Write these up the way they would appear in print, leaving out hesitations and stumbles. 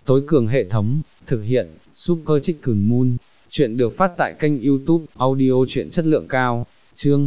tối cường hệ thống, thực hiện, Super Chicken Moon. Chuyện được phát tại kênh YouTube, audio truyện chất lượng cao, chương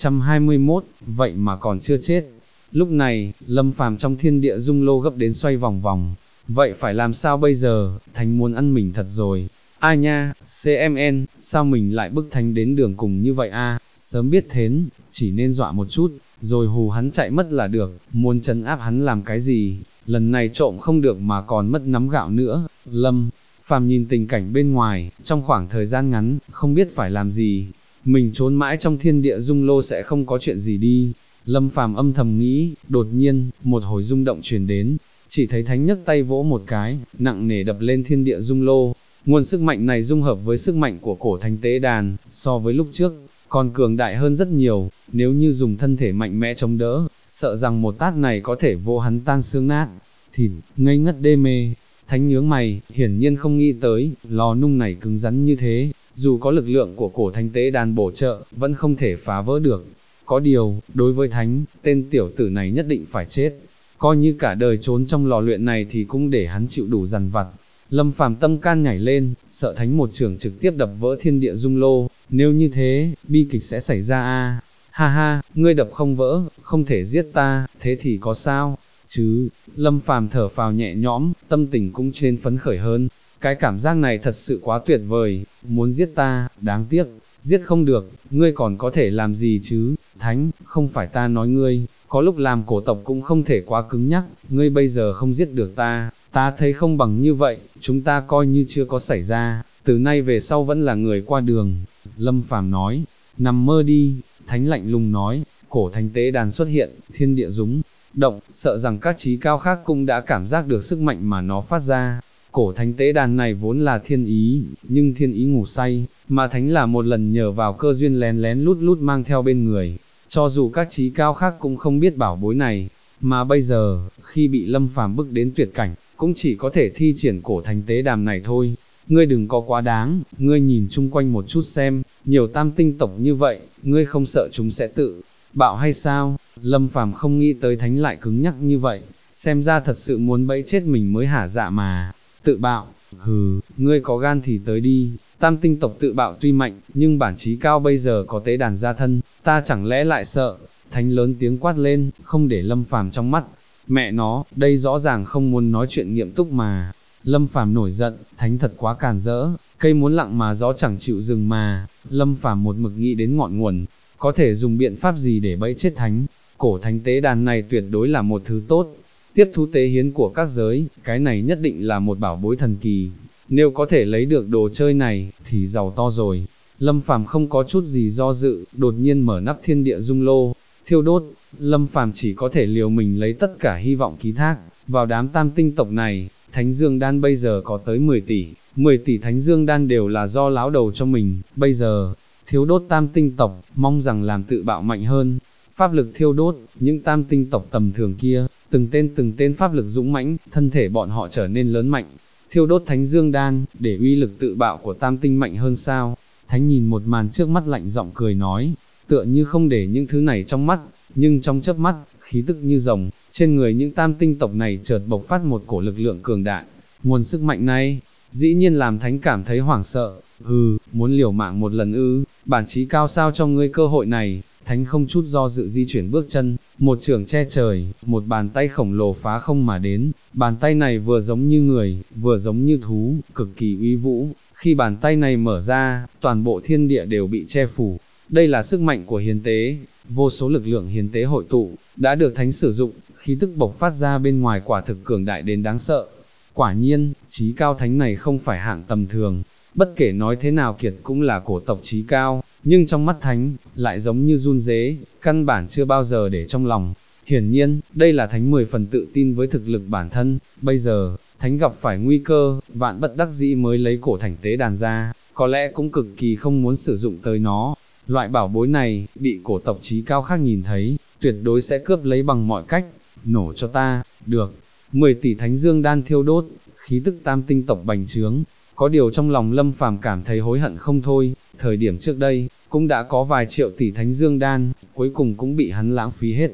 721, vậy mà còn chưa chết. Lúc này, Lâm Phàm trong thiên địa dung lô gấp đến xoay vòng vòng. Vậy phải làm sao bây giờ, Thánh muốn ăn mình thật rồi. Ai nha, CMN, sao mình lại bức Thánh đến đường cùng như vậy a? Sớm biết thến, chỉ nên dọa một chút, rồi hù hắn chạy mất là được, muốn trấn áp hắn làm cái gì, lần này trộm không được mà còn mất nắm gạo nữa. Lâm Phàm nhìn tình cảnh bên ngoài, trong khoảng thời gian ngắn, không biết phải làm gì, mình trốn mãi trong thiên địa dung lô sẽ không có chuyện gì đi. Lâm Phàm âm thầm nghĩ, đột nhiên, một hồi rung động truyền đến, chỉ thấy Thánh nhấc tay vỗ một cái, nặng nề đập lên thiên địa dung lô. Nguồn sức mạnh này dung hợp với sức mạnh của cổ thánh tế đàn, so với lúc trước, còn cường đại hơn rất nhiều, nếu như dùng thân thể mạnh mẽ chống đỡ, sợ rằng một tát này có thể vô hắn tan xương nát, thịt, ngây ngất đê mê. Thánh nhướng mày, hiển nhiên không nghĩ tới, lò nung này cứng rắn như thế, dù có lực lượng của cổ thánh tế đàn bổ trợ, vẫn không thể phá vỡ được. Có điều, đối với Thánh, tên tiểu tử này nhất định phải chết, coi như cả đời trốn trong lò luyện này thì cũng để hắn chịu đủ dằn vặt. Lâm Phàm tâm can nhảy lên, sợ Thánh một chưởng trực tiếp đập vỡ thiên địa dung lô, nếu như thế, bi kịch sẽ xảy ra a. Ha ha, ngươi đập không vỡ, không thể giết ta, thế thì có sao, chứ. Lâm Phàm thở phào nhẹ nhõm, tâm tình cũng trên phấn khởi hơn, cái cảm giác này thật sự quá tuyệt vời, muốn giết ta, đáng tiếc, giết không được, ngươi còn có thể làm gì chứ, Thánh, không phải ta nói ngươi, có lúc làm cổ tộc cũng không thể quá cứng nhắc, ngươi bây giờ không giết được ta thấy không bằng như vậy, chúng ta coi như chưa có xảy ra, từ nay về sau vẫn là người qua đường. Lâm Phàm nói, nằm mơ đi. Thánh lạnh lùng nói, cổ thánh tế đàn xuất hiện, thiên địa rúng động, sợ rằng các trí cao khác cũng đã cảm giác được sức mạnh mà nó phát ra. Cổ thánh tế đàn này vốn là thiên ý, nhưng thiên ý ngủ say, mà Thánh là một lần nhờ vào cơ duyên lén lén lút lút mang theo bên người, cho dù các trí cao khác cũng không biết bảo bối này, mà bây giờ, khi bị Lâm Phàm bức đến tuyệt cảnh, cũng chỉ có thể thi triển cổ thánh tế đàm này thôi. Ngươi đừng có quá đáng, ngươi nhìn chung quanh một chút xem, nhiều tam tinh tộc như vậy, ngươi không sợ chúng sẽ tự bạo hay sao? Lâm Phàm không nghĩ tới Thánh lại cứng nhắc như vậy, xem ra thật sự muốn bẫy chết mình mới hả dạ mà. Tự bạo, hừ, ngươi có gan thì tới đi, tam tinh tộc tự bạo tuy mạnh, nhưng bản chí cao bây giờ có tế đàn gia thân, ta chẳng lẽ lại sợ? Thánh lớn tiếng quát lên, không để Lâm Phàm trong mắt. Mẹ nó, đây rõ ràng không muốn nói chuyện nghiêm túc mà. Lâm Phàm nổi giận, Thánh thật quá càn rỡ, cây muốn lặng mà gió chẳng chịu dừng mà. Lâm Phàm một mực nghĩ đến ngọn nguồn, có thể dùng biện pháp gì để bẫy chết Thánh. Cổ thánh tế đàn này tuyệt đối là một thứ tốt, tiếp thu tế hiến của các giới, cái này nhất định là một bảo bối thần kỳ. Nếu có thể lấy được đồ chơi này, thì giàu to rồi. Lâm Phàm không có chút gì do dự, đột nhiên mở nắp thiên địa dung lô, thiêu đốt. Lâm Phàm chỉ có thể liều mình lấy tất cả hy vọng ký thác vào đám tam tinh tộc này. Thánh Dương Đan bây giờ có tới 10 tỷ Thánh Dương Đan đều là do lão đầu cho mình, bây giờ, thiêu đốt tam tinh tộc, mong rằng làm tự bạo mạnh hơn. Pháp lực thiêu đốt, những tam tinh tộc tầm thường kia, từng tên pháp lực dũng mãnh, thân thể bọn họ trở nên lớn mạnh. Thiêu đốt Thánh Dương Đan, để uy lực tự bạo của tam tinh mạnh hơn sao? Thánh nhìn một màn trước mắt lạnh giọng cười nói, tựa như không để những thứ này trong mắt, nhưng trong chớp mắt, khí tức như rồng, trên người những tam tinh tộc này chợt bộc phát một cổ lực lượng cường đại. Nguồn sức mạnh này, dĩ nhiên làm Thánh cảm thấy hoảng sợ. Muốn liều mạng một lần ư? Bản chí cao sao cho ngươi cơ hội này? Thánh không chút do dự di chuyển bước chân, một chưởng che trời, một bàn tay khổng lồ phá không mà đến. Bàn tay này vừa giống như người, vừa giống như thú, cực kỳ uy vũ. Khi bàn tay này mở ra, toàn bộ thiên địa đều bị che phủ. Đây là sức mạnh của hiến tế, vô số lực lượng hiến tế hội tụ, đã được Thánh sử dụng, khí tức bộc phát ra bên ngoài quả thực cường đại đến đáng sợ. Quả nhiên, chí cao Thánh này không phải hạng tầm thường, bất kể nói thế nào kiệt cũng là cổ tộc chí cao, nhưng trong mắt Thánh, lại giống như run rế, căn bản chưa bao giờ để trong lòng. Hiển nhiên, đây là Thánh 10 phần tự tin với thực lực bản thân, bây giờ, Thánh gặp phải nguy cơ, vạn bất đắc dĩ mới lấy cổ thánh tế đàn ra, có lẽ cũng cực kỳ không muốn sử dụng tới nó. Loại bảo bối này, bị cổ tộc chí cao khác nhìn thấy, tuyệt đối sẽ cướp lấy bằng mọi cách. Nổ cho ta, được. 10 tỷ Thánh Dương Đan thiêu đốt, khí tức tam tinh tộc bành trướng. Có điều trong lòng Lâm Phàm cảm thấy hối hận không thôi, thời điểm trước đây, cũng đã có vài triệu tỷ Thánh Dương Đan, cuối cùng cũng bị hắn lãng phí hết.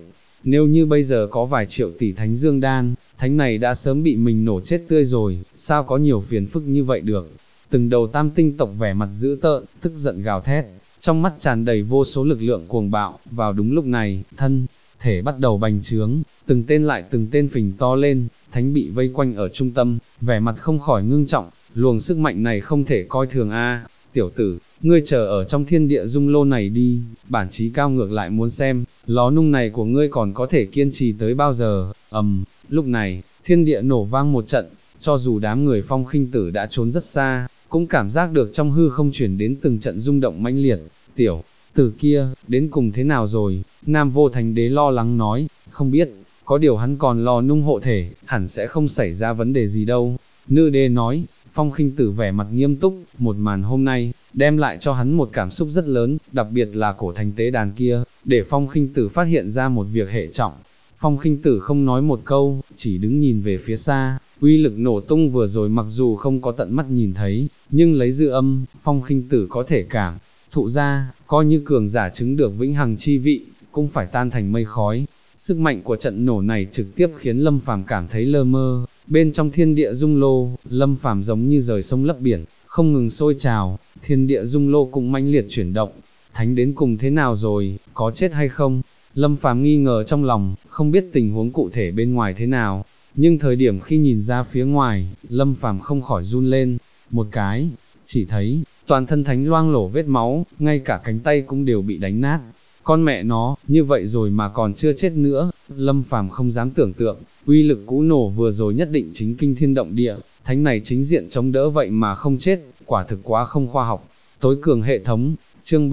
nếu như bây giờ có vài triệu tỷ thánh dương đan, thánh này đã sớm bị mình nổ chết tươi rồi, sao có nhiều phiền phức như vậy được. Từng đầu tam tinh tộc vẻ mặt dữ tợn, tức giận gào thét, trong mắt tràn đầy vô số lực lượng cuồng bạo, vào đúng lúc này, thân thể bắt đầu bành trướng, từng tên lại từng tên phình to lên, thánh bị vây quanh ở trung tâm, vẻ mặt không khỏi ngưng trọng, luồng sức mạnh này không thể coi thường a. Tiểu tử, ngươi chờ ở trong thiên địa dung lô này đi, bản chí cao ngược lại muốn xem, ló nung này của ngươi còn có thể kiên trì tới bao giờ. Lúc này, thiên địa nổ vang một trận, cho dù đám người Phong Khinh Tử đã trốn rất xa, cũng cảm giác được trong hư không chuyển đến từng trận rung động mãnh liệt. Tiểu tử kia, đến cùng thế nào rồi? Nam Vô Thánh Đế lo lắng nói, không biết, có điều hắn còn lò nung hộ thể, hẳn sẽ không xảy ra vấn đề gì đâu. Nữ đế nói, Phong Khinh Tử vẻ mặt nghiêm túc, một màn hôm nay, đem lại cho hắn một cảm xúc rất lớn, đặc biệt là cổ thành tế đàn kia, để Phong Khinh Tử phát hiện ra một việc hệ trọng. Phong Khinh Tử không nói một câu, chỉ đứng nhìn về phía xa, uy lực nổ tung vừa rồi mặc dù không có tận mắt nhìn thấy, nhưng lấy dư âm, Phong Khinh Tử có thể cảm thụ ra, coi như cường giả chứng được vĩnh hằng chi vị, cũng phải tan thành mây khói. Sức mạnh của trận nổ này trực tiếp khiến Lâm Phàm cảm thấy lơ mơ, bên trong thiên địa dung lô, Lâm Phàm giống như rời sông lấp biển, không ngừng sôi trào, thiên địa dung lô cũng mãnh liệt chuyển động. Thánh đến cùng thế nào rồi, có chết hay không? Lâm Phàm nghi ngờ trong lòng, không biết tình huống cụ thể bên ngoài thế nào, nhưng thời điểm khi nhìn ra phía ngoài, Lâm Phàm không khỏi run lên, một cái, chỉ thấy, toàn thân thánh loang lổ vết máu, ngay cả cánh tay cũng đều bị đánh nát. Con mẹ nó, như vậy rồi mà còn chưa chết nữa, Lâm Phàm không dám tưởng tượng, uy lực cú nổ vừa rồi nhất định chính kinh thiên động địa, thánh này chính diện chống đỡ vậy mà không chết, quả thực quá không khoa học. Tối cường hệ thống, chương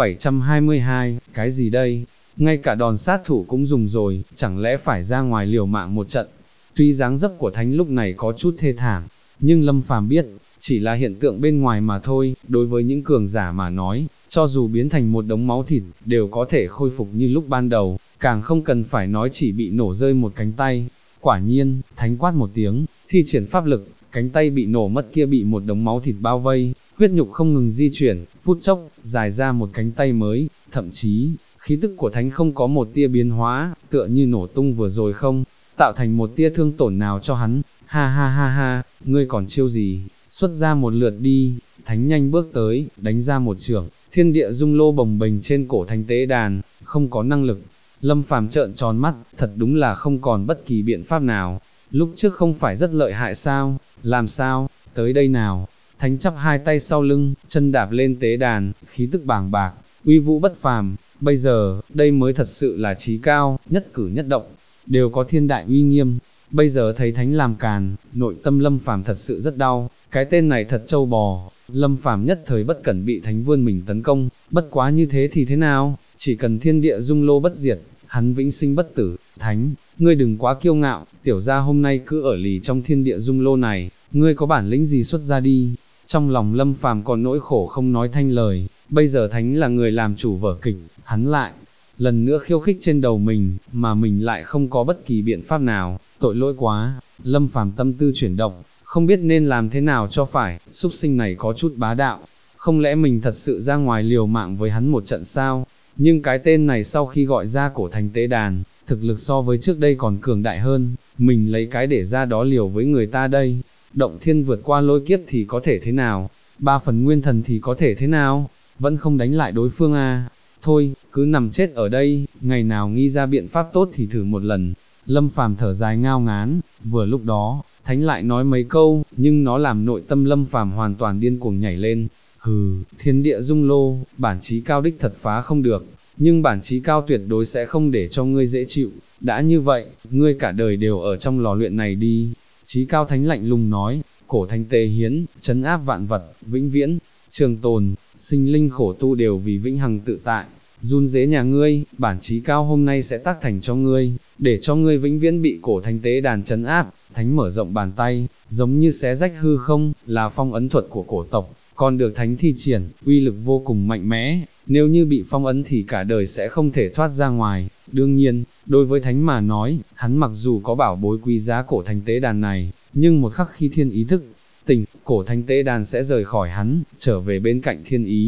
722, cái gì đây? Ngay cả đòn sát thủ cũng dùng rồi, chẳng lẽ phải ra ngoài liều mạng một trận? Tuy dáng dấp của thánh lúc này có chút thê thảm, nhưng Lâm Phàm biết, chỉ là hiện tượng bên ngoài mà thôi, đối với những cường giả mà nói, cho dù biến thành một đống máu thịt, đều có thể khôi phục như lúc ban đầu, càng không cần phải nói chỉ bị nổ rơi một cánh tay. Quả nhiên, thánh quát một tiếng, thi triển pháp lực, cánh tay bị nổ mất kia bị một đống máu thịt bao vây, huyết nhục không ngừng di chuyển, phút chốc, dài ra một cánh tay mới, thậm chí, khí tức của thánh không có một tia biến hóa, tựa như nổ tung vừa rồi không, tạo thành một tia thương tổn nào cho hắn. Ha ha ha ha, ngươi còn chiêu gì, xuất ra một lượt đi. Thánh nhanh bước tới, đánh ra một chưởng, thiên địa dung lô bồng bềnh trên cổ thánh tế đàn, không có năng lực. Lâm Phàm trợn tròn mắt, thật đúng là không còn bất kỳ biện pháp nào. Lúc trước không phải rất lợi hại sao, làm sao, tới đây nào. Thánh chắp hai tay sau lưng, chân đạp lên tế đàn, khí tức bàng bạc, uy vũ bất phàm. Bây giờ, đây mới thật sự là trí cao, nhất cử nhất động, đều có thiên đại uy nghiêm. Bây giờ thấy thánh làm càn, nội tâm Lâm Phàm thật sự rất đau, cái tên này thật trâu bò. Lâm Phàm nhất thời bất cẩn bị thánh vươn mình tấn công, bất quá như thế thì thế nào, chỉ cần thiên địa dung lô bất diệt, hắn vĩnh sinh bất tử. Thánh, ngươi đừng quá kiêu ngạo, tiểu gia hôm nay cứ ở lì trong thiên địa dung lô này, ngươi có bản lĩnh gì xuất ra đi. Trong lòng Lâm Phàm còn nỗi khổ không nói thanh lời, bây giờ thánh là người làm chủ vở kịch, hắn lại lần nữa khiêu khích trên đầu mình, mà mình lại không có bất kỳ biện pháp nào, tội lỗi quá. Lâm Phàm tâm tư chuyển động, không biết nên làm thế nào cho phải, súc sinh này có chút bá đạo, không lẽ mình thật sự ra ngoài liều mạng với hắn một trận sao? Nhưng cái tên này sau khi gọi ra cổ thành tế đàn, thực lực so với trước đây còn cường đại hơn, mình lấy cái để ra đó liều với người ta đây. Động thiên vượt qua lôi kiếp thì có thể thế nào, 3 phần nguyên thần thì có thể thế nào, vẫn không đánh lại đối phương à. Thôi, cứ nằm chết ở đây, ngày nào nghĩ ra biện pháp tốt thì thử một lần. Lâm Phàm thở dài ngao ngán, vừa lúc đó, thánh lại nói mấy câu, nhưng nó làm nội tâm Lâm Phàm hoàn toàn điên cuồng nhảy lên. Hừ, thiên địa dung lô, bản chí cao đích thật phá không được, nhưng bản chí cao tuyệt đối sẽ không để cho ngươi dễ chịu. Đã như vậy, ngươi cả đời đều ở trong lò luyện này đi. Chí cao thánh lạnh lùng nói, cổ thánh tế hiến, trấn áp vạn vật, vĩnh viễn, trường tồn, sinh linh khổ tu đều vì vĩnh hằng tự tại. Run dế nhà ngươi, bản chí cao hôm nay sẽ tác thành cho ngươi, để cho ngươi vĩnh viễn bị cổ thánh tế đàn trấn áp. Thánh mở rộng bàn tay, giống như xé rách hư không, là phong ấn thuật của cổ tộc, còn được thánh thi triển, uy lực vô cùng mạnh mẽ, nếu như bị phong ấn thì cả đời sẽ không thể thoát ra ngoài. Đương nhiên, đối với thánh mà nói, hắn mặc dù có bảo bối quý giá cổ thánh tế đàn này, nhưng một khắc khi thiên ý thức tỉnh, cổ thánh tế đàn sẽ rời khỏi hắn, trở về bên cạnh thiên ý.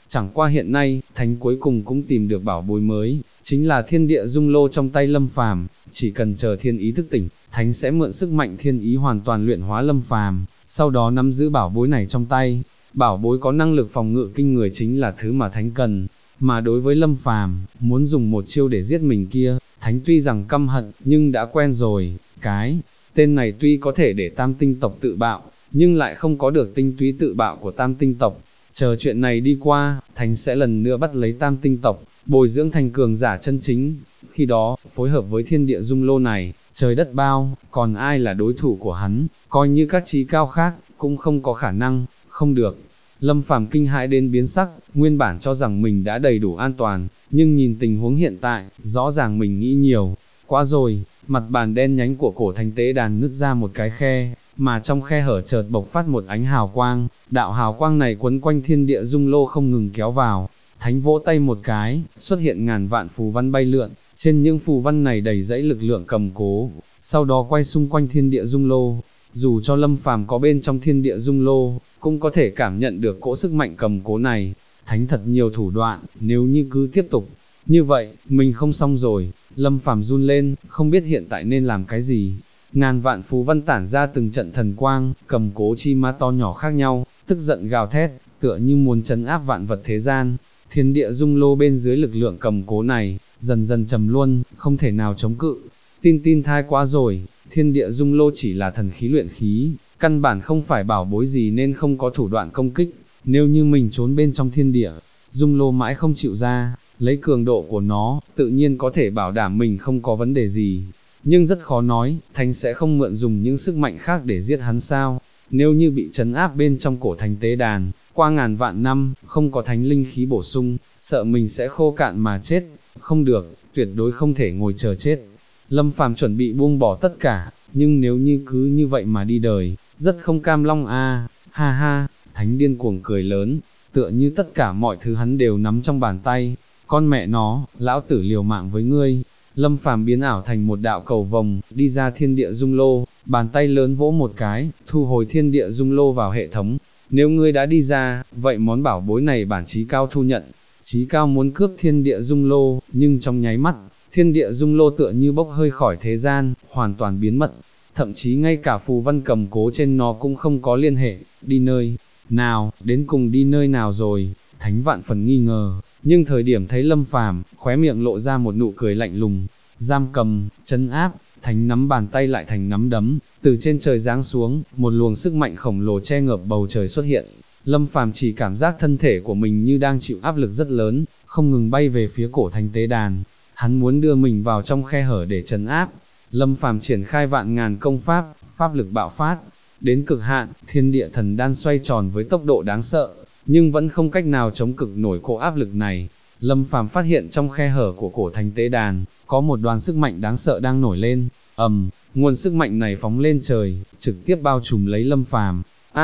Chẳng qua hiện nay, thánh cuối cùng cũng tìm được bảo bối mới, chính là thiên địa dung lô trong tay Lâm Phàm, chỉ cần chờ thiên ý thức tỉnh, thánh sẽ mượn sức mạnh thiên ý hoàn toàn luyện hóa Lâm Phàm, sau đó nắm giữ bảo bối này trong tay. Bảo bối có năng lực phòng ngự kinh người chính là thứ mà thánh cần, mà đối với Lâm Phàm, muốn dùng một chiêu để giết mình kia, thánh tuy rằng căm hận, nhưng đã quen rồi, cái tên này tuy có thể để tam tinh tộc tự bạo, nhưng lại không có được tinh túy tự bạo của tam tinh tộc. Chờ chuyện này đi qua, thánh sẽ lần nữa bắt lấy tam tinh tộc, bồi dưỡng thành cường giả chân chính. Khi đó, phối hợp với thiên địa dung lô này, trời đất bao, còn ai là đối thủ của hắn, coi như các trí cao khác, cũng không có khả năng, không được. Lâm Phàm kinh hãi đến biến sắc, nguyên bản cho rằng mình đã đầy đủ an toàn, nhưng nhìn tình huống hiện tại, rõ ràng mình nghĩ nhiều, quá rồi. Mặt bàn đen nhánh của cổ thánh tế đàn nứt ra một cái khe, mà trong khe hở chợt bộc phát một ánh hào quang, đạo hào quang này quấn quanh thiên địa dung lô không ngừng kéo vào. Thánh vỗ tay một cái, xuất hiện ngàn vạn phù văn bay lượn, trên những phù văn này đầy dẫy lực lượng cầm cố, sau đó quay xung quanh thiên địa dung lô. Dù cho Lâm Phàm có bên trong thiên địa dung lô, cũng có thể cảm nhận được cỗ sức mạnh cầm cố này. Thánh thật nhiều thủ đoạn, nếu như cứ tiếp tục như vậy, mình không xong rồi. Lâm Phàm run lên, không biết hiện tại nên làm cái gì. Ngàn vạn phù văn tản ra từng trận thần quang, cầm cố chi ma to nhỏ khác nhau, tức giận gào thét, tựa như muốn trấn áp vạn vật thế gian. Thiên địa dung lô bên dưới lực lượng cầm cố này, dần dần trầm luân, không thể nào chống cự. Tin thai quá rồi, thiên địa dung lô chỉ là thần khí luyện khí, căn bản không phải bảo bối gì nên không có thủ đoạn công kích. Nếu như mình trốn bên trong thiên địa dung lô mãi không chịu ra, lấy cường độ của nó, tự nhiên có thể bảo đảm mình không có vấn đề gì. Nhưng rất khó nói, thánh sẽ không mượn dùng những sức mạnh khác để giết hắn sao? Nếu như bị trấn áp bên trong cổ thánh tế đàn, qua ngàn vạn năm, không có thánh linh khí bổ sung, sợ mình sẽ khô cạn mà chết. Không được, tuyệt đối không thể ngồi chờ chết. Lâm Phàm chuẩn bị buông bỏ tất cả, nhưng nếu như cứ như vậy mà đi đời, rất không cam long a. Ha ha, thánh điên cuồng cười lớn, tựa như tất cả mọi thứ hắn đều nắm trong bàn tay. Con mẹ nó, lão tử liều mạng với ngươi. Lâm Phàm biến ảo thành một đạo cầu vồng, đi ra thiên địa dung lô, bàn tay lớn vỗ một cái, thu hồi thiên địa dung lô vào hệ thống. Nếu ngươi đã đi ra, vậy món bảo bối này bản chí cao thu nhận. Chí cao muốn cướp thiên địa dung lô, nhưng trong nháy mắt, thiên địa dung lô tựa như bốc hơi khỏi thế gian, hoàn toàn biến mất. Thậm chí ngay cả phù văn cầm cố trên nó cũng không có liên hệ, đi nơi nào, đến cùng đi nơi nào rồi. Thánh vạn phần nghi ngờ, nhưng thời điểm thấy Lâm Phàm, khóe miệng lộ ra một nụ cười lạnh lùng. Giam cầm, trấn áp, thánh nắm bàn tay lại thành nắm đấm, từ trên trời giáng xuống, một luồng sức mạnh khổng lồ che ngợp bầu trời xuất hiện. Lâm Phàm chỉ cảm giác thân thể của mình như đang chịu áp lực rất lớn, không ngừng bay về phía cổ thánh tế đàn. Hắn muốn đưa mình vào trong khe hở để trấn áp. Lâm Phàm triển khai vạn ngàn công pháp, pháp lực bạo phát, đến cực hạn, thiên địa thần đan xoay tròn với tốc độ đáng sợ, nhưng vẫn không cách nào chống cực nổi cỗ áp lực này. Lâm Phàm phát hiện trong khe hở của cổ thánh tế đàn, có một đoàn sức mạnh đáng sợ đang nổi lên, nguồn sức mạnh này phóng lên trời, trực tiếp bao trùm lấy Lâm Phàm.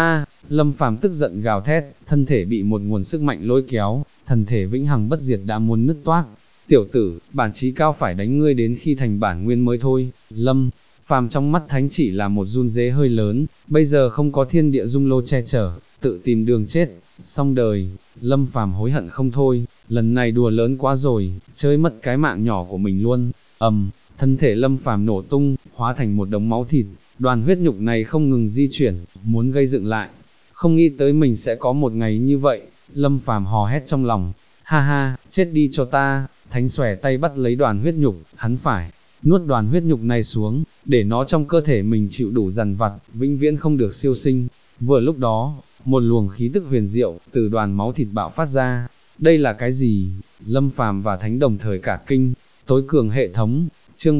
Lâm Phàm tức giận gào thét, thân thể bị một nguồn sức mạnh lôi kéo, thần thể vĩnh hằng bất diệt đã muốn nứt toác. Tiểu tử, bản chí cao phải đánh ngươi đến khi thành bản nguyên mới thôi. Lâm Phàm trong mắt thánh chỉ là một run rế hơi lớn, bây giờ không có thiên địa dung lô che chở, tự tìm đường chết, xong đời. Lâm Phàm hối hận không thôi, lần này đùa lớn quá rồi, chơi mất cái mạng nhỏ của mình luôn. Thân thể Lâm Phàm nổ tung, hóa thành một đống máu thịt, đoàn huyết nhục này không ngừng di chuyển, muốn gây dựng lại. Không nghĩ tới mình sẽ có một ngày như vậy, Lâm Phàm hò hét trong lòng, ha ha, chết đi cho ta. Thánh xòe tay bắt lấy đoàn huyết nhục, hắn phải nuốt đoàn huyết nhục này xuống, để nó trong cơ thể mình chịu đủ dằn vặt, vĩnh viễn không được siêu sinh. Vừa lúc đó, một luồng khí tức huyền diệu từ đoàn máu thịt bạo phát ra. Đây là cái gì? Lâm Phàm và Thánh đồng thời cả kinh. Tối cường hệ thống, chương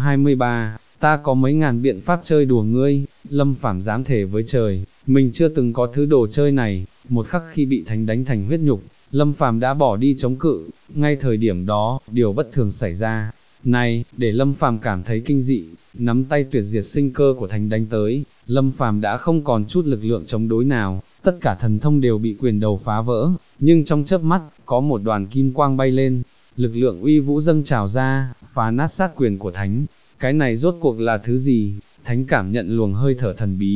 723, ta có mấy ngàn biện pháp chơi đùa ngươi. Lâm Phàm dám thề với trời, mình chưa từng có thứ đồ chơi này. Một khắc khi bị Thánh đánh thành huyết nhục, Lâm Phàm đã bỏ đi chống cự. Ngay thời điểm đó, điều bất thường xảy ra. Này, để Lâm Phàm cảm thấy kinh dị, nắm tay tuyệt diệt sinh cơ của Thánh đánh tới, Lâm Phàm đã không còn chút lực lượng chống đối nào, tất cả thần thông đều bị quyền đầu phá vỡ, nhưng trong chớp mắt, có một đoàn kim quang bay lên, lực lượng uy vũ dâng trào ra, phá nát sát quyền của Thánh. Cái này rốt cuộc là thứ gì? Thánh cảm nhận luồng hơi thở thần bí,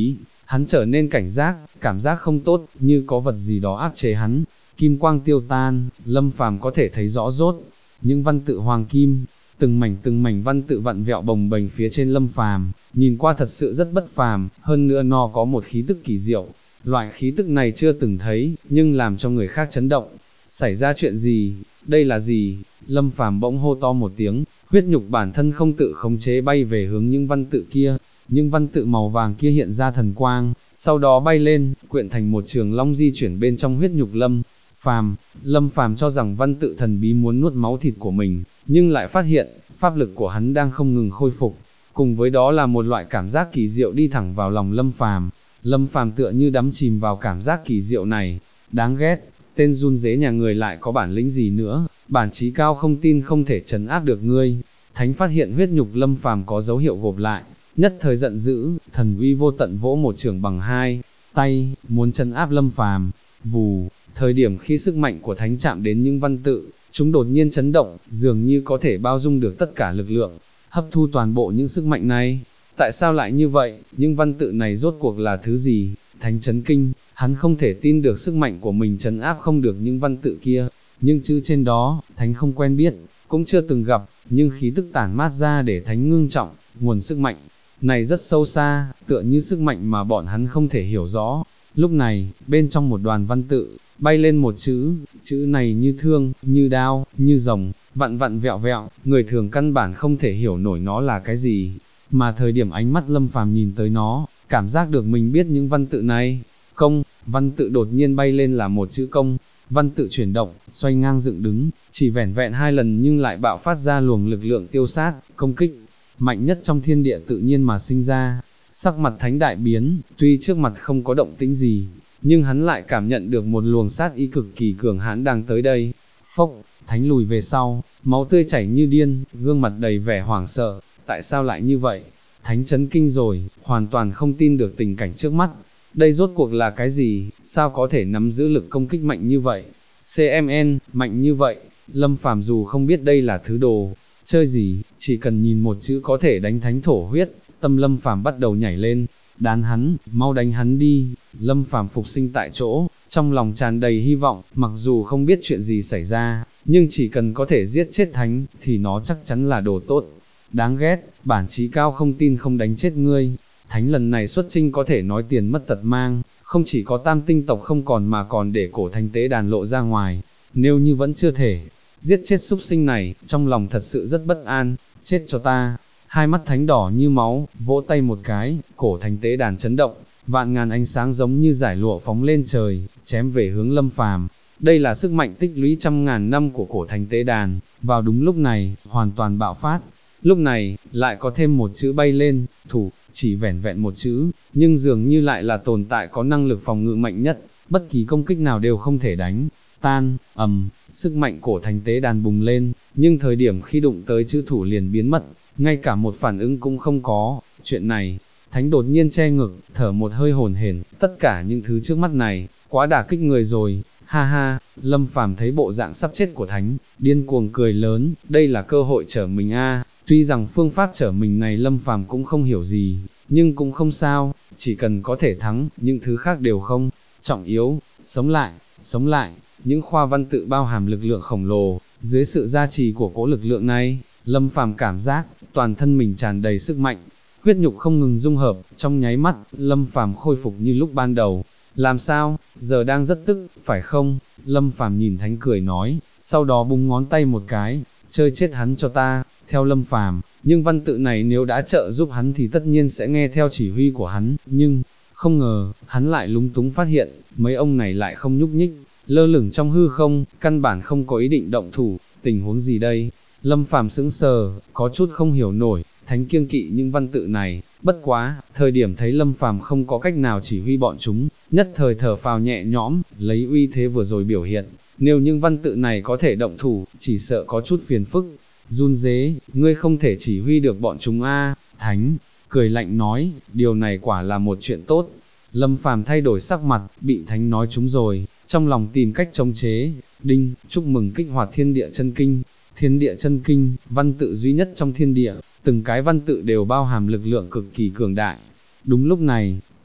hắn trở nên cảnh giác, cảm giác không tốt, như có vật gì đó áp chế hắn. Kim quang tiêu tan, Lâm Phàm có thể thấy rõ rốt, những văn tự hoàng kim, từng mảnh văn tự vặn vẹo bồng bềnh phía trên Lâm Phàm, nhìn qua thật sự rất bất phàm, hơn nữa nó có một khí tức kỳ diệu. Loại khí tức này chưa từng thấy, nhưng làm cho người khác chấn động. Xảy ra chuyện gì? Đây là gì? Lâm Phàm bỗng hô to một tiếng, huyết nhục bản thân không tự khống chế bay về hướng những văn tự kia. Những văn tự màu vàng kia hiện ra thần quang, sau đó bay lên, quyện thành một trường long di chuyển bên trong huyết nhục Phàm. Lâm Phàm cho rằng văn tự thần bí muốn nuốt máu thịt của mình, nhưng lại phát hiện, pháp lực của hắn đang không ngừng khôi phục. Cùng với đó là một loại cảm giác kỳ diệu đi thẳng vào lòng Lâm Phàm. Lâm Phàm tựa như đắm chìm vào cảm giác kỳ diệu này. Đáng ghét, tên run rế nhà người lại có bản lĩnh gì nữa, bản chí cao không tin không thể trấn áp được ngươi. Thánh phát hiện huyết nhục Lâm Phàm có dấu hiệu gộp lại, nhất thời giận dữ, thần uy vô tận vỗ một trường bằng hai tay, muốn trấn áp Lâm Phàm. Vù, thời điểm khi sức mạnh của thánh chạm đến những văn tự, chúng đột nhiên chấn động, dường như có thể bao dung được tất cả lực lượng, hấp thu toàn bộ những sức mạnh này. Tại sao lại như vậy, những văn tự này rốt cuộc là thứ gì? Thánh chấn kinh, hắn không thể tin được sức mạnh của mình trấn áp không được những văn tự kia. Những chữ trên đó, thánh không quen biết, cũng chưa từng gặp, nhưng khí tức tản mát ra để thánh ngưng trọng, nguồn sức mạnh này rất sâu xa, tựa như sức mạnh mà bọn hắn không thể hiểu rõ. Lúc này, bên trong một đoàn văn tự, bay lên một chữ này như thương, như đao, như rồng, vặn vặn vẹo vẹo, người thường căn bản không thể hiểu nổi nó là cái gì. Mà thời điểm ánh mắt Lâm Phàm nhìn tới nó, cảm giác được mình biết những văn tự này. Công, văn tự đột nhiên bay lên là một chữ công, văn tự chuyển động, xoay ngang dựng đứng, chỉ vẻn vẹn 2 lần nhưng lại bạo phát ra luồng lực lượng tiêu sát, công kích, mạnh nhất trong thiên địa tự nhiên mà sinh ra. Sắc mặt thánh đại biến, tuy trước mặt không có động tĩnh gì, nhưng hắn lại cảm nhận được một luồng sát ý cực kỳ cường hãn đang tới đây. Phốc, thánh lùi về sau, máu tươi chảy như điên, gương mặt đầy vẻ hoảng sợ, tại sao lại như vậy? Thánh chấn kinh rồi, hoàn toàn không tin được tình cảnh trước mắt. Đây rốt cuộc là cái gì, sao có thể nắm giữ lực công kích mạnh như vậy? CMN, mạnh như vậy, Lâm Phàm dù không biết đây là thứ đồ chơi gì, chỉ cần nhìn một chữ có thể đánh thánh thổ huyết, tâm Lâm Phàm bắt đầu nhảy lên, đán hắn, mau đánh hắn đi. Lâm Phàm phục sinh tại chỗ, trong lòng tràn đầy hy vọng, mặc dù không biết chuyện gì xảy ra, nhưng chỉ cần có thể giết chết thánh, thì nó chắc chắn là đồ tốt. Đáng ghét, bản chí cao không tin không đánh chết ngươi. Thánh lần này xuất chinh có thể nói tiền mất tật mang, không chỉ có tam tinh tộc không còn mà còn để cổ thánh tế đàn lộ ra ngoài. Nếu như vẫn chưa thể giết chết súc sinh này, trong lòng thật sự rất bất an, chết cho ta. Hai mắt thánh đỏ như máu, vỗ tay một cái, cổ thánh tế đàn chấn động, vạn ngàn ánh sáng giống như giải lụa phóng lên trời, chém về hướng Lâm Phàm. Đây là sức mạnh tích lũy trăm ngàn năm của cổ thánh tế đàn, vào đúng lúc này, hoàn toàn bạo phát. Lúc này, lại có thêm một chữ bay lên, thủ, chỉ vẻn vẹn một chữ, nhưng dường như lại là tồn tại có năng lực phòng ngự mạnh nhất, bất kỳ công kích nào đều không thể đánh tan. Sức mạnh cổ thánh tế đàn bùng lên, nhưng thời điểm khi đụng tới chữ thủ liền biến mất, ngay cả một phản ứng cũng không có. Chuyện này, thánh đột nhiên che ngực, thở một hơi hổn hển, tất cả những thứ trước mắt này, quá đả kích người rồi. Ha ha, Lâm Phàm thấy bộ dạng sắp chết của thánh, điên cuồng cười lớn, đây là cơ hội trở mình a. Tuy rằng phương pháp trở mình này Lâm Phàm cũng không hiểu gì, nhưng cũng không sao, chỉ cần có thể thắng, những thứ khác đều không trọng yếu. Sống lại, những khoa văn tự bao hàm lực lượng khổng lồ, dưới sự gia trì của cỗ lực lượng này, Lâm Phàm cảm giác, toàn thân mình tràn đầy sức mạnh, huyết nhục không ngừng dung hợp, trong nháy mắt, Lâm Phàm khôi phục như lúc ban đầu. Làm sao, giờ đang rất tức, phải không? Lâm Phàm nhìn thánh cười nói, sau đó búng ngón tay một cái, chơi chết hắn cho ta. Theo Lâm Phàm, nhưng văn tự này nếu đã trợ giúp hắn thì tất nhiên sẽ nghe theo chỉ huy của hắn, nhưng, không ngờ, hắn lại lúng túng phát hiện, mấy ông này lại không nhúc nhích, lơ lửng trong hư không, căn bản không có ý định động thủ, tình huống gì đây? Lâm Phàm sững sờ, có chút không hiểu nổi, thánh kiêng kỵ những văn tự này, bất quá, thời điểm thấy Lâm Phàm không có cách nào chỉ huy bọn chúng, nhất thời thở phào nhẹ nhõm, lấy uy thế vừa rồi biểu hiện, nếu những văn tự này có thể động thủ, chỉ sợ có chút phiền phức. Run rế, ngươi không thể chỉ huy được bọn chúng a. Thánh, cười lạnh nói, điều này quả là một chuyện tốt. Lâm Phàm thay đổi sắc mặt, bị thánh nói chúng rồi, trong lòng tìm cách chống chế. Đinh, chúc mừng kích hoạt thiên địa chân kinh. Thiên địa chân kinh, văn tự duy nhất trong thiên địa, từng cái văn tự đều bao hàm lực lượng cực kỳ cường đại. Đúng lúc này,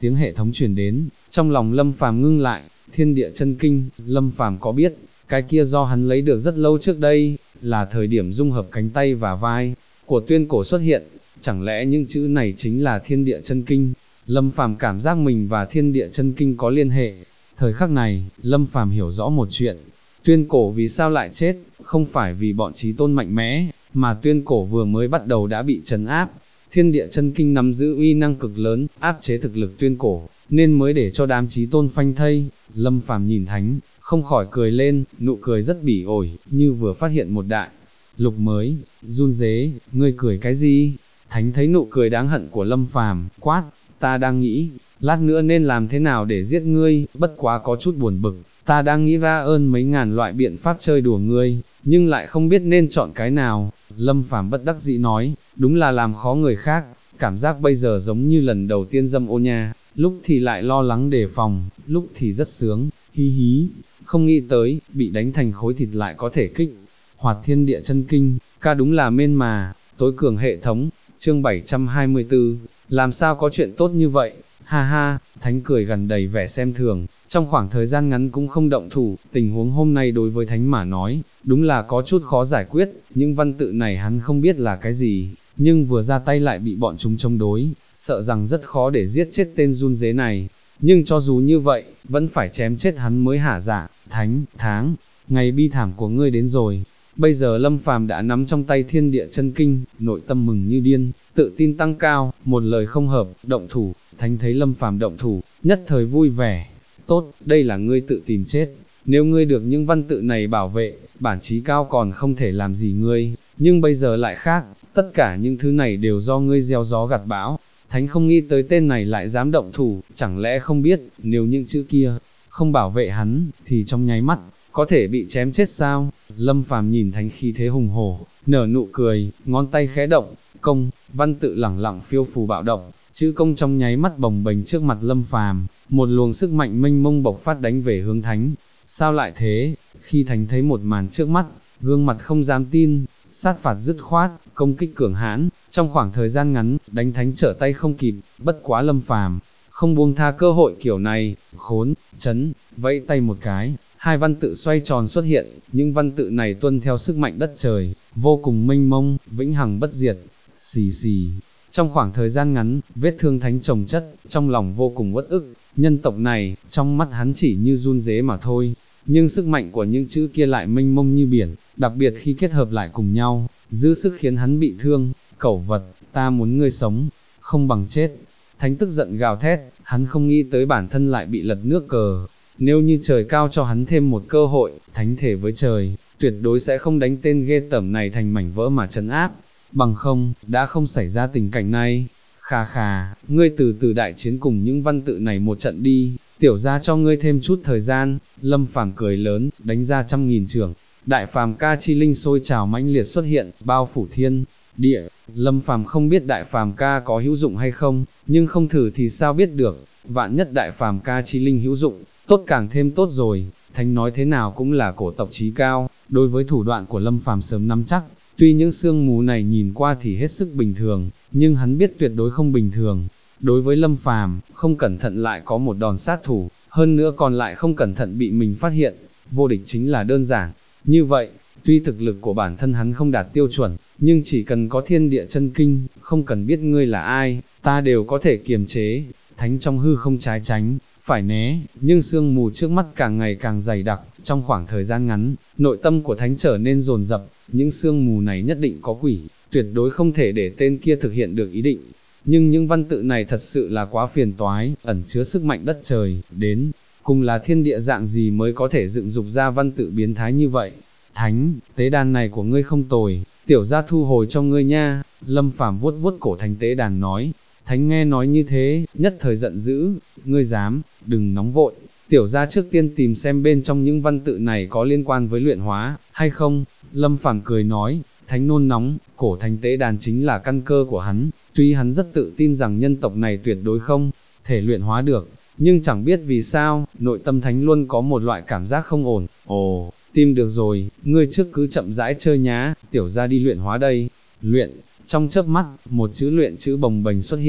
tiếng hệ thống truyền đến, trong lòng Lâm Phàm ngưng lại, thiên địa chân kinh, Lâm Phàm có biết, cái kia do hắn lấy được rất lâu trước đây, là thời điểm dung hợp cánh tay và vai của Tuyên Cổ xuất hiện, chẳng lẽ những chữ này chính là thiên địa chân kinh? Lâm Phàm cảm giác mình và thiên địa chân kinh có liên hệ. Thời khắc này, Lâm Phàm hiểu rõ một chuyện, Tuyên Cổ vì sao lại chết, không phải vì bọn chí tôn mạnh mẽ, mà Tuyên Cổ vừa mới bắt đầu đã bị trấn áp. Thiên địa chân kinh nắm giữ uy năng cực lớn, áp chế thực lực Tuyên Cổ, nên mới để cho đám chí tôn phanh thây. Lâm Phàm nhìn Thánh, không khỏi cười lên, nụ cười rất bỉ ổi, như vừa phát hiện một đại lục mới. Run rế, ngươi cười cái gì? Thánh thấy nụ cười đáng hận của Lâm Phàm, quát, ta đang nghĩ, lát nữa nên làm thế nào để giết ngươi, bất quá có chút buồn bực, ta đang nghĩ ra ơn mấy ngàn loại biện pháp chơi đùa ngươi, nhưng lại không biết nên chọn cái nào. Lâm Phàm bất đắc dĩ nói, đúng là làm khó người khác, cảm giác bây giờ giống như lần đầu tiên dâm ô nha, lúc thì lại lo lắng đề phòng, lúc thì rất sướng, hí hí, không nghĩ tới, bị đánh thành khối thịt lại có thể kích hoạt thiên địa chân kinh, ca đúng là mên mà, tối cường hệ thống. Chương 724, làm sao có chuyện tốt như vậy, ha ha, Thánh cười gần đầy vẻ xem thường, trong khoảng thời gian ngắn cũng không động thủ, tình huống hôm nay đối với Thánh mà nói, đúng là có chút khó giải quyết, những văn tự này hắn không biết là cái gì, nhưng vừa ra tay lại bị bọn chúng chống đối, sợ rằng rất khó để giết chết tên run rế này, nhưng cho dù như vậy, vẫn phải chém chết hắn mới hả dạ. Thánh, tháng, ngày bi thảm của ngươi đến rồi. Bây giờ Lâm Phàm đã nắm trong tay thiên địa chân kinh, nội tâm mừng như điên, tự tin tăng cao, một lời không hợp, động thủ. Thánh thấy Lâm Phàm động thủ, nhất thời vui vẻ. Tốt, đây là ngươi tự tìm chết. Nếu ngươi được những văn tự này bảo vệ, bản chí cao còn không thể làm gì ngươi, nhưng bây giờ lại khác, tất cả những thứ này đều do ngươi gieo gió gặt bão. Thánh không nghĩ tới tên này lại dám động thủ, chẳng lẽ không biết, nếu những chữ kia không bảo vệ hắn, thì trong nháy mắt có thể bị chém chết sao? Lâm Phàm nhìn Thánh khí thế hùng hổ, nở nụ cười, ngón tay khẽ động, công, văn tự lẳng lặng phiêu phù bạo động, chữ công trong nháy mắt bồng bềnh trước mặt Lâm Phàm, một luồng sức mạnh mênh mông bộc phát đánh về hướng Thánh. Sao lại thế? Khi Thánh thấy một màn trước mắt, gương mặt không dám tin, sát phạt dứt khoát, công kích cường hãn, trong khoảng thời gian ngắn, đánh Thánh trở tay không kịp, bất quá Lâm Phàm không buông tha cơ hội kiểu này, khốn, chấn, vẫy tay một cái, hai văn tự xoay tròn xuất hiện, những văn tự này tuân theo sức mạnh đất trời, vô cùng mênh mông, vĩnh hằng bất diệt. Xì xì. Trong khoảng thời gian ngắn, vết thương Thánh chồng chất, trong lòng vô cùng uất ức, nhân tộc này, trong mắt hắn chỉ như run rế mà thôi, nhưng sức mạnh của những chữ kia lại mênh mông như biển, đặc biệt khi kết hợp lại cùng nhau, giữ sức khiến hắn bị thương. Cẩu vật, ta muốn ngươi sống, không bằng chết. Thánh tức giận gào thét, hắn không nghĩ tới bản thân lại bị lật nước cờ. Nếu như trời cao cho hắn thêm một cơ hội, Thánh thể với trời, tuyệt đối sẽ không đánh tên ghê tởm này thành mảnh vỡ mà trấn áp. Bằng không, đã không xảy ra tình cảnh này. Khà khà, ngươi từ từ đại chiến cùng những văn tự này một trận đi, tiểu ra cho ngươi thêm chút thời gian. Lâm Phàm cười lớn, đánh ra 100.000 chưởng. Đại phàm ca chi linh sôi trào mãnh liệt xuất hiện, bao phủ thiên địa. Lâm Phàm không biết đại phàm ca có hữu dụng hay không, nhưng không thử thì sao biết được, vạn nhất đại phàm ca chi linh hữu dụng, tốt càng thêm tốt rồi. Thánh nói thế nào cũng là cổ tộc chí cao, đối với thủ đoạn của Lâm Phàm sớm nắm chắc, tuy những sương mù này nhìn qua thì hết sức bình thường, nhưng hắn biết tuyệt đối không bình thường. Đối với Lâm Phàm, không cẩn thận lại có một đòn sát thủ, hơn nữa còn lại không cẩn thận bị mình phát hiện, vô địch chính là đơn giản. Như vậy, tuy thực lực của bản thân hắn không đạt tiêu chuẩn, nhưng chỉ cần có thiên địa chân kinh, không cần biết ngươi là ai, ta đều có thể kiềm chế. Thánh trong hư không trái tránh, phải né, nhưng sương mù trước mắt càng ngày càng dày đặc, trong khoảng thời gian ngắn, nội tâm của Thánh trở nên dồn dập, những sương mù này nhất định có quỷ, tuyệt đối không thể để tên kia thực hiện được ý định. Nhưng những văn tự này thật sự là quá phiền toái, ẩn chứa sức mạnh đất trời, đến cùng là thiên địa dạng gì mới có thể dựng dục ra văn tự biến thái như vậy. Thánh, tế đàn này của ngươi không tồi, tiểu gia thu hồi cho ngươi nha. Lâm Phàm vuốt vuốt cổ Thánh tế đàn nói. Thánh nghe nói như thế, nhất thời giận dữ, ngươi dám, đừng nóng vội, tiểu gia trước tiên tìm xem bên trong những văn tự này có liên quan với luyện hóa, hay không. Lâm Phàm cười nói, Thánh nôn nóng, cổ Thánh tế đàn chính là căn cơ của hắn, tuy hắn rất tự tin rằng nhân tộc này tuyệt đối không thể luyện hóa được, nhưng chẳng biết vì sao, nội tâm Thánh luôn có một loại cảm giác không ổn. Ồ, tìm được rồi, ngươi trước cứ chậm rãi chơi nhá, tiểu gia đi luyện hóa đây. Luyện, trong chớp mắt, một chữ luyện chữ bồng bềnh xuất hiện,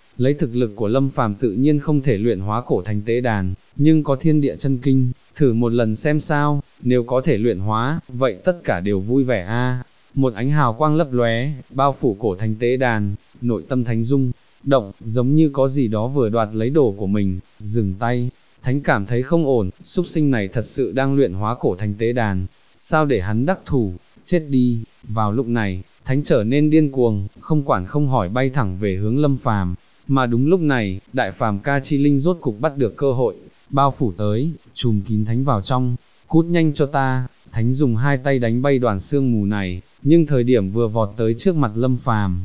lấy thực lực của Lâm Phàm tự nhiên không thể luyện hóa cổ thành tế đàn, nhưng có thiên địa chân kinh, thử một lần xem sao, nếu có thể luyện hóa, vậy tất cả đều vui vẻ a. Một ánh hào quang lấp lóe, bao phủ cổ thành tế đàn, nội tâm thánh rung động, giống như có gì đó vừa đoạt lấy đồ của mình, dừng tay. Thánh cảm thấy không ổn, súc sinh này thật sự đang luyện hóa cổ thành tế đàn, sao để hắn đắc thủ, chết đi. Vào lúc này, Thánh trở nên điên cuồng, không quản không hỏi bay thẳng về hướng Lâm Phàm. Mà đúng lúc này, đại phàm ca chi linh rốt cục bắt được cơ hội, bao phủ tới, trùm kín Thánh vào trong, cút nhanh cho ta. Thánh dùng hai tay đánh bay đoàn sương mù này, nhưng thời điểm vừa vọt tới trước mặt Lâm Phàm,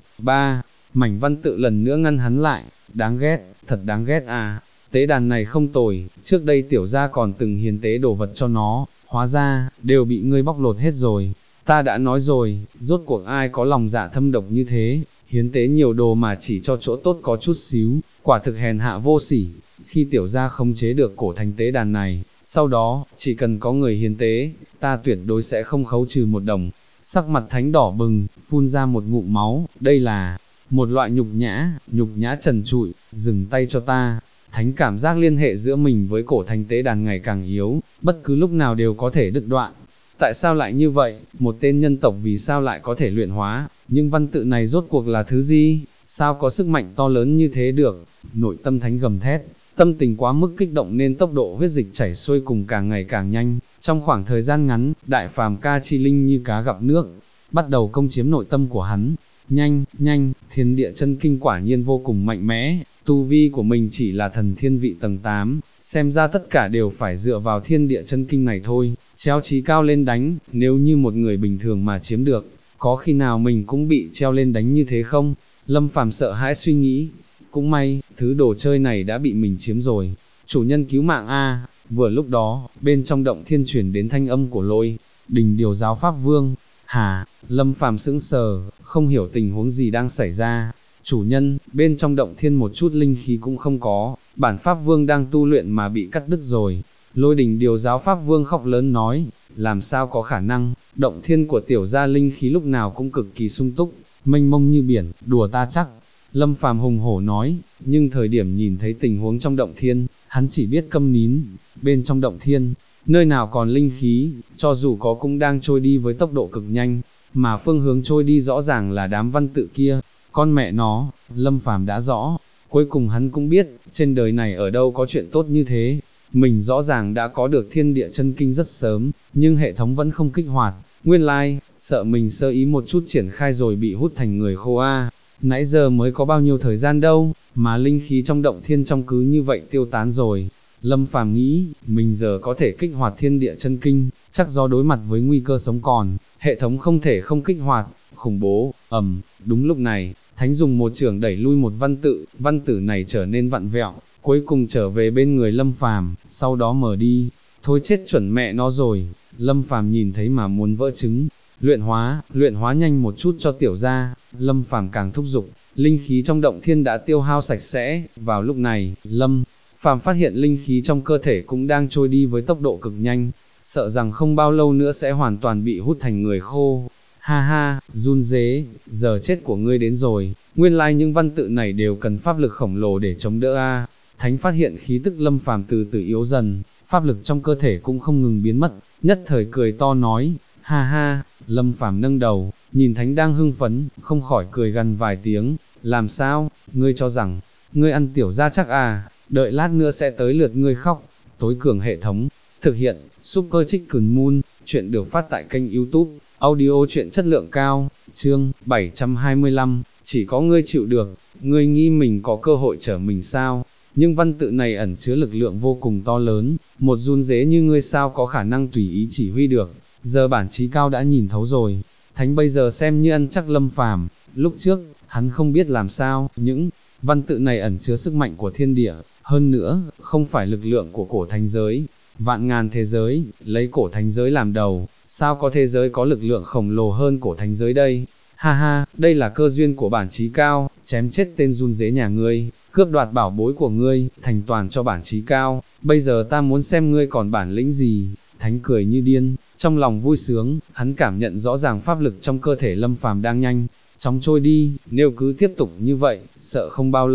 mảnh văn tự lần nữa ngăn hắn lại. Đáng ghét, thật đáng ghét à. Tế đàn này không tồi, trước đây tiểu gia còn từng hiến tế đồ vật cho nó, hóa ra, đều bị ngươi bóc lột hết rồi. Ta đã nói rồi, rốt cuộc ai có lòng dạ thâm độc như thế, hiến tế nhiều đồ mà chỉ cho chỗ tốt có chút xíu, quả thực hèn hạ vô sỉ. Khi tiểu gia không chế được cổ thành tế đàn này, sau đó, chỉ cần có người hiến tế, ta tuyệt đối sẽ không khấu trừ một đồng. Sắc mặt Thánh đỏ bừng, phun ra một ngụm máu, đây là một loại nhục nhã trần trụi, dừng tay cho ta. Thánh cảm giác liên hệ giữa mình với cổ thành tế đàn ngày càng yếu, bất cứ lúc nào đều có thể đứt đoạn. Tại sao lại như vậy, một tên nhân tộc vì sao lại có thể luyện hóa, nhưng văn tự này rốt cuộc là thứ gì, sao có sức mạnh to lớn như thế được. Nội tâm Thánh gầm thét, tâm tình quá mức kích động nên tốc độ huyết dịch chảy xuôi cùng càng ngày càng nhanh. Trong khoảng thời gian ngắn, đại phàm ca chi linh như cá gặp nước, bắt đầu công chiếm nội tâm của hắn. Nhanh, thiên địa chân kinh quả nhiên vô cùng mạnh mẽ, tu vi của mình chỉ là thần thiên vị tầng 8, xem ra tất cả đều phải dựa vào thiên địa chân kinh này thôi, treo chí cao lên đánh, nếu như một người bình thường mà chiếm được, có khi nào mình cũng bị treo lên đánh như thế không? Lâm Phàm sợ hãi suy nghĩ, cũng may, thứ đồ chơi này đã bị mình chiếm rồi, chủ nhân cứu mạng a. Vừa lúc đó, bên trong động thiên chuyển đến thanh âm của Lôi Đình Điều giáo Pháp Vương. Hả? Lâm Phàm sững sờ, không hiểu tình huống gì đang xảy ra. Chủ nhân, bên trong động thiên một chút linh khí cũng không có, bản Pháp Vương đang tu luyện mà bị cắt đứt rồi. Lôi Đình Điều giáo Pháp Vương khóc lớn nói, làm sao có khả năng, động thiên của tiểu gia linh khí lúc nào cũng cực kỳ sung túc, mênh mông như biển, đùa ta chắc. Lâm Phàm hùng hổ nói, nhưng thời điểm nhìn thấy tình huống trong động thiên, hắn chỉ biết câm nín. Bên trong động thiên, nơi nào còn linh khí, cho dù có cũng đang trôi đi với tốc độ cực nhanh, mà phương hướng trôi đi rõ ràng là đám văn tự kia. Con mẹ nó, Lâm Phàm đã rõ, cuối cùng hắn cũng biết, trên đời này ở đâu có chuyện tốt như thế. Mình rõ ràng đã có được thiên địa chân kinh rất sớm, nhưng hệ thống vẫn không kích hoạt. Nguyên lai, sợ mình sơ ý một chút triển khai rồi bị hút thành người khô a. Nãy giờ mới có bao nhiêu thời gian đâu, mà linh khí trong động thiên trong cứ như vậy tiêu tán rồi. Lâm Phàm nghĩ, mình giờ có thể kích hoạt thiên địa chân kinh, chắc do đối mặt với nguy cơ sống còn, hệ thống không thể không kích hoạt, khủng bố. Đúng lúc này, Thánh dùng một chưởng đẩy lui một văn tử này trở nên vặn vẹo, cuối cùng trở về bên người Lâm Phàm, sau đó mở đi. Thôi chết chuẩn mẹ nó rồi, Lâm Phàm nhìn thấy mà muốn vỡ trứng. Luyện hóa nhanh một chút cho tiểu gia. Lâm Phàm càng thúc giục, linh khí trong động thiên đã tiêu hao sạch sẽ. Vào lúc này, Lâm Phàm phát hiện linh khí trong cơ thể cũng đang trôi đi với tốc độ cực nhanh, sợ rằng không bao lâu nữa sẽ hoàn toàn bị hút thành người khô. Ha ha, run rế, giờ chết của ngươi đến rồi, nguyên lai những văn tự này đều cần pháp lực khổng lồ để chống đỡ a. Thánh phát hiện khí tức Lâm Phàm từ từ yếu dần, pháp lực trong cơ thể cũng không ngừng biến mất, nhất thời cười to nói, ha ha. Lâm Phàm nâng đầu, nhìn Thánh đang hưng phấn, không khỏi cười gằn vài tiếng, làm sao, ngươi cho rằng, ngươi ăn tiểu gia chắc à, đợi lát nữa sẽ tới lượt ngươi khóc. Tối cường hệ thống, thực hiện, Super Chicken Moon, chuyện được phát tại kênh YouTube, audio chuyện chất lượng cao, chương 725, chỉ có ngươi chịu được, ngươi nghĩ mình có cơ hội trở mình sao? Nhưng văn tự này ẩn chứa lực lượng vô cùng to lớn, một run rế như ngươi sao có khả năng tùy ý chỉ huy được, giờ bản chí cao đã nhìn thấu rồi. Thánh bây giờ xem như ăn chắc Lâm Phàm, lúc trước, hắn không biết làm sao, những văn tự này ẩn chứa sức mạnh của thiên địa, hơn nữa, không phải lực lượng của cổ thánh giới, vạn ngàn thế giới, lấy cổ thánh giới làm đầu, sao có thế giới có lực lượng khổng lồ hơn cổ thánh giới đây? Ha ha, đây là cơ duyên của bản chí cao, chém chết tên run rế nhà ngươi, cướp đoạt bảo bối của ngươi, thành toàn cho bản chí cao, bây giờ ta muốn xem ngươi còn bản lĩnh gì. Thánh cười như điên, trong lòng vui sướng, hắn cảm nhận rõ ràng pháp lực trong cơ thể Lâm Phàm đang nhanh chóng trôi đi, nếu cứ tiếp tục như vậy, sợ không bao lâu,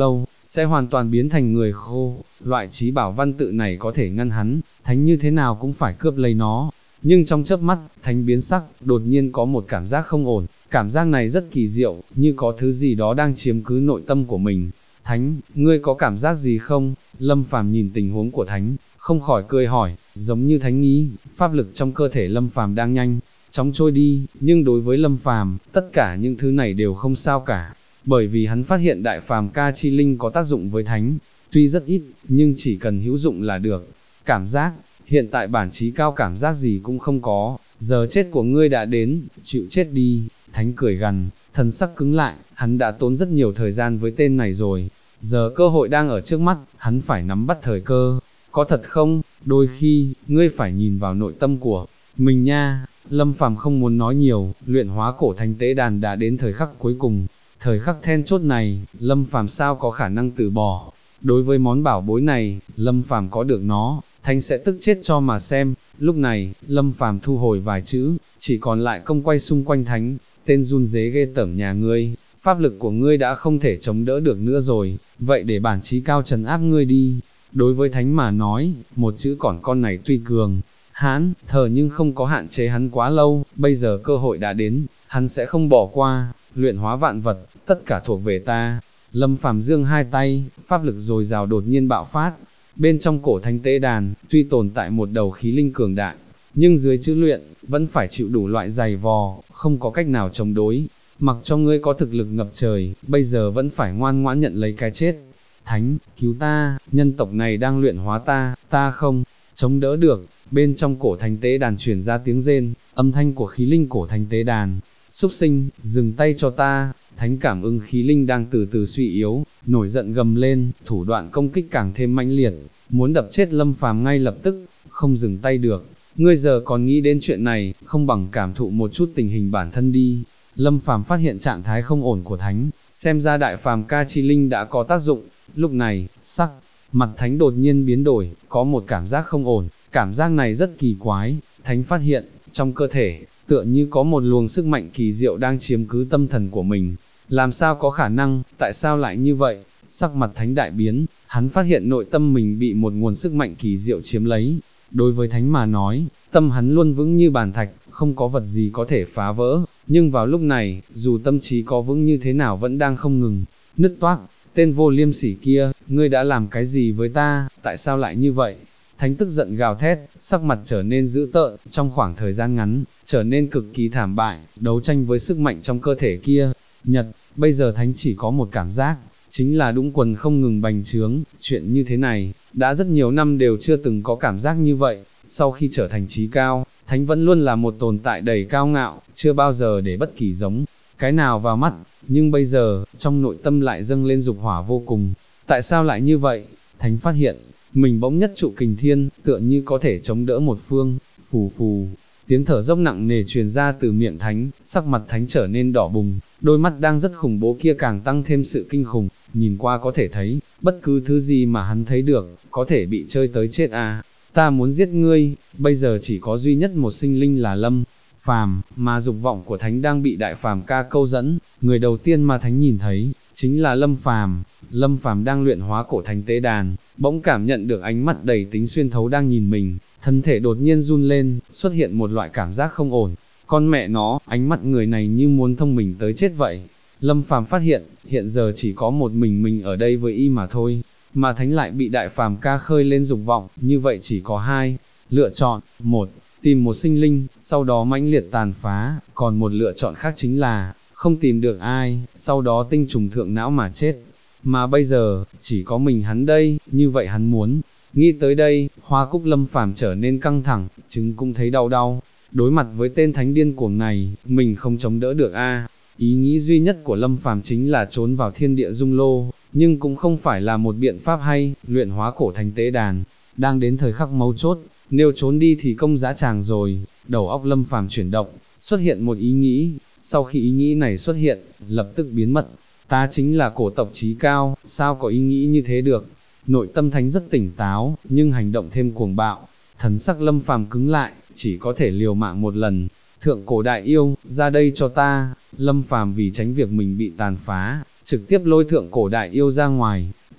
sẽ hoàn toàn biến thành người khô, loại trí bảo văn tự này có thể ngăn hắn, thánh như thế nào cũng phải cướp lấy nó. Nhưng trong chớp mắt, thánh biến sắc, đột nhiên có một cảm giác không ổn, cảm giác này rất kỳ diệu, như có thứ gì đó đang chiếm cứ nội tâm của mình. Thánh, ngươi có cảm giác gì không? Lâm Phàm nhìn tình huống của thánh, không khỏi cười hỏi, giống như thánh nghĩ, pháp lực trong cơ thể Lâm Phàm đang nhanh chóng trôi đi, nhưng đối với Lâm Phàm, tất cả những thứ này đều không sao cả, bởi vì hắn phát hiện đại phàm ca chi linh có tác dụng với thánh, tuy rất ít, nhưng chỉ cần hữu dụng là được. Cảm giác, hiện tại bản trí cao cảm giác gì cũng không có, giờ chết của ngươi đã đến, chịu chết đi. Thánh cười gằn, thần sắc cứng lại, hắn đã tốn rất nhiều thời gian với tên này rồi, giờ cơ hội đang ở trước mắt, hắn phải nắm bắt thời cơ. Có thật không? Đôi khi, ngươi phải nhìn vào nội tâm của mình nha. Lâm Phàm không muốn nói nhiều, luyện hóa cổ thánh tế đàn đã đến thời khắc cuối cùng. Thời khắc then chốt này, Lâm Phàm sao có khả năng từ bỏ. Đối với món bảo bối này, Lâm Phàm có được nó, thánh sẽ tức chết cho mà xem. Lúc này, Lâm Phàm thu hồi vài chữ, chỉ còn lại công quay xung quanh thánh. Tên run rế ghê tởm nhà ngươi, pháp lực của ngươi đã không thể chống đỡ được nữa rồi, vậy để bản trí cao trấn áp ngươi đi. Đối với thánh mà nói, một chữ còn con này tuy cường hãn, thờ nhưng không có hạn chế hắn quá lâu, bây giờ cơ hội đã đến, hắn sẽ không bỏ qua. Luyện hóa vạn vật, tất cả thuộc về ta. Lâm Phàm giương hai tay, pháp lực dồi dào đột nhiên bạo phát. Bên trong cổ thánh tế đàn, tuy tồn tại một đầu khí linh cường đại, nhưng dưới chữ luyện, vẫn phải chịu đủ loại dày vò, không có cách nào chống đối. Mặc cho ngươi có thực lực ngập trời, bây giờ vẫn phải ngoan ngoãn nhận lấy cái chết. Thánh, cứu ta, nhân tộc này đang luyện hóa ta, ta không chống đỡ được. Bên trong cổ thánh tế đàn truyền ra tiếng rên, âm thanh của khí linh cổ thánh tế đàn. Súc sinh, dừng tay cho ta. Thánh cảm ứng khí linh đang từ từ suy yếu, nổi giận gầm lên, thủ đoạn công kích càng thêm mãnh liệt, muốn đập chết Lâm Phàm ngay lập tức, không dừng tay được. Ngươi giờ còn nghĩ đến chuyện này, không bằng cảm thụ một chút tình hình bản thân đi. Lâm Phàm phát hiện trạng thái không ổn của thánh, xem ra đại phàm ca chi linh đã có tác dụng. Lúc này, sắc mặt thánh đột nhiên biến đổi, có một cảm giác không ổn, cảm giác này rất kỳ quái. Thánh phát hiện, trong cơ thể, tựa như có một luồng sức mạnh kỳ diệu đang chiếm cứ tâm thần của mình. Làm sao có khả năng, tại sao lại như vậy? Sắc mặt thánh đại biến, hắn phát hiện nội tâm mình bị một nguồn sức mạnh kỳ diệu chiếm lấy. Đối với thánh mà nói, tâm hắn luôn vững như bàn thạch, không có vật gì có thể phá vỡ, nhưng vào lúc này, dù tâm trí có vững như thế nào vẫn đang không ngừng nứt toác. Tên vô liêm sỉ kia, ngươi đã làm cái gì với ta, tại sao lại như vậy? Thánh tức giận gào thét, sắc mặt trở nên dữ tợn, trong khoảng thời gian ngắn, trở nên cực kỳ thảm bại, đấu tranh với sức mạnh trong cơ thể kia. Bây giờ thánh chỉ có một cảm giác, chính là đũng quần không ngừng bành trướng. Chuyện như thế này, đã rất nhiều năm đều chưa từng có cảm giác như vậy. Sau khi trở thành trí cao, thánh vẫn luôn là một tồn tại đầy cao ngạo, chưa bao giờ để bất kỳ giống cái nào vào mắt, nhưng bây giờ, trong nội tâm lại dâng lên dục hỏa vô cùng. Tại sao lại như vậy? Thánh phát hiện, mình bỗng nhất trụ kình thiên, tựa như có thể chống đỡ một phương. Phù phù, tiếng thở dốc nặng nề truyền ra từ miệng thánh, sắc mặt thánh trở nên đỏ bừng, đôi mắt đang rất khủng bố kia càng tăng thêm sự kinh khủng, nhìn qua có thể thấy, bất cứ thứ gì mà hắn thấy được, có thể bị chơi tới chết à. Ta muốn giết ngươi, bây giờ chỉ có duy nhất một sinh linh là Lâm Phàm, mà dục vọng của thánh đang bị đại phàm ca câu dẫn. Người đầu tiên mà thánh nhìn thấy, chính là Lâm Phàm. Lâm Phàm đang luyện hóa cổ thánh tế đàn, bỗng cảm nhận được ánh mắt đầy tính xuyên thấu đang nhìn mình, thân thể đột nhiên run lên, xuất hiện một loại cảm giác không ổn. Con mẹ nó, ánh mắt người này như muốn thông mình tới chết vậy. Lâm Phàm phát hiện, hiện giờ chỉ có một mình ở đây với y mà thôi, mà thánh lại bị đại phàm ca khơi lên dục vọng, như vậy chỉ có hai lựa chọn. Một, tìm một sinh linh, sau đó mãnh liệt tàn phá, còn một lựa chọn khác chính là, không tìm được ai, sau đó tinh trùng thượng não mà chết. Mà bây giờ, chỉ có mình hắn đây, như vậy hắn muốn. Nghĩ tới đây, hoa cúc Lâm Phàm trở nên căng thẳng, chứng cũng thấy đau đau. Đối mặt với tên thánh điên cuồng này, mình không chống đỡ được a. Ý nghĩ duy nhất của Lâm Phàm chính là trốn vào thiên địa dung lô, nhưng cũng không phải là một biện pháp hay. Luyện hóa cổ thánh tế đàn, đang đến thời khắc mấu chốt, nếu trốn đi thì công dã tràng rồi. Đầu óc Lâm Phàm chuyển động, xuất hiện một ý nghĩ, sau khi ý nghĩ này xuất hiện, lập tức biến mất. Ta chính là cổ tộc trí cao, sao có ý nghĩ như thế được? Nội tâm thánh rất tỉnh táo, nhưng hành động thêm cuồng bạo. Thần sắc Lâm Phàm cứng lại, chỉ có thể liều mạng một lần. Thượng cổ đại yêu, ra đây cho ta. Lâm Phàm vì tránh việc mình bị tàn phá, trực tiếp lôi thượng cổ đại yêu ra ngoài.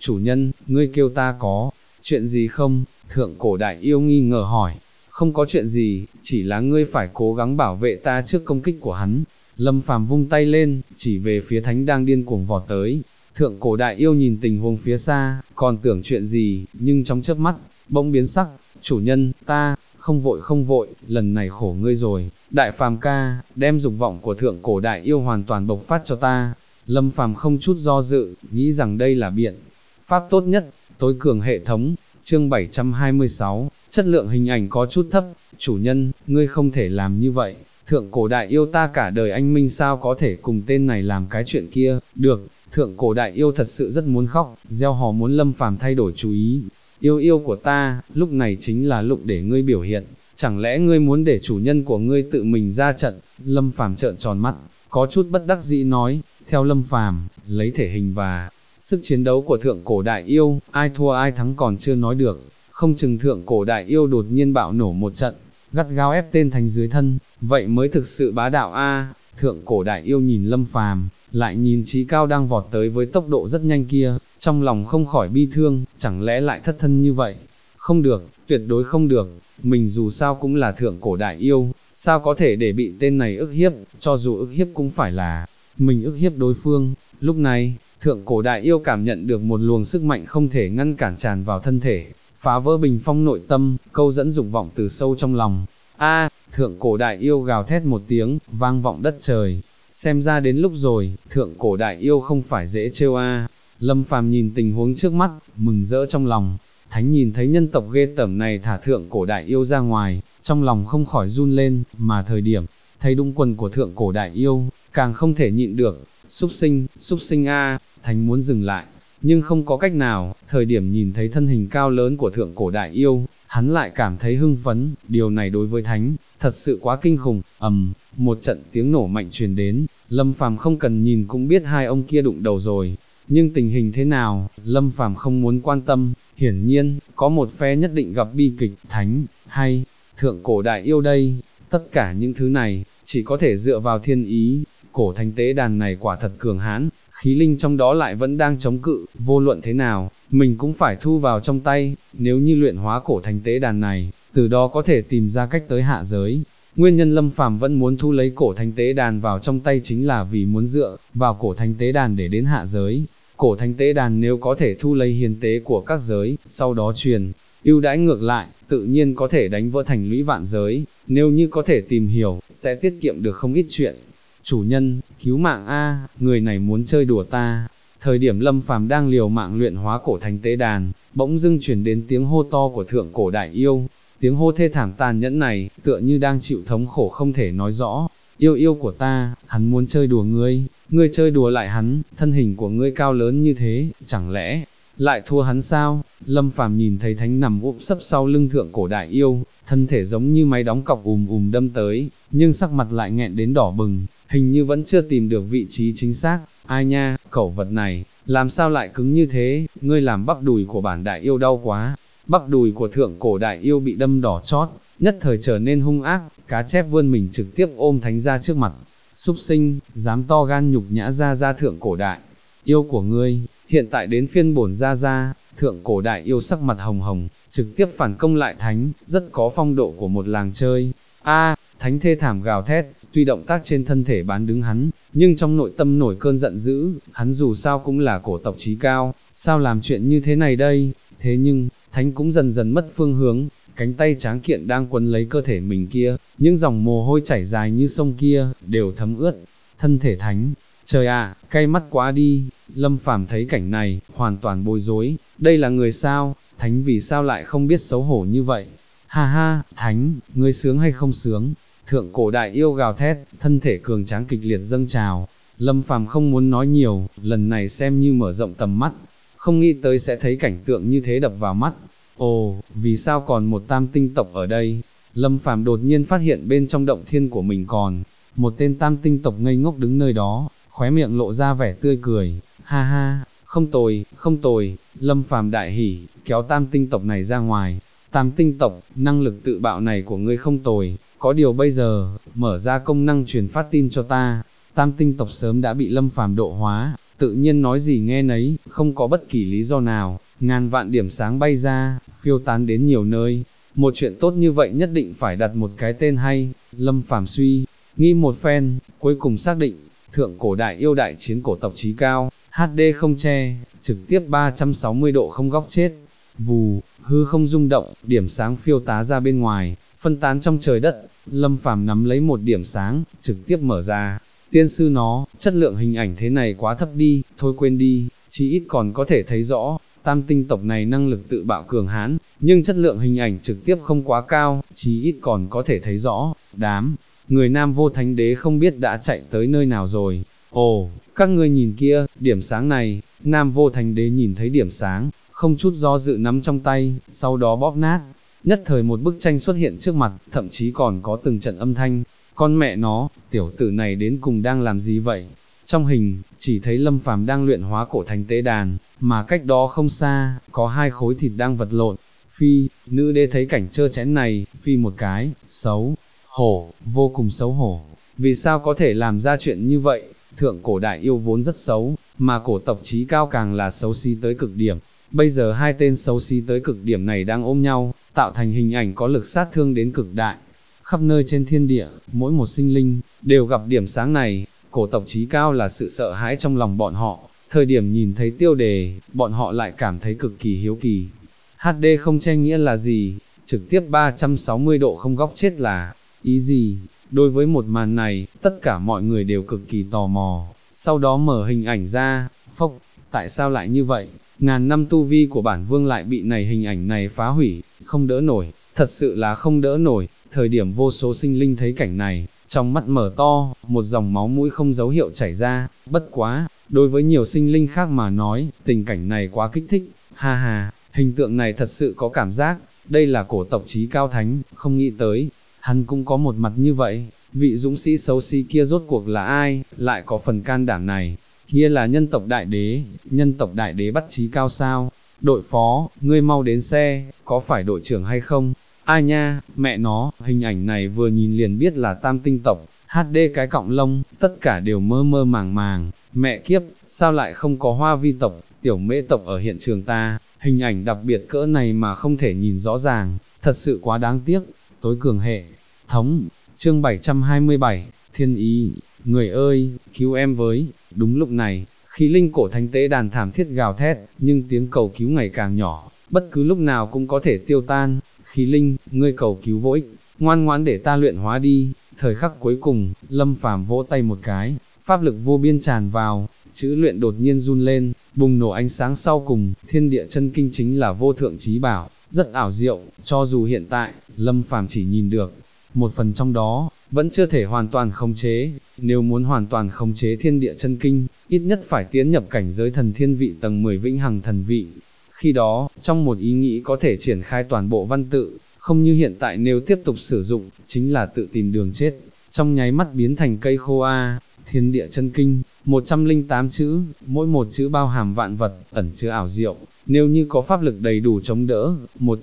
chủ nhân, ngươi kêu ta có chuyện gì không? Thượng cổ đại yêu nghi ngờ hỏi. Không có chuyện gì, chỉ là ngươi phải cố gắng bảo vệ ta trước công kích của hắn. Lâm Phàm vung tay lên, chỉ về phía thánh đang điên cuồng vọt tới. Thượng cổ đại yêu nhìn tình huống phía xa, còn tưởng chuyện gì, nhưng trong chớp mắt, bỗng biến sắc. Chủ nhân, ta, không vội, lần này khổ ngươi rồi. Đại phàm ca, đem dục vọng của thượng cổ đại yêu hoàn toàn bộc phát cho ta. Lâm Phàm không chút do dự, nghĩ rằng đây là biện pháp tốt nhất. Tối cường hệ thống, chương 726, chất lượng hình ảnh có chút thấp. Chủ nhân, ngươi không thể làm như vậy. Thượng cổ đại yêu ta cả đời anh minh sao có thể cùng tên này làm cái chuyện kia, được. Thượng cổ đại yêu thật sự rất muốn khóc, gieo hò muốn Lâm Phàm thay đổi chú ý. Yêu của ta, lúc này chính là lúc để ngươi biểu hiện, chẳng lẽ ngươi muốn để chủ nhân của ngươi tự mình ra trận? Lâm Phàm trợn tròn mắt, có chút bất đắc dĩ nói. Theo Lâm Phàm, lấy thể hình và sức chiến đấu của thượng cổ đại yêu, ai thua ai thắng còn chưa nói được, không chừng thượng cổ đại yêu đột nhiên bạo nổ một trận, gắt gao ép tên thành dưới thân, vậy mới thực sự bá đạo a. Thượng cổ đại yêu nhìn Lâm Phàm, lại nhìn Chí Cao đang vọt tới với tốc độ rất nhanh kia, trong lòng không khỏi bi thương, chẳng lẽ lại thất thân như vậy? Không được, tuyệt đối không được, mình dù sao cũng là thượng cổ đại yêu, sao có thể để bị tên này ức hiếp, cho dù ức hiếp cũng phải là mình ức hiếp đối phương. Lúc này, thượng cổ đại yêu cảm nhận được một luồng sức mạnh không thể ngăn cản tràn vào thân thể, phá vỡ bình phong nội tâm, câu dẫn dục vọng từ sâu trong lòng. A, thượng cổ đại yêu gào thét một tiếng, vang vọng đất trời. Xem ra đến lúc rồi, thượng cổ đại yêu không phải dễ trêu a. Lâm Phàm nhìn tình huống trước mắt, mừng rỡ trong lòng. Thánh nhìn thấy nhân tộc ghê tởm này thả thượng cổ đại yêu ra ngoài, trong lòng không khỏi run lên, mà thời điểm thấy đũng quần của thượng cổ đại yêu, càng không thể nhịn được. Súc sinh a. Thánh muốn dừng lại, nhưng không có cách nào. Thời điểm nhìn thấy thân hình cao lớn của thượng cổ đại yêu, hắn lại cảm thấy hưng phấn. Điều này đối với Thánh, thật sự quá kinh khủng. Một trận tiếng nổ mạnh truyền đến, Lâm Phàm không cần nhìn cũng biết hai ông kia đụng đầu rồi. Nhưng tình hình thế nào, Lâm Phàm không muốn quan tâm. Hiển nhiên, có một phe nhất định gặp bi kịch. Thánh, hay thượng cổ đại yêu đây? Tất cả những thứ này, chỉ có thể dựa vào thiên ý. Cổ thánh tế đàn này quả thật cường hãn, khí linh trong đó lại vẫn đang chống cự, vô luận thế nào, mình cũng phải thu vào trong tay. Nếu như luyện hóa cổ thánh tế đàn này, từ đó có thể tìm ra cách tới hạ giới. Nguyên nhân Lâm Phàm vẫn muốn thu lấy cổ thánh tế đàn vào trong tay chính là vì muốn dựa vào cổ thánh tế đàn để đến hạ giới. Cổ thánh tế đàn nếu có thể thu lấy hiến tế của các giới, sau đó truyền ưu đãi ngược lại, tự nhiên có thể đánh vỡ thành lũy vạn giới. Nếu như có thể tìm hiểu, sẽ tiết kiệm được không ít chuyện. Chủ nhân, cứu mạng a, người này muốn chơi đùa ta. Thời điểm Lâm Phàm đang liều mạng luyện hóa cổ thánh tế đàn, bỗng dưng truyền đến tiếng hô to của thượng cổ đại yêu. Tiếng hô thê thảm tàn nhẫn này, tựa như đang chịu thống khổ không thể nói rõ. Yêu của ta, hắn muốn chơi đùa ngươi chơi đùa lại hắn, thân hình của ngươi cao lớn như thế, chẳng lẽ lại thua hắn sao? Lâm Phàm nhìn thấy Thánh nằm úp sấp sau lưng thượng cổ đại yêu, thân thể giống như máy đóng cọc đâm tới, nhưng sắc mặt lại nghẹn đến đỏ bừng, hình như vẫn chưa tìm được vị trí chính xác. Ai nha, cẩu vật này, làm sao lại cứng như thế, ngươi làm bắp đùi của bản đại yêu đau quá. Bắp đùi của thượng cổ đại yêu bị đâm đỏ chót, nhất thời trở nên hung ác, cá chép vươn mình trực tiếp ôm Thánh ra trước mặt. Súc sinh, dám to gan nhục nhã ra thượng cổ đại yêu của ngươi, hiện tại đến phiên bổn ra. Thượng cổ đại yêu sắc mặt hồng hồng, trực tiếp phản công lại Thánh, rất có phong độ của một làng chơi. A, Thánh thê thảm gào thét, tuy động tác trên thân thể bán đứng hắn, nhưng trong nội tâm nổi cơn giận dữ, hắn dù sao cũng là cổ tộc chí cao, sao làm chuyện như thế này đây? Thế nhưng, Thánh cũng dần dần mất phương hướng, cánh tay tráng kiện đang quấn lấy cơ thể mình kia, những dòng mồ hôi chảy dài như sông kia, đều thấm ướt thân thể Thánh. Trời ạ, cay mắt quá đi. Lâm Phàm thấy cảnh này, hoàn toàn bối rối, đây là người sao? Thánh vì sao lại không biết xấu hổ như vậy? Ha ha, Thánh, ngươi sướng hay không sướng? Thượng cổ đại yêu gào thét, thân thể cường tráng kịch liệt dâng trào. Lâm Phàm không muốn nói nhiều, lần này xem như mở rộng tầm mắt, không nghĩ tới sẽ thấy cảnh tượng như thế đập vào mắt. Ồ, vì sao còn một tam tinh tộc ở đây? Lâm Phàm đột nhiên phát hiện bên trong động thiên của mình còn một tên tam tinh tộc ngây ngốc đứng nơi đó, khóe miệng lộ ra vẻ tươi cười. Ha ha, không tồi. Lâm Phàm đại hỉ, kéo tam tinh tộc này ra ngoài. Tam tinh tộc, năng lực tự bạo này của ngươi không tồi, có điều bây giờ, mở ra công năng truyền phát tin cho ta. Tam tinh tộc sớm đã bị Lâm Phàm độ hóa, tự nhiên nói gì nghe nấy, không có bất kỳ lý do nào, ngàn vạn điểm sáng bay ra, phiêu tán đến nhiều nơi. Một chuyện tốt như vậy nhất định phải đặt một cái tên hay. Lâm Phàm suy nghĩ một phen, cuối cùng xác định, thượng cổ đại yêu đại chiến cổ tộc trí cao, HD không che, trực tiếp 360 độ không góc chết. Vù, hư không rung động, điểm sáng phiêu tá ra bên ngoài, phân tán trong trời đất. Lâm Phàm nắm lấy một điểm sáng, trực tiếp mở ra. Tiên sư nó, chất lượng hình ảnh thế này quá thấp đi, thôi quên đi, chỉ ít còn có thể thấy rõ, tam tinh tộc này năng lực tự bạo cường hãn, nhưng chất lượng hình ảnh trực tiếp không quá cao, chỉ ít còn có thể thấy rõ, đám người Nam Vô Thánh Đế không biết đã chạy tới nơi nào rồi. Ồ, các ngươi nhìn kia, điểm sáng này. Nam Vô Thánh Đế nhìn thấy điểm sáng, không chút do dự nắm trong tay, sau đó bóp nát. Nhất thời một bức tranh xuất hiện trước mặt, thậm chí còn có từng trận âm thanh. Con mẹ nó, tiểu tử này đến cùng đang làm gì vậy? Trong hình, chỉ thấy Lâm Phàm đang luyện hóa cổ thánh tế đàn, mà cách đó không xa, có hai khối thịt đang vật lộn. Phi, nữ đế thấy cảnh trơ chẽn này, phi một cái, xấu hổ, vô cùng xấu hổ. Vì sao có thể làm ra chuyện như vậy? Thượng cổ đại yêu vốn rất xấu, mà cổ tộc trí cao càng là xấu xí tới cực điểm. Bây giờ hai tên xấu xí tới cực điểm này đang ôm nhau, tạo thành hình ảnh có lực sát thương đến cực đại. Khắp nơi trên thiên địa, mỗi một sinh linh, đều gặp điểm sáng này, cổ tộc trí cao là sự sợ hãi trong lòng bọn họ. Thời điểm nhìn thấy tiêu đề, bọn họ lại cảm thấy cực kỳ hiếu kỳ. HD không che nghĩa là gì? Trực tiếp 360 độ không góc chết là ý gì? Đối với một màn này, tất cả mọi người đều cực kỳ tò mò. Sau đó mở hình ảnh ra, phốc, tại sao lại như vậy? Ngàn năm tu vi của bản vương lại bị này hình ảnh này phá hủy, không đỡ nổi, thật sự là không đỡ nổi. Thời điểm vô số sinh linh thấy cảnh này, trong mắt mở to, một dòng máu mũi không dấu hiệu chảy ra. Bất quá, đối với nhiều sinh linh khác mà nói, tình cảnh này quá kích thích. Ha ha, hình tượng này thật sự có cảm giác, đây là cổ tộc trí cao thánh, không nghĩ tới, hắn cũng có một mặt như vậy. Vị dũng sĩ xấu xí kia rốt cuộc là ai, lại có phần can đảm này? Kia là nhân tộc đại đế bắt trí cao sao? Đội phó, ngươi mau đến xe, có phải đội trưởng hay không? Ai nha, mẹ nó, hình ảnh này vừa nhìn liền biết là tam tinh tộc, HD cái cọng lông, tất cả đều mơ mơ màng màng. Mẹ kiếp, sao lại không có Hoa Vi tộc, Tiểu Mễ tộc ở hiện trường ta? Hình ảnh đặc biệt cỡ này mà không thể nhìn rõ ràng, thật sự quá đáng tiếc. Tối cường hệ thống, chương 727, Thiên Ý, người ơi, cứu em với. Đúng lúc này, khí linh cổ thánh tế đàn thảm thiết gào thét, nhưng tiếng cầu cứu ngày càng nhỏ, bất cứ lúc nào cũng có thể tiêu tan. Khí linh, ngươi cầu cứu vô ích, ngoan ngoãn để ta luyện hóa đi. Thời khắc cuối cùng, Lâm Phàm vỗ tay một cái, pháp lực vô biên tràn vào, chữ luyện đột nhiên run lên, bùng nổ ánh sáng sau cùng. Thiên địa chân kinh chính là vô thượng trí bảo, rất ảo diệu, cho dù hiện tại, Lâm Phàm chỉ nhìn được một phần trong đó, vẫn chưa thể hoàn toàn khống chế. Nếu muốn hoàn toàn khống chế thiên địa chân kinh, ít nhất phải tiến nhập cảnh giới thần thiên vị tầng 10 vĩnh hằng thần vị. Khi đó, trong một ý nghĩ có thể triển khai toàn bộ văn tự, không như hiện tại nếu tiếp tục sử dụng, chính là tự tìm đường chết, trong nháy mắt biến thành cây khô a. Thiên địa chân kinh, 108 chữ, mỗi một chữ bao hàm vạn vật, ẩn chứa ảo diệu, nếu như có pháp lực đầy đủ chống đỡ,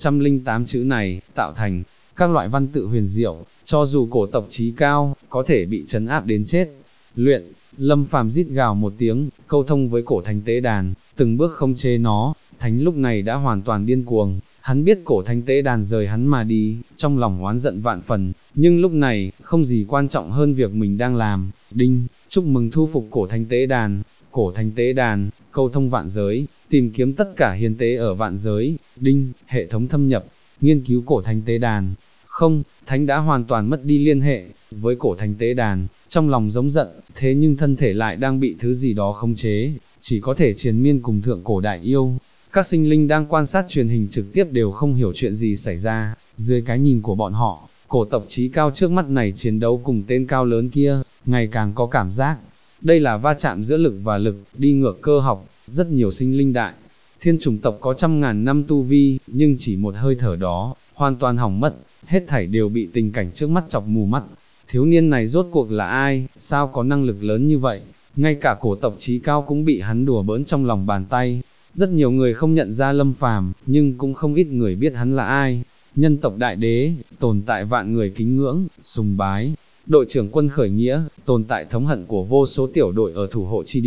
108 chữ này, tạo thành các loại văn tự huyền diệu, cho dù cổ tộc trí cao, có thể bị trấn áp đến chết. Luyện, Lâm Phàm rít gào một tiếng, câu thông với cổ thánh tế đàn, từng bước không chế nó. Thánh lúc này đã hoàn toàn điên cuồng, hắn biết cổ thánh tế đàn rời hắn mà đi, trong lòng oán giận vạn phần, nhưng lúc này, không gì quan trọng hơn việc mình đang làm. Đinh, chúc mừng thu phục cổ thánh tế đàn. Cổ thánh tế đàn, câu thông vạn giới, tìm kiếm tất cả hiền tế ở vạn giới. Đinh, hệ thống thâm nhập, nghiên cứu cổ thánh tế đàn. Không, thánh đã hoàn toàn mất đi liên hệ với cổ thánh tế đàn, trong lòng giống giận, thế nhưng thân thể lại đang bị thứ gì đó khống chế, chỉ có thể triền miên cùng thượng cổ đại yêu. Các sinh linh đang quan sát truyền hình trực tiếp đều không hiểu chuyện gì xảy ra, dưới cái nhìn của bọn họ, cổ tộc trí cao trước mắt này chiến đấu cùng tên cao lớn kia, ngày càng có cảm giác. Đây là va chạm giữa lực và lực, đi ngược cơ học, rất nhiều sinh linh đại. Thiên chủng tộc có trăm ngàn năm tu vi, nhưng chỉ một hơi thở đó, hoàn toàn hỏng mất, hết thảy đều bị tình cảnh trước mắt chọc mù mắt. Thiếu niên này rốt cuộc là ai, sao có năng lực lớn như vậy, ngay cả cổ tộc trí cao cũng bị hắn đùa bỡn trong lòng bàn tay. Rất nhiều người không nhận ra Lâm Phàm, nhưng cũng không ít người biết hắn là ai. Nhân tộc đại đế, tồn tại vạn người kính ngưỡng, sùng bái. Đội trưởng quân khởi nghĩa, tồn tại thống hận của vô số tiểu đội ở thủ hộ chi địa.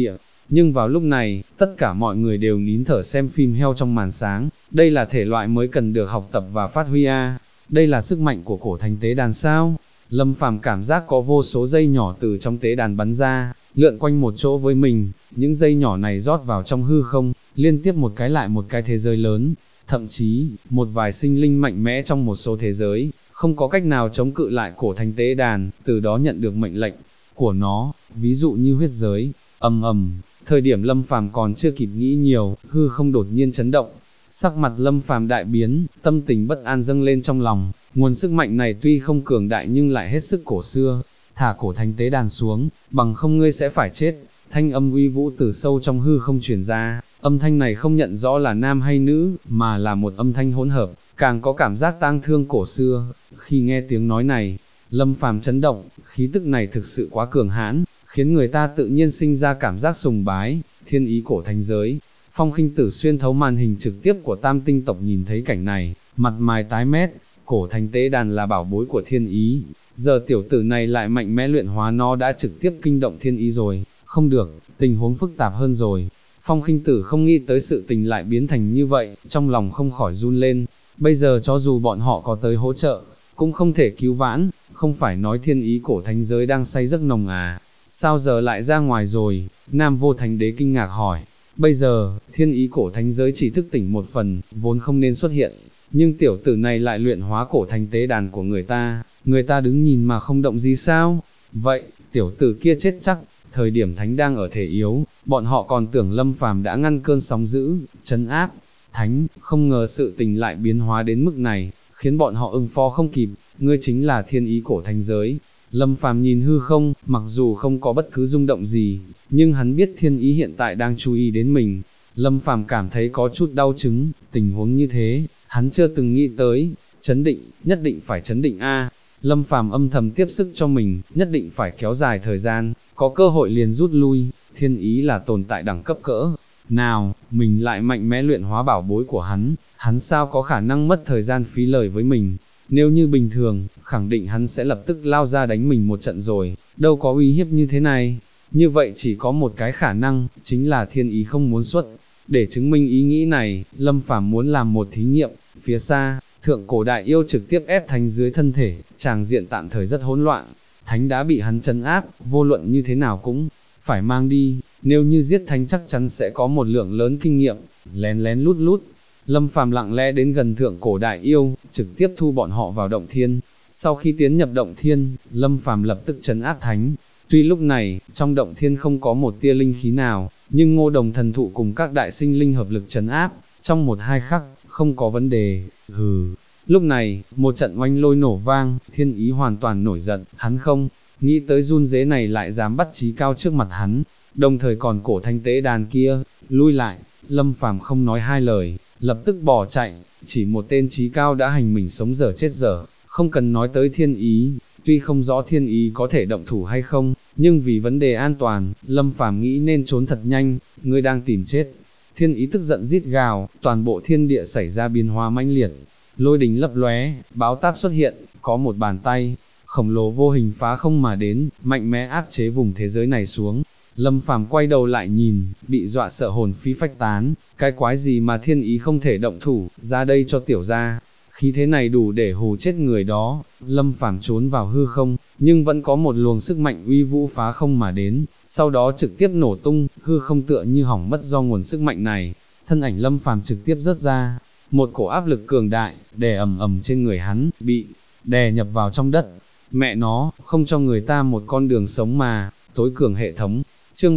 Nhưng vào lúc này, tất cả mọi người đều nín thở xem phim heo trong màn sáng, đây là thể loại mới cần được học tập và phát huy a. Đây là sức mạnh của cổ thánh tế đàn sao? Lâm Phàm cảm giác có vô số dây nhỏ từ trong tế đàn bắn ra, lượn quanh một chỗ với mình, những dây nhỏ này rót vào trong hư không, liên tiếp một cái lại một cái thế giới lớn, thậm chí, một vài sinh linh mạnh mẽ trong một số thế giới, không có cách nào chống cự lại cổ thánh tế đàn, từ đó nhận được mệnh lệnh của nó, ví dụ như huyết giới, ầm ầm. Thời điểm Lâm Phàm còn chưa kịp nghĩ nhiều, hư không đột nhiên chấn động, sắc mặt Lâm Phàm đại biến, tâm tình bất an dâng lên trong lòng, nguồn sức mạnh này tuy không cường đại nhưng lại hết sức cổ xưa, thả cổ thánh tế đàn xuống, bằng không ngươi sẽ phải chết. Thanh âm uy vũ từ sâu trong hư không truyền ra, âm thanh này không nhận rõ là nam hay nữ, mà là một âm thanh hỗn hợp, càng có cảm giác tang thương cổ xưa. Khi nghe tiếng nói này, Lâm Phàm chấn động, khí tức này thực sự quá cường hãn, khiến người ta tự nhiên sinh ra cảm giác sùng bái. Thiên ý cổ thánh giới. Phong Khinh Tử xuyên thấu màn hình trực tiếp của Tam Tinh tộc nhìn thấy cảnh này, mặt mày tái mét. Cổ thánh tế đàn là bảo bối của thiên ý, giờ tiểu tử này lại mạnh mẽ luyện hóa nó đã trực tiếp kinh động thiên ý rồi. Không được, tình huống phức tạp hơn rồi. Phong Khinh Tử không nghĩ tới sự tình lại biến thành như vậy, trong lòng không khỏi run lên. Bây giờ cho dù bọn họ có tới hỗ trợ, cũng không thể cứu vãn. Không phải nói thiên ý cổ thánh giới đang say giấc nồng à, sao giờ lại ra ngoài rồi? Nam Vô Thánh Đế kinh ngạc hỏi. Bây giờ, thiên ý cổ thánh giới chỉ thức tỉnh một phần, vốn không nên xuất hiện, nhưng tiểu tử này lại luyện hóa cổ thánh tế đàn của người ta đứng nhìn mà không động gì sao? Vậy, tiểu tử kia chết chắc. Thời điểm thánh đang ở thể yếu, bọn họ còn tưởng Lâm Phàm đã ngăn cơn sóng dữ, trấn áp thánh, không ngờ sự tình lại biến hóa đến mức này, khiến bọn họ ứng phó không kịp. Ngươi chính là thiên ý cổ thánh giới. Lâm Phàm nhìn hư không, mặc dù không có bất cứ rung động gì, nhưng hắn biết thiên ý hiện tại đang chú ý đến mình. Lâm Phàm cảm thấy có chút đau chứng, tình huống như thế, hắn chưa từng nghĩ tới. Chấn định, nhất định phải chấn định a. Lâm Phàm âm thầm tiếp sức cho mình, nhất định phải kéo dài thời gian, có cơ hội liền rút lui. Thiên ý là tồn tại đẳng cấp cỡ nào, mình lại mạnh mẽ luyện hóa bảo bối của hắn sao có khả năng mất thời gian phí lời với mình. Nếu như bình thường, khẳng định hắn sẽ lập tức lao ra đánh mình một trận rồi, đâu có uy hiếp như thế này. Như vậy chỉ có một cái khả năng, chính là thiên ý không muốn xuất. Để chứng minh ý nghĩ này, Lâm Phàm muốn làm một thí nghiệm. Phía xa, thượng cổ đại yêu trực tiếp ép thánh dưới thân thể, tràng diện tạm thời rất hỗn loạn. Thánh đã bị hắn trấn áp, vô luận như thế nào cũng phải mang đi, nếu như giết thánh chắc chắn sẽ có một lượng lớn kinh nghiệm. Lén lén lút lút, Lâm Phàm lặng lẽ đến gần thượng cổ đại yêu, trực tiếp thu bọn họ vào động thiên. Sau khi tiến nhập động thiên, Lâm Phàm lập tức trấn áp thánh. Tuy lúc này, trong động thiên không có một tia linh khí nào, nhưng Ngô Đồng thần thụ cùng các đại sinh linh hợp lực trấn áp, trong một hai khắc, không có vấn đề. Hừ. Lúc này, một trận oanh lôi nổ vang, thiên ý hoàn toàn nổi giận, hắn không nghĩ tới run dế này lại dám bắt Chí Cao trước mặt hắn, đồng thời còn cổ thanh tế đàn kia, lui lại. Lâm Phàm không nói hai lời, lập tức bỏ chạy. Chỉ một tên Chí Cao đã hành mình sống dở chết dở, không cần nói tới thiên ý. Tuy không rõ thiên ý có thể động thủ hay không, nhưng vì vấn đề an toàn, Lâm Phàm nghĩ nên trốn thật nhanh. Ngươi đang tìm chết. Thiên ý tức giận rít gào, toàn bộ thiên địa xảy ra biến hóa mãnh liệt, lôi đình lấp lóe, báo táp xuất hiện, có một bàn tay khổng lồ vô hình phá không mà đến, mạnh mẽ áp chế vùng thế giới này xuống. Lâm Phàm quay đầu lại nhìn, bị dọa sợ hồn phi phách tán, cái quái gì mà thiên ý không thể động thủ, ra đây cho tiểu gia. Khí thế này đủ để hù chết người đó. Lâm Phàm trốn vào hư không, nhưng vẫn có một luồng sức mạnh uy vũ phá không mà đến, sau đó trực tiếp nổ tung, hư không tựa như hỏng mất do nguồn sức mạnh này. Thân ảnh Lâm Phàm trực tiếp rớt ra, một cổ áp lực cường đại, đè ầm ầm trên người hắn, bị đè nhập vào trong đất. Mẹ nó, không cho người ta một con đường sống mà. Tối cường hệ thống. Chương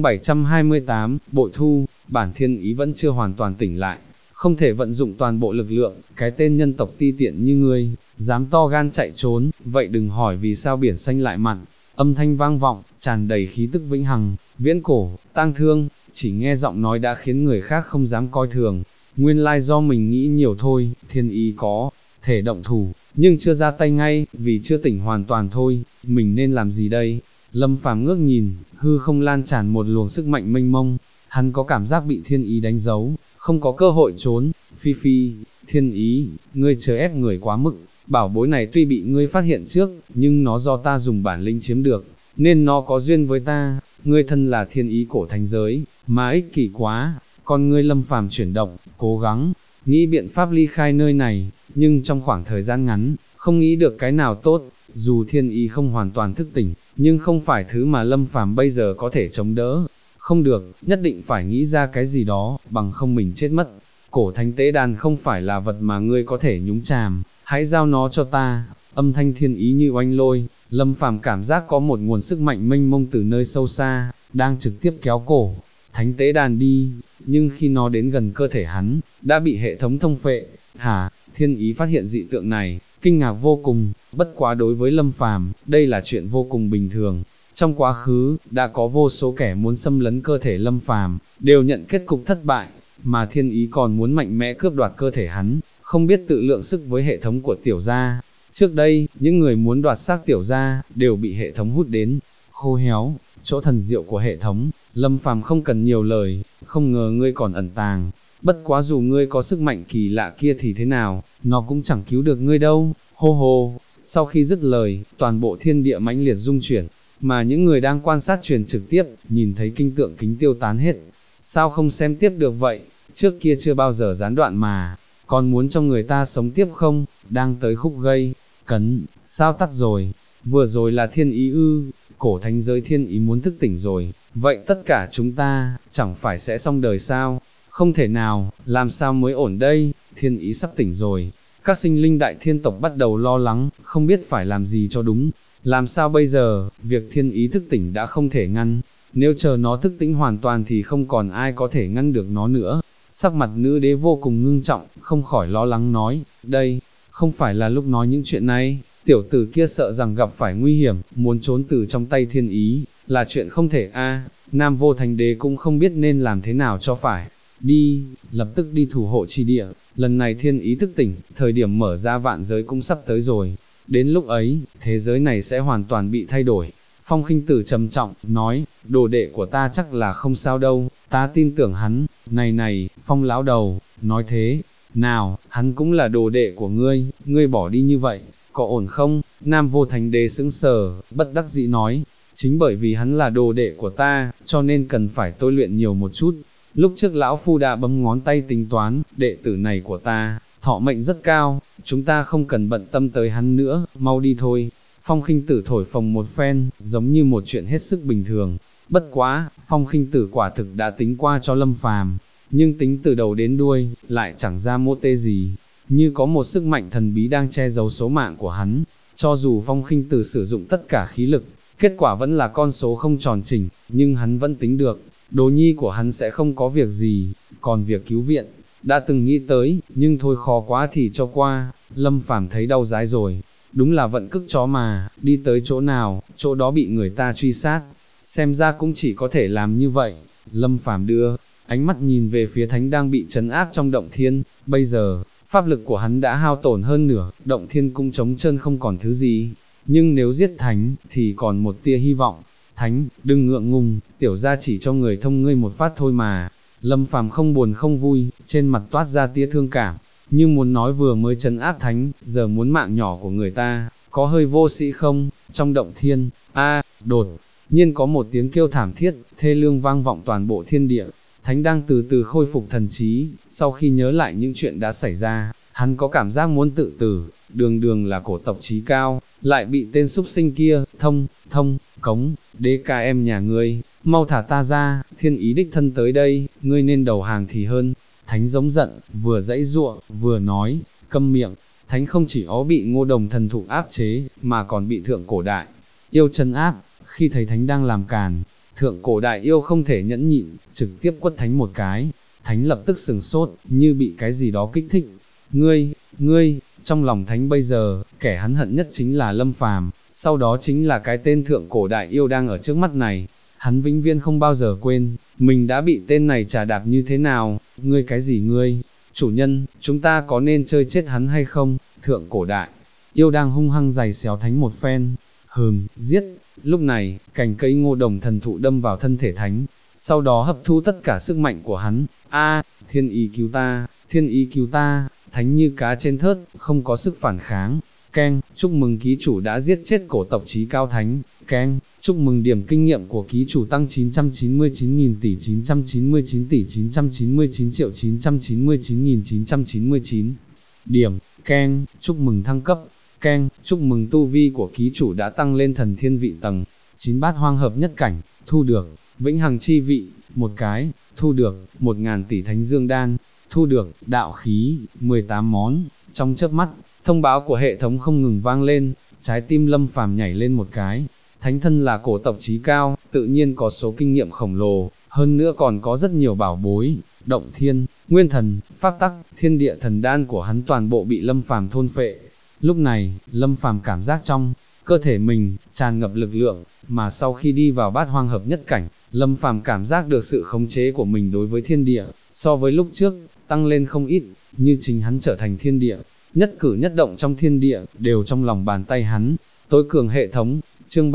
728, bội thu. Bản thiên ý vẫn chưa hoàn toàn tỉnh lại, không thể vận dụng toàn bộ lực lượng. Cái tên nhân tộc ti tiện như ngươi, dám to gan chạy trốn, vậy đừng hỏi vì sao biển xanh lại mặn. Âm thanh vang vọng, tràn đầy khí tức vĩnh hằng, viễn cổ, tang thương. Chỉ nghe giọng nói đã khiến người khác không dám coi thường. Nguyên lai do mình nghĩ nhiều thôi. Thiên ý có thể động thủ, nhưng chưa ra tay ngay, vì chưa tỉnh hoàn toàn thôi. Mình nên làm gì đây? Lâm Phàm ngước nhìn, hư không lan tràn một luồng sức mạnh mênh mông. Hắn có cảm giác bị thiên ý đánh dấu, không có cơ hội trốn. Phi phi, thiên ý, ngươi chớ ép người quá mức. Bảo bối này tuy bị ngươi phát hiện trước, nhưng nó do ta dùng bản lĩnh chiếm được, nên nó có duyên với ta. Ngươi thân là thiên ý cổ thánh giới, mà ích kỷ quá. Con ngươi Lâm Phàm chuyển động, cố gắng nghĩ biện pháp ly khai nơi này, nhưng trong khoảng thời gian ngắn, không nghĩ được cái nào tốt. Dù thiên ý không hoàn toàn thức tỉnh, nhưng không phải thứ mà Lâm Phàm bây giờ có thể chống đỡ. Không được, nhất định phải nghĩ ra cái gì đó, bằng không mình chết mất. Cổ thánh tế đàn không phải là vật mà ngươi có thể nhúng chàm, hãy giao nó cho ta. Âm thanh thiên ý như oanh lôi, Lâm Phàm cảm giác có một nguồn sức mạnh mênh mông từ nơi sâu xa, đang trực tiếp kéo cổ thánh tế đàn đi, nhưng khi nó đến gần cơ thể hắn, đã bị hệ thống thông phệ. Hả? Thiên ý phát hiện dị tượng này, kinh ngạc vô cùng, bất quá đối với Lâm Phàm, đây là chuyện vô cùng bình thường. Trong quá khứ, đã có vô số kẻ muốn xâm lấn cơ thể Lâm Phàm, đều nhận kết cục thất bại, mà thiên ý còn muốn mạnh mẽ cướp đoạt cơ thể hắn, không biết tự lượng sức với hệ thống của tiểu gia. Trước đây, những người muốn đoạt xác tiểu gia, đều bị hệ thống hút đến, khô héo. Chỗ thần diệu của hệ thống, Lâm Phàm không cần nhiều lời, không ngờ ngươi còn ẩn tàng. Bất quá dù ngươi có sức mạnh kỳ lạ kia thì thế nào, nó cũng chẳng cứu được ngươi đâu. Hô hô. Sau khi dứt lời, toàn bộ thiên địa mãnh liệt rung chuyển, mà những người đang quan sát truyền trực tiếp, nhìn thấy kinh tượng kính tiêu tán hết. Sao không xem tiếp được vậy, trước kia chưa bao giờ gián đoạn mà, còn muốn cho người ta sống tiếp không, đang tới khúc gây, cấn, sao tắt rồi, vừa rồi là thiên ý ư, cổ thánh giới thiên ý muốn thức tỉnh rồi, vậy tất cả chúng ta, chẳng phải sẽ xong đời sao, không thể nào, làm sao mới ổn đây, thiên ý sắp tỉnh rồi, các sinh linh đại thiên tộc bắt đầu lo lắng, không biết phải làm gì cho đúng. Làm sao bây giờ, việc thiên ý thức tỉnh đã không thể ngăn, nếu chờ nó thức tỉnh hoàn toàn thì không còn ai có thể ngăn được nó nữa. Sắc mặt nữ đế vô cùng ngưng trọng, không khỏi lo lắng nói, đây, không phải là lúc nói những chuyện này, tiểu tử kia sợ rằng gặp phải nguy hiểm, muốn trốn từ trong tay thiên ý, là chuyện không thể a. Nam vô thành đế cũng không biết nên làm thế nào cho phải. Đi, lập tức đi thủ hộ chi địa, lần này thiên ý thức tỉnh, thời điểm mở ra vạn giới cũng sắp tới rồi. Đến lúc ấy, thế giới này sẽ hoàn toàn bị thay đổi. Phong Khinh Tử trầm trọng, nói, đồ đệ của ta chắc là không sao đâu, ta tin tưởng hắn. Này, Phong lão đầu, nói thế, nào, hắn cũng là đồ đệ của ngươi bỏ đi như vậy, có ổn không? Nam vô thành đế sững sờ, bất đắc dĩ nói, chính bởi vì hắn là đồ đệ của ta, cho nên cần phải tôi luyện nhiều một chút. Lúc trước lão phu đã bấm ngón tay tính toán, đệ tử này của ta, thọ mệnh rất cao, chúng ta không cần bận tâm tới hắn nữa, mau đi thôi. Phong Khinh Tử thổi phồng một phen, giống như một chuyện hết sức bình thường. Bất quá, Phong Khinh Tử quả thực đã tính qua cho Lâm Phàm, nhưng tính từ đầu đến đuôi, lại chẳng ra mô tê gì, như có một sức mạnh thần bí đang che giấu số mạng của hắn. Cho dù Phong Khinh Tử sử dụng tất cả khí lực, kết quả vẫn là con số không tròn chỉnh, nhưng hắn vẫn tính được, đồ nhi của hắn sẽ không có việc gì, còn việc cứu viện, đã từng nghĩ tới, nhưng thôi khó quá thì cho qua. Lâm Phàm thấy đau dái rồi, đúng là vận cức chó mà, đi tới chỗ nào, chỗ đó bị người ta truy sát, xem ra cũng chỉ có thể làm như vậy. Lâm Phàm đưa ánh mắt nhìn về phía thánh đang bị trấn áp trong động thiên, bây giờ, pháp lực của hắn đã hao tổn hơn nửa, động thiên cũng trống trơn không còn thứ gì, nhưng nếu giết thánh, thì còn một tia hy vọng. Thánh, đừng ngượng ngùng, tiểu gia chỉ cho người thông ngươi một phát thôi mà. Lâm Phàm không buồn không vui, trên mặt toát ra tia thương cảm, nhưng muốn nói vừa mới trấn áp thánh, giờ muốn mạng nhỏ của người ta, có hơi vô sĩ không? Trong động thiên, đột nhiên có một tiếng kêu thảm thiết, thê lương vang vọng toàn bộ thiên địa. Thánh đang từ từ khôi phục thần trí, sau khi nhớ lại những chuyện đã xảy ra, hắn có cảm giác muốn tự tử, đường là cổ tộc trí cao, lại bị tên súc sinh kia, cống, đế ca em nhà ngươi, mau thả ta ra, thiên ý đích thân tới đây, ngươi nên đầu hàng thì hơn. Thánh giống giận, vừa dãy giụa, vừa nói, câm miệng. Thánh không chỉ bị Ngô Đồng thần thụ áp chế, mà còn bị thượng cổ đại yêu trấn áp. Khi thấy thánh đang làm càn, thượng cổ đại yêu không thể nhẫn nhịn, trực tiếp quất thánh một cái. Thánh lập tức sừng sốt, như bị cái gì đó kích thích. Ngươi, trong lòng thánh bây giờ, kẻ hắn hận nhất chính là Lâm Phàm, sau đó chính là cái tên thượng cổ đại yêu đang ở trước mắt này. Hắn vĩnh viễn không bao giờ quên, mình đã bị tên này trà đạp như thế nào. Ngươi cái gì ngươi? Chủ nhân, chúng ta có nên chơi chết hắn hay không? Thượng cổ đại yêu đang hung hăng giày xéo thánh một phen. Giết. Lúc này, cành cây Ngô Đồng thần thụ đâm vào thân thể thánh, sau đó hấp thu tất cả sức mạnh của hắn. Thiên ý cứu ta, thánh như cá trên thớt, không có sức phản kháng. Keng, chúc mừng ký chủ đã giết chết cổ tộc Chí Cao Thánh. Keng, chúc mừng điểm kinh nghiệm của ký chủ tăng 999.000 tỷ 999 tỷ 999 triệu 999.999 điểm. Keng, chúc mừng thăng cấp. Keng, chúc mừng tu vi của ký chủ đã tăng lên thần thiên vị tầng 9 bát hoang hợp nhất cảnh, thu được vĩnh hằng chi vị, một cái, thu được 1000 tỷ thánh dương đan, thu được đạo khí 18 món. Trong chớp mắt, thông báo của hệ thống không ngừng vang lên, trái tim Lâm Phàm nhảy lên một cái. Thánh thân là cổ tộc chí cao, tự nhiên có số kinh nghiệm khổng lồ, hơn nữa còn có rất nhiều bảo bối, động thiên, nguyên thần, pháp tắc, thiên địa thần đan của hắn toàn bộ bị Lâm Phàm thôn phệ. Lúc này, Lâm Phàm cảm giác trong cơ thể mình tràn ngập lực lượng, mà sau khi đi vào bát hoang hợp nhất cảnh, Lâm Phàm cảm giác được sự khống chế của mình đối với thiên địa, so với lúc trước, tăng lên không ít, như chính hắn trở thành thiên địa, nhất cử nhất động trong thiên địa, đều trong lòng bàn tay hắn. Tối cường hệ thống, chương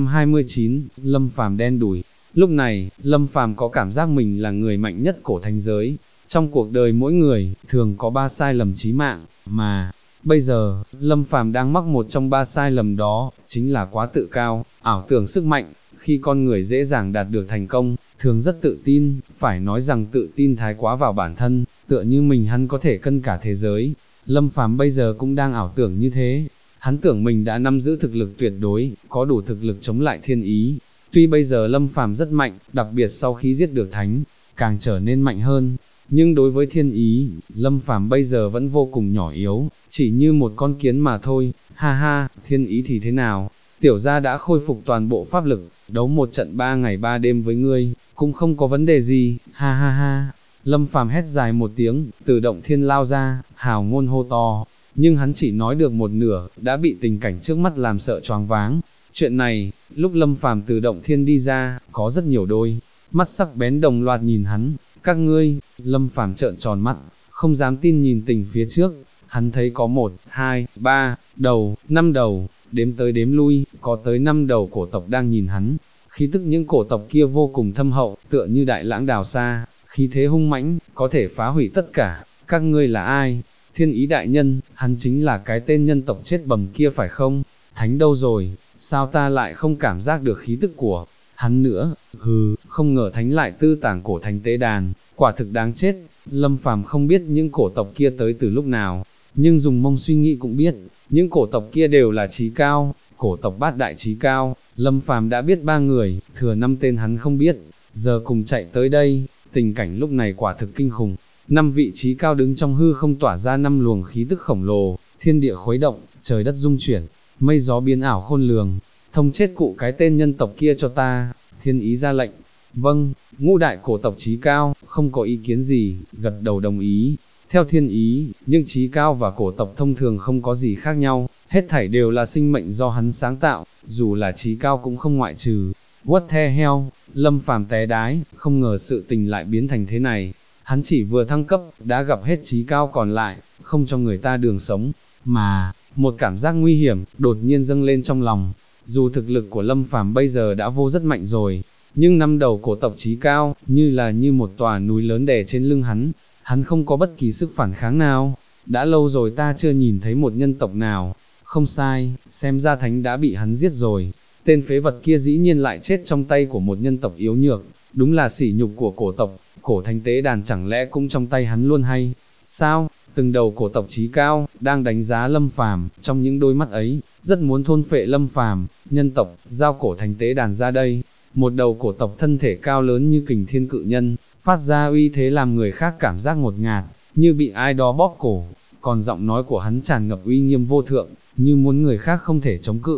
729, Lâm Phàm đen đủi. Lúc này, Lâm Phàm có cảm giác mình là người mạnh nhất cổ thánh giới. Trong cuộc đời mỗi người, thường có 3 sai lầm chí mạng, mà bây giờ, Lâm Phàm đang mắc một trong 3 sai lầm đó, chính là quá tự cao, ảo tưởng sức mạnh. Khi con người dễ dàng đạt được thành công, thường rất tự tin, phải nói rằng tự tin thái quá vào bản thân, tựa như mình hắn có thể cân cả thế giới. Lâm Phàm bây giờ cũng đang ảo tưởng như thế. Hắn tưởng mình đã nắm giữ thực lực tuyệt đối, có đủ thực lực chống lại thiên ý. Tuy bây giờ Lâm Phàm rất mạnh, đặc biệt sau khi giết được thánh, càng trở nên mạnh hơn. Nhưng đối với thiên ý, Lâm Phàm bây giờ vẫn vô cùng nhỏ yếu, chỉ như một con kiến mà thôi. Ha ha, thiên ý thì thế nào? Tiểu gia đã khôi phục toàn bộ pháp lực, đấu một trận 3 ngày 3 đêm với ngươi, cũng không có vấn đề gì. Ha ha ha. Lâm Phàm hét dài một tiếng, từ động thiên lao ra, hào ngôn hô to. Nhưng hắn chỉ nói được một nửa, đã bị tình cảnh trước mắt làm sợ choáng váng. Chuyện này, lúc Lâm Phàm từ động thiên đi ra, có rất nhiều đôi mắt sắc bén đồng loạt nhìn hắn. Các ngươi, Lâm Phàm trợn tròn mắt, không dám tin nhìn tình phía trước. Hắn thấy có 1, 2, 3 đầu, 5 đầu, đếm tới đếm lui, có tới 5 đầu cổ tộc đang nhìn hắn. Khí tức những cổ tộc kia vô cùng thâm hậu, tựa như đại lãng đào xa, khí thế hung mãnh, có thể phá hủy tất cả. Các ngươi là ai? Thiên ý đại nhân, hắn chính là cái tên nhân tộc chết bầm kia phải không? Thánh đâu rồi? Sao ta lại không cảm giác được khí tức của hắn nữa? Hừ, không ngờ thánh lại tư tàng cổ thánh tế đàn, quả thực đáng chết. Lâm Phàm không biết những cổ tộc kia tới từ lúc nào, nhưng dùng mông suy nghĩ cũng biết, những cổ tộc kia đều là chí cao, cổ tộc bát đại chí cao. Lâm Phàm đã biết 3 người, thừa 5 tên hắn không biết, giờ cùng chạy tới đây, tình cảnh lúc này quả thực kinh khủng. 5 vị chí cao đứng trong hư không tỏa ra 5 luồng khí tức khổng lồ, thiên địa khuấy động, trời đất rung chuyển, mây gió biến ảo khôn lường. Thông chết cụ cái tên nhân tộc kia cho ta. Thiên ý ra lệnh. Vâng. Ngũ đại cổ tộc chí cao, không có ý kiến gì, gật đầu đồng ý. Theo thiên ý, nhưng chí cao và cổ tộc thông thường không có gì khác nhau, hết thảy đều là sinh mệnh do hắn sáng tạo, dù là chí cao cũng không ngoại trừ. What the hell? Lâm Phàm té đái, không ngờ sự tình lại biến thành thế này. Hắn chỉ vừa thăng cấp, đã gặp hết chí cao còn lại, không cho người ta đường sống, mà, một cảm giác nguy hiểm, đột nhiên dâng lên trong lòng. Dù thực lực của Lâm Phàm bây giờ đã vô rất mạnh rồi, nhưng 5 đầu cổ tộc chí cao, như một tòa núi lớn đè trên lưng hắn không có bất kỳ sức phản kháng nào. Đã lâu rồi ta chưa nhìn thấy một nhân tộc nào. Không sai, xem ra thánh đã bị hắn giết rồi. Tên phế vật kia dĩ nhiên lại chết trong tay của một nhân tộc yếu nhược, đúng là sỉ nhục của cổ tộc. Cổ thánh tế đàn chẳng lẽ cũng trong tay hắn luôn hay sao? Từng đầu cổ tộc chí cao đang đánh giá Lâm Phàm, trong những đôi mắt ấy rất muốn thôn phệ Lâm Phàm. Nhân tộc, giao cổ thánh tế đàn ra đây. Một đầu cổ tộc thân thể cao lớn như kình thiên cự nhân, phát ra uy thế làm người khác cảm giác ngột ngạt, như bị ai đó bóp cổ. Còn giọng nói của hắn tràn ngập uy nghiêm vô thượng, như muốn người khác không thể chống cự.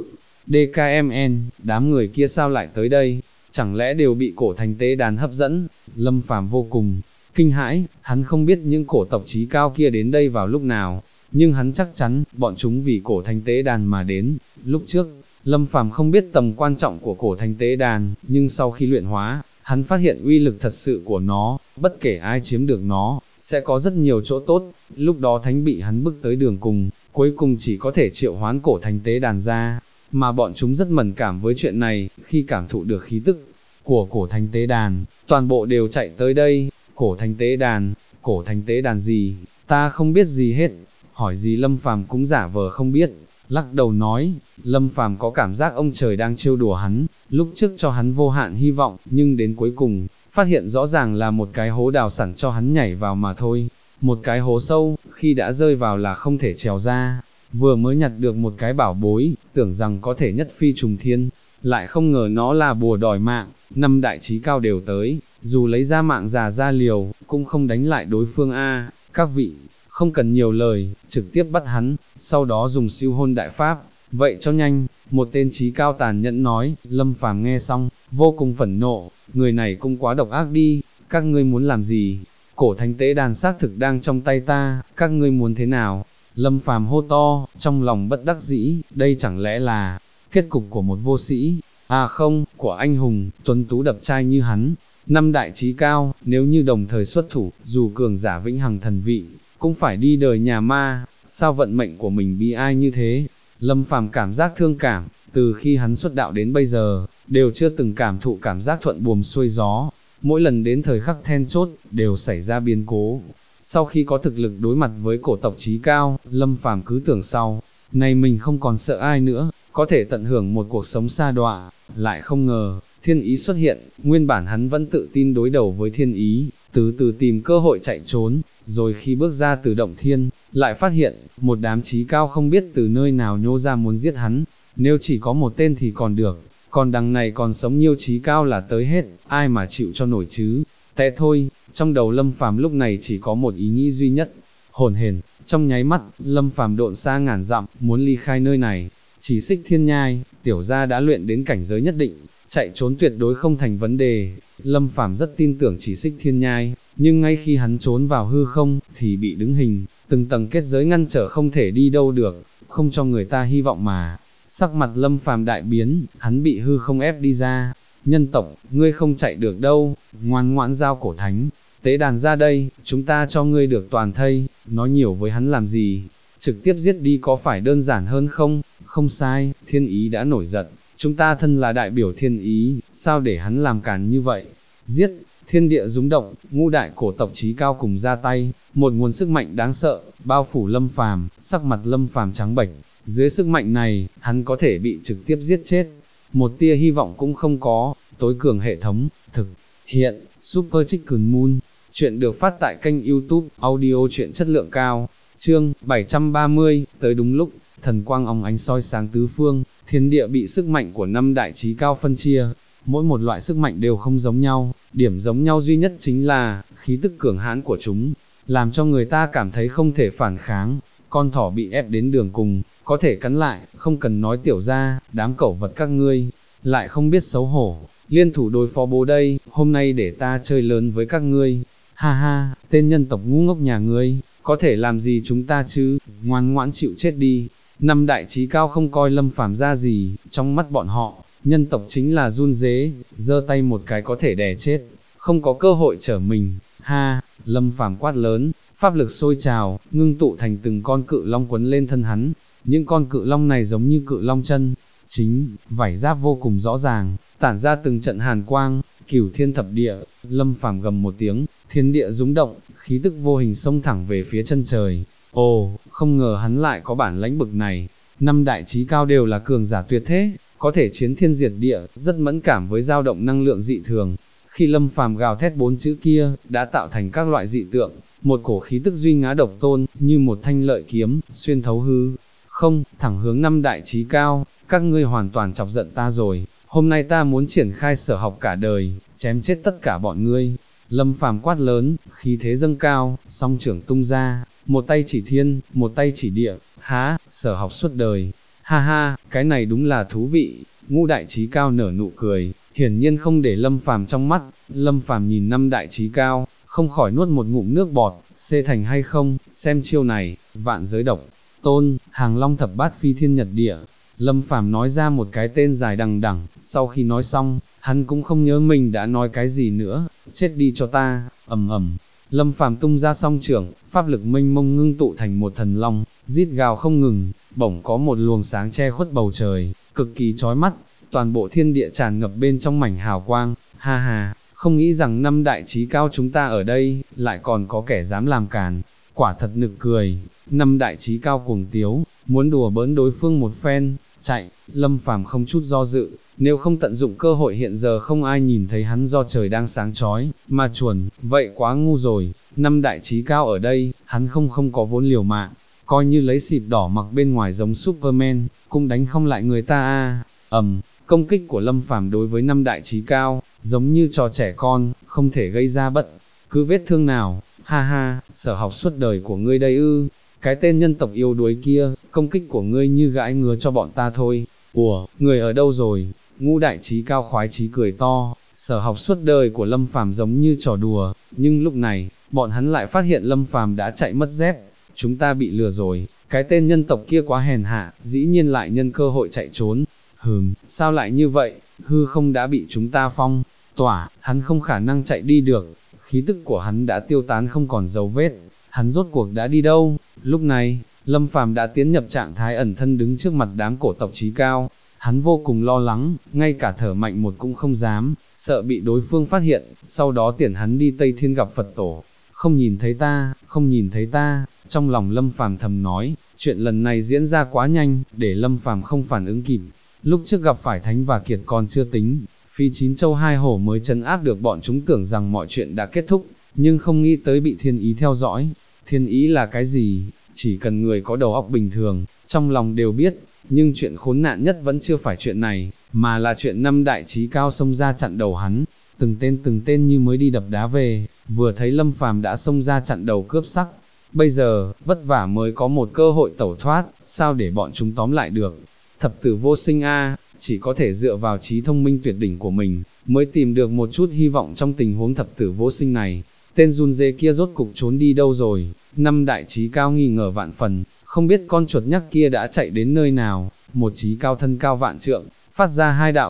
DKMN, đám người kia sao lại tới đây? Chẳng lẽ đều bị cổ thánh tế đàn hấp dẫn? Lâm Phàm vô cùng kinh hãi, hắn không biết những cổ tộc chí cao kia đến đây vào lúc nào, nhưng hắn chắc chắn, bọn chúng vì cổ thánh tế đàn mà đến. Lúc trước, Lâm Phàm không biết tầm quan trọng của cổ thánh tế đàn, nhưng sau khi luyện hóa, hắn phát hiện uy lực thật sự của nó, bất kể ai chiếm được nó, sẽ có rất nhiều chỗ tốt. Lúc đó thánh bị hắn bức tới đường cùng, cuối cùng chỉ có thể triệu hoán cổ thánh tế đàn ra, mà bọn chúng rất mẫn cảm với chuyện này. Khi cảm thụ được khí tức của cổ thánh tế đàn, toàn bộ đều chạy tới đây. Cổ thánh tế đàn gì? Ta không biết gì hết. Hỏi gì Lâm Phàm cũng giả vờ không biết. lắc đầu nói, Lâm Phàm có cảm giác ông trời đang trêu đùa hắn, lúc trước cho hắn vô hạn hy vọng, nhưng đến cuối cùng, phát hiện rõ ràng là một cái hố đào sẵn cho hắn nhảy vào mà thôi, một cái hố sâu, khi đã rơi vào là không thể trèo ra, vừa mới nhặt được một cái bảo bối, tưởng rằng có thể nhất phi trùng thiên, lại không ngờ nó là bùa đòi mạng, 5 đại chí cao đều tới, dù lấy ra mạng già ra liều, cũng không đánh lại đối phương a. Các vị, không cần nhiều lời, trực tiếp bắt hắn, sau đó dùng siêu hôn đại pháp, vậy cho nhanh, một tên chí cao tàn nhẫn nói. Lâm Phàm nghe xong, vô cùng phẫn nộ, người này cũng quá độc ác đi, các ngươi muốn làm gì? Cổ thánh tế đàn xác thực đang trong tay ta, các ngươi muốn thế nào? Lâm Phàm hô to, trong lòng bất đắc dĩ, đây chẳng lẽ là kết cục của một vô sĩ, à không, của anh hùng, tuấn tú đập trai như hắn. 5 đại chí cao, nếu như đồng thời xuất thủ, dù cường giả vĩnh hằng thần vị, cũng phải đi đời nhà ma, sao vận mệnh của mình bi ai như thế? Lâm Phàm cảm giác thương cảm, từ khi hắn xuất đạo đến bây giờ, đều chưa từng cảm thụ cảm giác thuận buồm xuôi gió, mỗi lần đến thời khắc then chốt, đều xảy ra biến cố. Sau khi có thực lực đối mặt với cổ tộc chí cao, Lâm Phàm cứ tưởng sau này mình không còn sợ ai nữa, có thể tận hưởng một cuộc sống sa đọa, lại không ngờ, thiên ý xuất hiện, nguyên bản hắn vẫn tự tin đối đầu với thiên ý, từ từ tìm cơ hội chạy trốn, rồi khi bước ra từ động thiên, lại phát hiện, một đám chí cao không biết từ nơi nào nhô ra muốn giết hắn, nếu chỉ có một tên thì còn được, còn đằng này còn sống nhiều chí cao là tới hết, ai mà chịu cho nổi chứ, té thôi, trong đầu Lâm Phàm lúc này chỉ có một ý nghĩ duy nhất, hồn hển, trong nháy mắt, Lâm Phàm độn xa ngàn dặm, muốn ly khai nơi này. Chỉ Xích Thiên Nhai, tiểu gia đã luyện đến cảnh giới nhất định, chạy trốn tuyệt đối không thành vấn đề. Lâm Phàm rất tin tưởng Chỉ Xích Thiên Nhai, nhưng ngay khi hắn trốn vào hư không, thì bị đứng hình, từng tầng kết giới ngăn trở không thể đi đâu được, không cho người ta hy vọng mà. Sắc mặt Lâm Phàm đại biến, hắn bị hư không ép đi ra. Nhân tộc, ngươi không chạy được đâu, ngoan ngoãn giao cổ thánh, tế đàn ra đây, chúng ta cho ngươi được toàn thây, nói nhiều với hắn làm gì, trực tiếp giết đi có phải đơn giản hơn không? Không sai, thiên ý đã nổi giận, chúng ta thân là đại biểu thiên ý, sao để hắn làm càn như vậy? Giết, thiên địa rúng động, ngũ đại cổ tộc chí cao cùng ra tay, một nguồn sức mạnh đáng sợ, bao phủ Lâm Phàm, sắc mặt Lâm Phàm trắng bệch, dưới sức mạnh này, hắn có thể bị trực tiếp giết chết, một tia hy vọng cũng không có, tối cường hệ thống, thực hiện, Super Chicken Moon, chuyện được phát tại kênh YouTube, audio chuyện chất lượng cao. Chương 730, tới đúng lúc, thần quang óng ánh soi sáng tứ phương, thiên địa bị sức mạnh của 5 đại chí cao phân chia, mỗi một loại sức mạnh đều không giống nhau, điểm giống nhau duy nhất chính là, khí tức cường hãn của chúng, làm cho người ta cảm thấy không thể phản kháng, con thỏ bị ép đến đường cùng, có thể cắn lại, không cần nói tiểu ra, đám cẩu vật các ngươi, lại không biết xấu hổ, liên thủ đối phó bố đây, hôm nay để ta chơi lớn với các ngươi, ha ha, tên nhân tộc ngu ngốc nhà ngươi, có thể làm gì chúng ta chứ, ngoan ngoãn chịu chết đi. 5 đại chí cao không coi Lâm Phàm ra gì, trong mắt bọn họ, nhân tộc chính là run dế, giơ tay một cái có thể đè chết, không có cơ hội trở mình, ha, Lâm Phàm quát lớn, pháp lực sôi trào, ngưng tụ thành từng con cự long quấn lên thân hắn, những con cự long này giống như cự long chân, chính, vảy giáp vô cùng rõ ràng, tản ra từng trận hàn quang, cửu thiên thập địa, Lâm Phàm gầm một tiếng, thiên địa rúng động, khí tức vô hình xông thẳng về phía chân trời. Ồ, không ngờ hắn lại có bản lãnh bực này. 5 đại chí cao đều là cường giả tuyệt thế, có thể chiến thiên diệt địa, rất mẫn cảm với dao động năng lượng dị thường. Khi Lâm Phàm gào thét 4 chữ kia, đã tạo thành các loại dị tượng, một cổ khí tức duy ngã độc tôn, như một thanh lợi kiếm, xuyên thấu hư không, thẳng hướng 5 đại chí cao, các ngươi hoàn toàn chọc giận ta rồi, hôm nay ta muốn triển khai sở học cả đời, chém chết tất cả bọn ngươi. Lâm Phàm quát lớn, khí thế dâng cao, song trưởng tung ra, một tay chỉ thiên, một tay chỉ địa, há, sở học suốt đời, ha ha, cái này đúng là thú vị. Ngũ đại chí cao nở nụ cười, hiển nhiên không để Lâm Phàm trong mắt. Lâm Phàm nhìn 5 đại chí cao, không khỏi nuốt một ngụm nước bọt, xê thành hay không, xem chiêu này, vạn giới độc tôn, hàng long thập bát phi thiên nhật địa. Lâm Phàm nói ra một cái tên dài đằng đẵng, sau khi nói xong, hắn cũng không nhớ mình đã nói cái gì nữa, chết đi cho ta, ầm ầm. Lâm Phàm tung ra song trưởng, pháp lực mênh mông ngưng tụ thành một thần long, rít gào không ngừng, bỗng có một luồng sáng che khuất bầu trời, cực kỳ chói mắt, toàn bộ thiên địa tràn ngập bên trong mảnh hào quang, ha ha, không nghĩ rằng 5 đại chí cao chúng ta ở đây, lại còn có kẻ dám làm càn. quả thật nực cười. Năm đại trí cao cuồng tiếu, muốn đùa bỡn đối phương một phen, chạy, Lâm Phàm không chút do dự, nếu không tận dụng cơ hội hiện giờ không ai nhìn thấy hắn do trời đang sáng chói, mà chuẩn, vậy quá ngu rồi, năm đại trí cao ở đây, hắn không có vốn liều mạng, coi như lấy xịt đỏ mặc bên ngoài giống Superman, cũng đánh không lại người ta a. Công kích của Lâm Phàm đối với năm đại trí cao, giống như trò trẻ con, không thể gây ra bất cứ vết thương nào, ha ha, Sở Học suốt đời của ngươi đây ư, cái tên nhân tộc yếu đuối kia, công kích của ngươi như gãi ngứa cho bọn ta thôi, ủa, người ở đâu rồi, ngũ đại trí cao khoái trí cười to, Sở Học suốt đời của Lâm Phàm giống như trò đùa, nhưng lúc này, bọn hắn lại phát hiện Lâm Phàm đã chạy mất dép, chúng ta bị lừa rồi, cái tên nhân tộc kia quá hèn hạ, dĩ nhiên lại nhân cơ hội chạy trốn, sao lại như vậy, hư không đã bị chúng ta phong tỏa, hắn không khả năng chạy đi được, khí tức của hắn đã tiêu tán không còn dấu vết, hắn rốt cuộc đã đi đâu? Lúc này, Lâm Phàm đã tiến nhập trạng thái ẩn thân đứng trước mặt đám cổ tộc trí cao, hắn vô cùng lo lắng, ngay cả thở mạnh một cũng không dám, sợ bị đối phương phát hiện, sau đó tiễn hắn đi Tây Thiên gặp Phật tổ. Không nhìn thấy ta, không nhìn thấy ta, trong lòng Lâm Phàm thầm nói, chuyện lần này diễn ra quá nhanh, để Lâm Phàm không phản ứng kịp. Lúc trước gặp phải Thánh và Kiệt còn chưa tính, phi chín châu hai hổ mới trấn áp được bọn chúng, tưởng rằng mọi chuyện đã kết thúc, nhưng không nghĩ tới bị thiên ý theo dõi. Thiên ý là cái gì? Chỉ cần người có đầu óc bình thường, trong lòng đều biết, nhưng chuyện khốn nạn nhất vẫn chưa phải chuyện này, mà là chuyện năm đại trí cao xông ra chặn đầu hắn, từng tên như mới đi đập đá về, vừa thấy Lâm Phàm đã xông ra chặn đầu cướp sắc. Bây giờ, vất vả mới có một cơ hội tẩu thoát, sao để bọn chúng tóm lại được? Thập tử vô sinh a, chỉ có thể dựa vào trí thông minh tuyệt đỉnh của mình, mới tìm được một chút hy vọng trong tình huống thập tử vô sinh này. Tên run dê kia rốt cục trốn đi đâu rồi? Năm đại trí cao nghi ngờ vạn phần, không biết con chuột nhắc kia đã chạy đến nơi nào. Một trí cao thân cao vạn trượng, phát ra hai đạo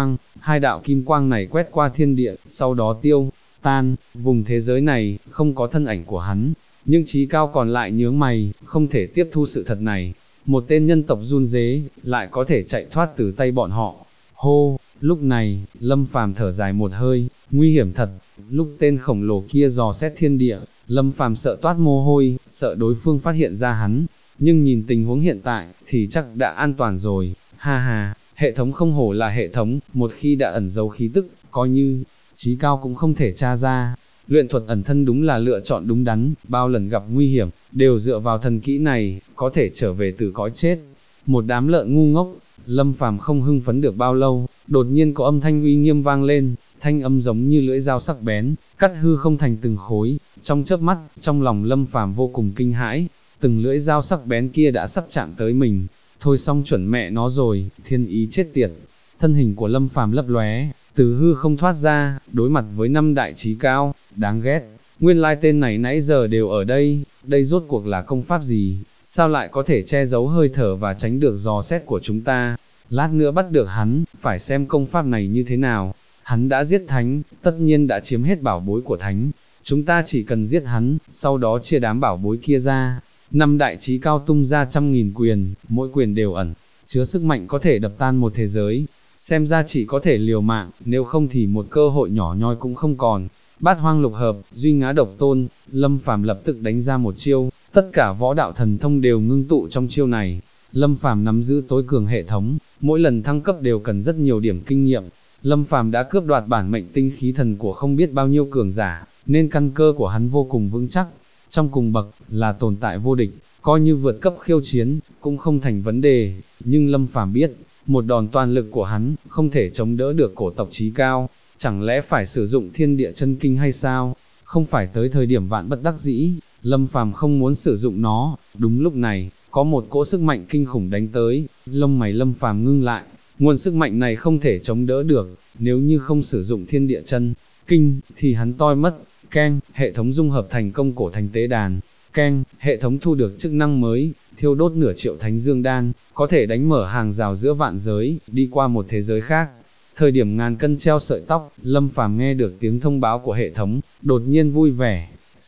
kim quang này quét qua thiên địa, sau đó tiêu tan, vùng thế giới này, không có thân ảnh của hắn. Nhưng trí cao còn lại nhướng mày, không thể tiếp thu sự thật này. Một tên nhân tộc run rế, lại có thể chạy thoát từ tay bọn họ. Hô, lúc này, Lâm Phàm thở dài một hơi, nguy hiểm thật. Lúc tên khổng lồ kia dò xét thiên địa, Lâm Phàm sợ toát mồ hôi, sợ đối phương phát hiện ra hắn. Nhưng nhìn tình huống hiện tại, thì chắc đã an toàn rồi. Ha ha, hệ thống không hổ là hệ thống, một khi đã ẩn giấu khí tức, coi như trí cao cũng không thể tra ra. Luyện thuật ẩn thân đúng là lựa chọn đúng đắn, bao lần gặp nguy hiểm, đều dựa vào thần kỹ này, có thể trở về từ cõi chết. Một đám lợn ngu ngốc, Lâm Phàm không hưng phấn được bao lâu, đột nhiên có âm thanh uy nghiêm vang lên, thanh âm giống như lưỡi dao sắc bén, cắt hư không thành từng khối. Trong chớp mắt, trong lòng Lâm Phàm vô cùng kinh hãi, từng lưỡi dao sắc bén kia đã sắp chạm tới mình. Thôi xong chuẩn mẹ nó rồi, thiên ý chết tiệt. Thân hình của Lâm Phàm lấp lóe, từ hư không thoát ra, đối mặt với năm đại trí cao, đáng ghét, nguyên lai tên này nãy giờ đều ở đây, đây rốt cuộc là công pháp gì, sao lại có thể che giấu hơi thở và tránh được dò xét của chúng ta, lát nữa bắt được hắn, phải xem công pháp này như thế nào, hắn đã giết thánh, tất nhiên đã chiếm hết bảo bối của thánh, chúng ta chỉ cần giết hắn, sau đó chia đám bảo bối kia ra. Năm đại trí cao tung ra 100.000 quyền, mỗi quyền đều ẩn chứa sức mạnh có thể đập tan một thế giới. Xem ra chỉ có thể liều mạng, nếu không thì một cơ hội nhỏ nhoi cũng không còn. Bát hoang lục hợp, duy ngã độc tôn, Lâm Phàm lập tức đánh ra một chiêu, tất cả võ đạo thần thông đều ngưng tụ trong chiêu này. Lâm Phàm nắm giữ tối cường hệ thống, mỗi lần thăng cấp đều cần rất nhiều điểm kinh nghiệm. Lâm Phàm đã cướp đoạt bản mệnh tinh khí thần của không biết bao nhiêu cường giả, nên căn cơ của hắn vô cùng vững chắc. Trong cùng bậc, là tồn tại vô địch, coi như vượt cấp khiêu chiến, cũng không thành vấn đề. Nhưng Lâm Phàm biết, một đòn toàn lực của hắn, không thể chống đỡ được cổ tộc trí cao, chẳng lẽ phải sử dụng thiên địa chân kinh hay sao? Không phải tới thời điểm vạn bất đắc dĩ, Lâm Phàm không muốn sử dụng nó. Đúng lúc này, có một cỗ sức mạnh kinh khủng đánh tới, lông mày Lâm Phàm ngưng lại, nguồn sức mạnh này không thể chống đỡ được, nếu như không sử dụng thiên địa chân kinh, thì hắn toi mất. Keng, hệ thống dung hợp thành công cổ thành tế đàn. Keng, hệ thống thu được chức năng mới, thiêu đốt nửa triệu thánh dương đan, có thể đánh mở hàng rào giữa vạn giới, đi qua một thế giới khác. Thời điểm ngàn cân treo sợi tóc, Lâm Phàm nghe được tiếng thông báo của hệ thống, đột nhiên vui vẻ.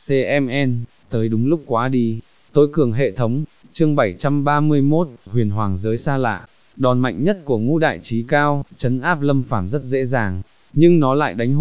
CMN, tới đúng lúc quá đi. Tối cường hệ thống, chương 731, huyền hoàng giới xa lạ. Đòn mạnh nhất của ngũ đại trí cao, trấn áp Lâm Phàm rất dễ dàng, nhưng nó lại đánh hụt.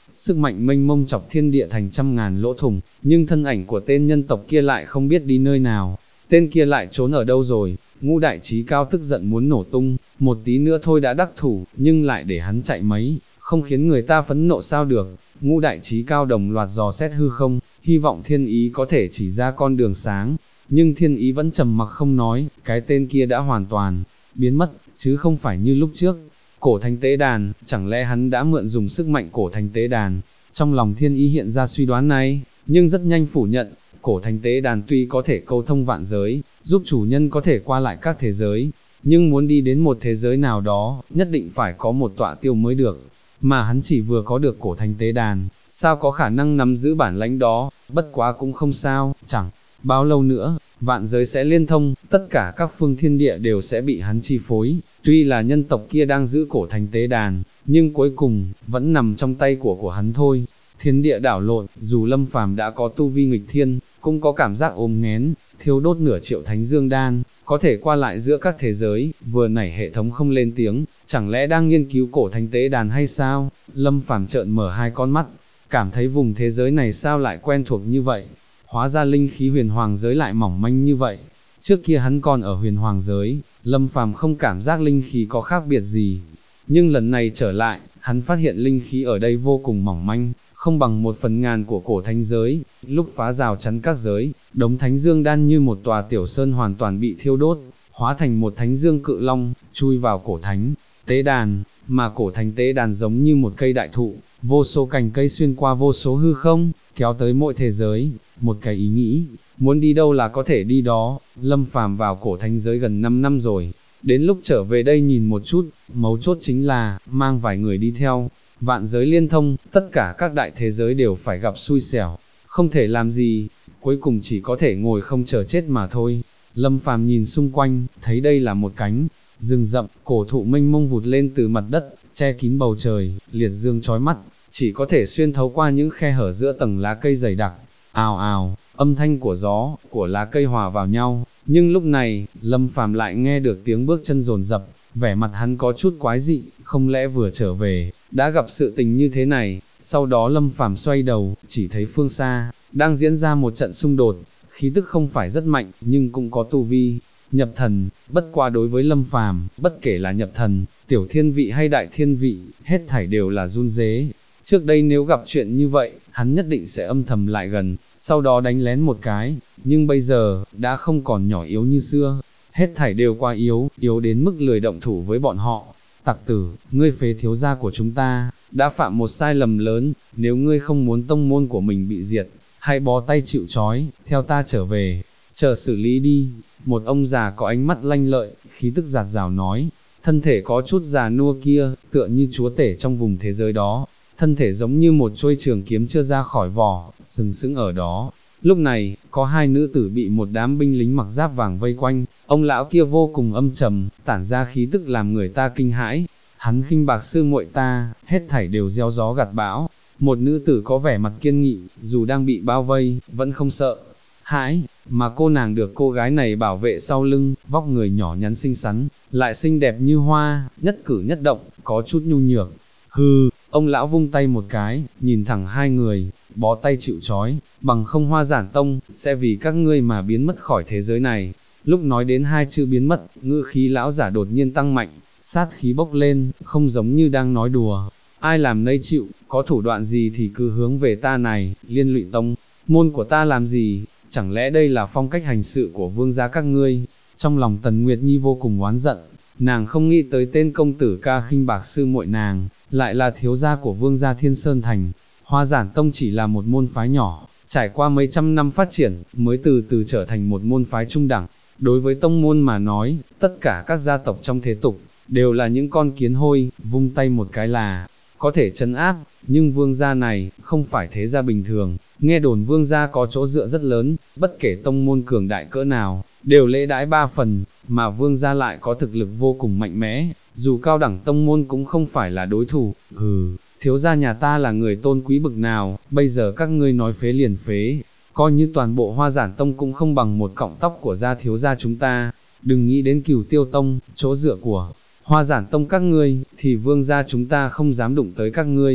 sức mạnh mênh mông chọc thiên địa thành trăm ngàn lỗ thủng, nhưng thân ảnh của tên nhân tộc kia lại không biết đi nơi nào, tên kia lại trốn ở đâu rồi. Ngũ đại trí cao tức giận muốn nổ tung, một tí nữa thôi đã đắc thủ, nhưng lại để hắn chạy mấy, không khiến người ta phẫn nộ sao được. Ngũ đại trí cao đồng loạt dò xét hư không, hy vọng thiên ý có thể chỉ ra con đường sáng, nhưng thiên ý vẫn trầm mặc không nói, cái tên kia đã hoàn toàn biến mất, chứ không phải như lúc trước. Cổ thánh tế đàn, chẳng lẽ hắn đã mượn dùng sức mạnh cổ thánh tế đàn? Trong lòng thiên ý hiện ra suy đoán này, nhưng rất nhanh phủ nhận, cổ thánh tế đàn tuy có thể câu thông vạn giới, giúp chủ nhân có thể qua lại các thế giới, nhưng muốn đi đến một thế giới nào đó, nhất định phải có một tọa tiêu mới được, mà hắn chỉ vừa có được cổ thánh tế đàn, sao có khả năng nắm giữ bản lãnh đó. Bất quá cũng không sao, chẳng bao lâu nữa, vạn giới sẽ liên thông, tất cả các phương thiên địa đều sẽ bị hắn chi phối. Tuy là nhân tộc kia đang giữ cổ thánh tế đàn, nhưng cuối cùng, vẫn nằm trong tay của hắn thôi. Thiên địa đảo lộn, dù Lâm Phàm đã có tu vi nghịch thiên, cũng có cảm giác ôm nghén, thiêu đốt nửa triệu thánh dương đan, có thể qua lại giữa các thế giới. Vừa nãy hệ thống không lên tiếng, chẳng lẽ đang nghiên cứu cổ thánh tế đàn hay sao? Lâm Phàm trợn mở hai con mắt, cảm thấy vùng thế giới này sao lại quen thuộc như vậy, hóa ra linh khí huyền hoàng giới lại mỏng manh như vậy. Trước kia hắn còn ở huyền hoàng giới, Lâm Phàm không cảm giác linh khí có khác biệt gì, nhưng lần này trở lại, hắn phát hiện linh khí ở đây vô cùng mỏng manh, không bằng 1/1000 của cổ thánh giới. Lúc phá rào chắn các giới, đống thánh dương đan như một tòa tiểu sơn hoàn toàn bị thiêu đốt, hóa thành một thánh dương cự long, chui vào cổ thánh tế đàn, mà cổ thánh tế đàn giống như một cây đại thụ, vô số cành cây xuyên qua vô số hư không, kéo tới mỗi thế giới. Một cái ý nghĩ, muốn đi đâu là có thể đi đó. Lâm Phàm vào cổ thánh giới gần 5 năm rồi, đến lúc trở về đây nhìn một chút, mấu chốt chính là, mang vài người đi theo. Vạn giới liên thông, tất cả các đại thế giới đều phải gặp xui xẻo, không thể làm gì, cuối cùng chỉ có thể ngồi không chờ chết mà thôi. Lâm Phàm nhìn xung quanh, thấy đây là một cánh rừng rậm, cổ thụ mênh mông vụt lên từ mặt đất, che kín bầu trời, liệt dương chói mắt, chỉ có thể xuyên thấu qua những khe hở giữa tầng lá cây dày đặc. Ào ào, âm thanh của gió, của lá cây hòa vào nhau, nhưng lúc này, Lâm Phàm lại nghe được tiếng bước chân dồn dập, vẻ mặt hắn có chút quái dị, không lẽ vừa trở về, đã gặp sự tình như thế này. Sau đó Lâm Phàm xoay đầu, chỉ thấy phương xa, đang diễn ra một trận xung đột, khí tức không phải rất mạnh, nhưng cũng có tu vi nhập thần. Bất qua đối với Lâm Phàm, bất kể là nhập thần, tiểu thiên vị hay đại thiên vị, hết thảy đều là run rế. Trước đây nếu gặp chuyện như vậy, hắn nhất định sẽ âm thầm lại gần, sau đó đánh lén một cái, nhưng bây giờ, đã không còn nhỏ yếu như xưa, hết thảy đều quá yếu, yếu đến mức lười động thủ với bọn họ. Tặc tử, ngươi phế thiếu gia của chúng ta, đã phạm một sai lầm lớn, nếu ngươi không muốn tông môn của mình bị diệt, hãy bó tay chịu trói, theo ta trở về, chờ xử lý đi. Một ông già có ánh mắt lanh lợi, khí tức giạt rào nói, thân thể có chút già nua kia, tựa như chúa tể trong vùng thế giới đó, thân thể giống như một chuôi trường kiếm chưa ra khỏi vỏ, sừng sững ở đó. Lúc này, có hai nữ tử bị một đám binh lính mặc giáp vàng vây quanh, ông lão kia vô cùng âm trầm, tản ra khí tức làm người ta kinh hãi. Hắn khinh bạc sư muội ta, hết thảy đều gieo gió gặt bão. Một nữ tử có vẻ mặt kiên nghị, dù đang bị bao vây, vẫn không sợ hãi, mà cô nàng được cô gái này bảo vệ sau lưng, vóc người nhỏ nhắn xinh xắn, lại xinh đẹp như hoa, nhất cử nhất động, có chút nhu nhược. Hừ, ông lão vung tay một cái, nhìn thẳng hai người, bó tay chịu trói, bằng không Hoa Giản Tông, sẽ vì các ngươi mà biến mất khỏi thế giới này. Lúc nói đến hai chữ biến mất, ngữ khí lão giả đột nhiên tăng mạnh, sát khí bốc lên, không giống như đang nói đùa. Ai làm nấy chịu, có thủ đoạn gì thì cứ hướng về ta này, liên lụy tông môn của ta làm gì, chẳng lẽ đây là phong cách hành sự của vương gia các ngươi? Trong lòng Tần Nguyệt Nhi vô cùng oán giận, nàng không nghĩ tới tên công tử ca khinh bạc sư muội nàng, lại là thiếu gia của vương gia Thiên Sơn Thành. Hoa Giản Tông chỉ là một môn phái nhỏ, trải qua mấy trăm năm phát triển, mới từ từ trở thành một môn phái trung đẳng. Đối với tông môn mà nói, tất cả các gia tộc trong thế tục, đều là những con kiến hôi, vung tay một cái là có thể trấn áp, nhưng vương gia này, không phải thế gia bình thường. Nghe đồn vương gia có chỗ dựa rất lớn, bất kể tông môn cường đại cỡ nào, đều lễ đãi 3 phần, mà vương gia lại có thực lực vô cùng mạnh mẽ, dù cao đẳng tông môn cũng không phải là đối thủ. Thiếu gia nhà ta là người tôn quý bực nào, bây giờ các ngươi nói phế liền phế, coi như toàn bộ Hoa Giản Tông cũng không bằng một cọng tóc của gia thiếu gia chúng ta. Đừng nghĩ đến Cửu Tiêu Tông, chỗ dựa của Hoa Giản Tông các ngươi, thì vương gia chúng ta không dám đụng tới các ngươi.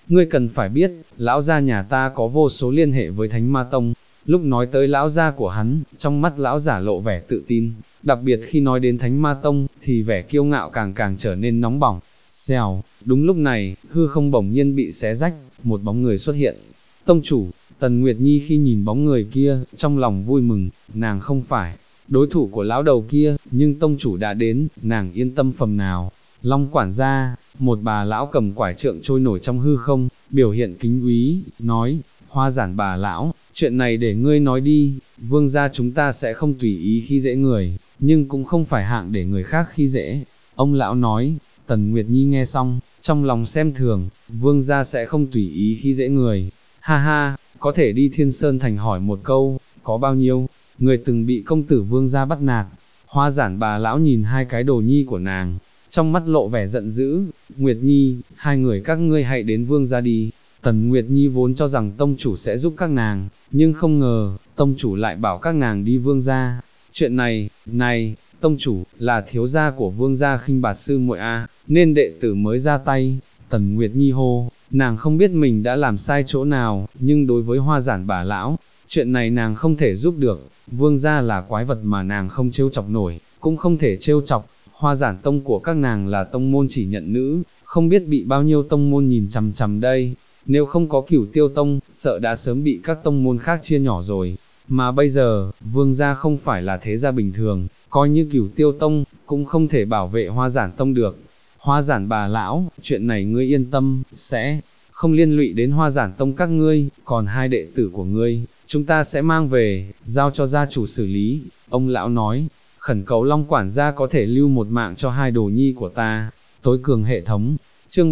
ngươi cần phải biết, lão gia nhà ta có vô số liên hệ với Thánh Ma Tông. Lúc nói tới lão gia của hắn, trong mắt lão giả lộ vẻ tự tin, đặc biệt khi nói đến Thánh Ma Tông, thì vẻ kiêu ngạo càng càng trở nên nóng bỏng. Xèo, đúng lúc này, hư không bỗng nhiên bị xé rách, một bóng người xuất hiện. Tông chủ, Tần Nguyệt Nhi khi nhìn bóng người kia, trong lòng vui mừng, nàng không phải đối thủ của lão đầu kia, nhưng tông chủ đã đến, nàng yên tâm phần nào. Long quản gia, một bà lão cầm quải trượng trôi nổi trong hư không, biểu hiện kính úy, nói, Hoa Giản bà lão, chuyện này để ngươi nói đi, vương gia chúng ta sẽ không tùy ý khi dễ người, nhưng cũng không phải hạng để người khác khi dễ. Ông lão nói, Tần Nguyệt Nhi nghe xong, trong lòng xem thường, vương gia sẽ không tùy ý khi dễ người. Ha ha, có thể đi Thiên Sơn Thành hỏi một câu, có bao nhiêu người từng bị công tử vương gia bắt nạt. Hoa Giản bà lão nhìn hai cái đồ nhi của nàng, trong mắt lộ vẻ giận dữ, Nguyệt Nhi, hai người các ngươi hãy đến vương gia đi. Tần Nguyệt Nhi vốn cho rằng tông chủ sẽ giúp các nàng, nhưng không ngờ, tông chủ lại bảo các nàng đi vương gia. Chuyện này, tông chủ, là thiếu gia của vương gia khinh bạt sư muội a, nên đệ tử mới ra tay. Tần Nguyệt Nhi hô, nàng không biết mình đã làm sai chỗ nào, nhưng đối với Hoa Giản bà lão, chuyện này nàng không thể giúp được, vương gia là quái vật mà nàng không trêu chọc nổi, cũng không thể trêu chọc. Hoa Giản tông của các nàng là tông môn chỉ nhận nữ, không biết bị bao nhiêu tông môn nhìn chằm chằm đây. Nếu không có Cửu Tiêu Tông, sợ đã sớm bị các tông môn khác chia nhỏ rồi. Mà bây giờ, vương gia không phải là thế gia bình thường, coi như Cửu Tiêu Tông, cũng không thể bảo vệ Hoa Giản Tông được. Hoa Giản bà lão, chuyện này ngươi yên tâm, sẽ không liên lụy đến Hoa Giản Tông các ngươi, còn hai đệ tử của ngươi, chúng ta sẽ mang về, giao cho gia chủ xử lý. Ông lão nói, khẩn cầu Long quản gia có thể lưu một mạng cho hai đồ nhi của ta. Tối cường hệ thống, chương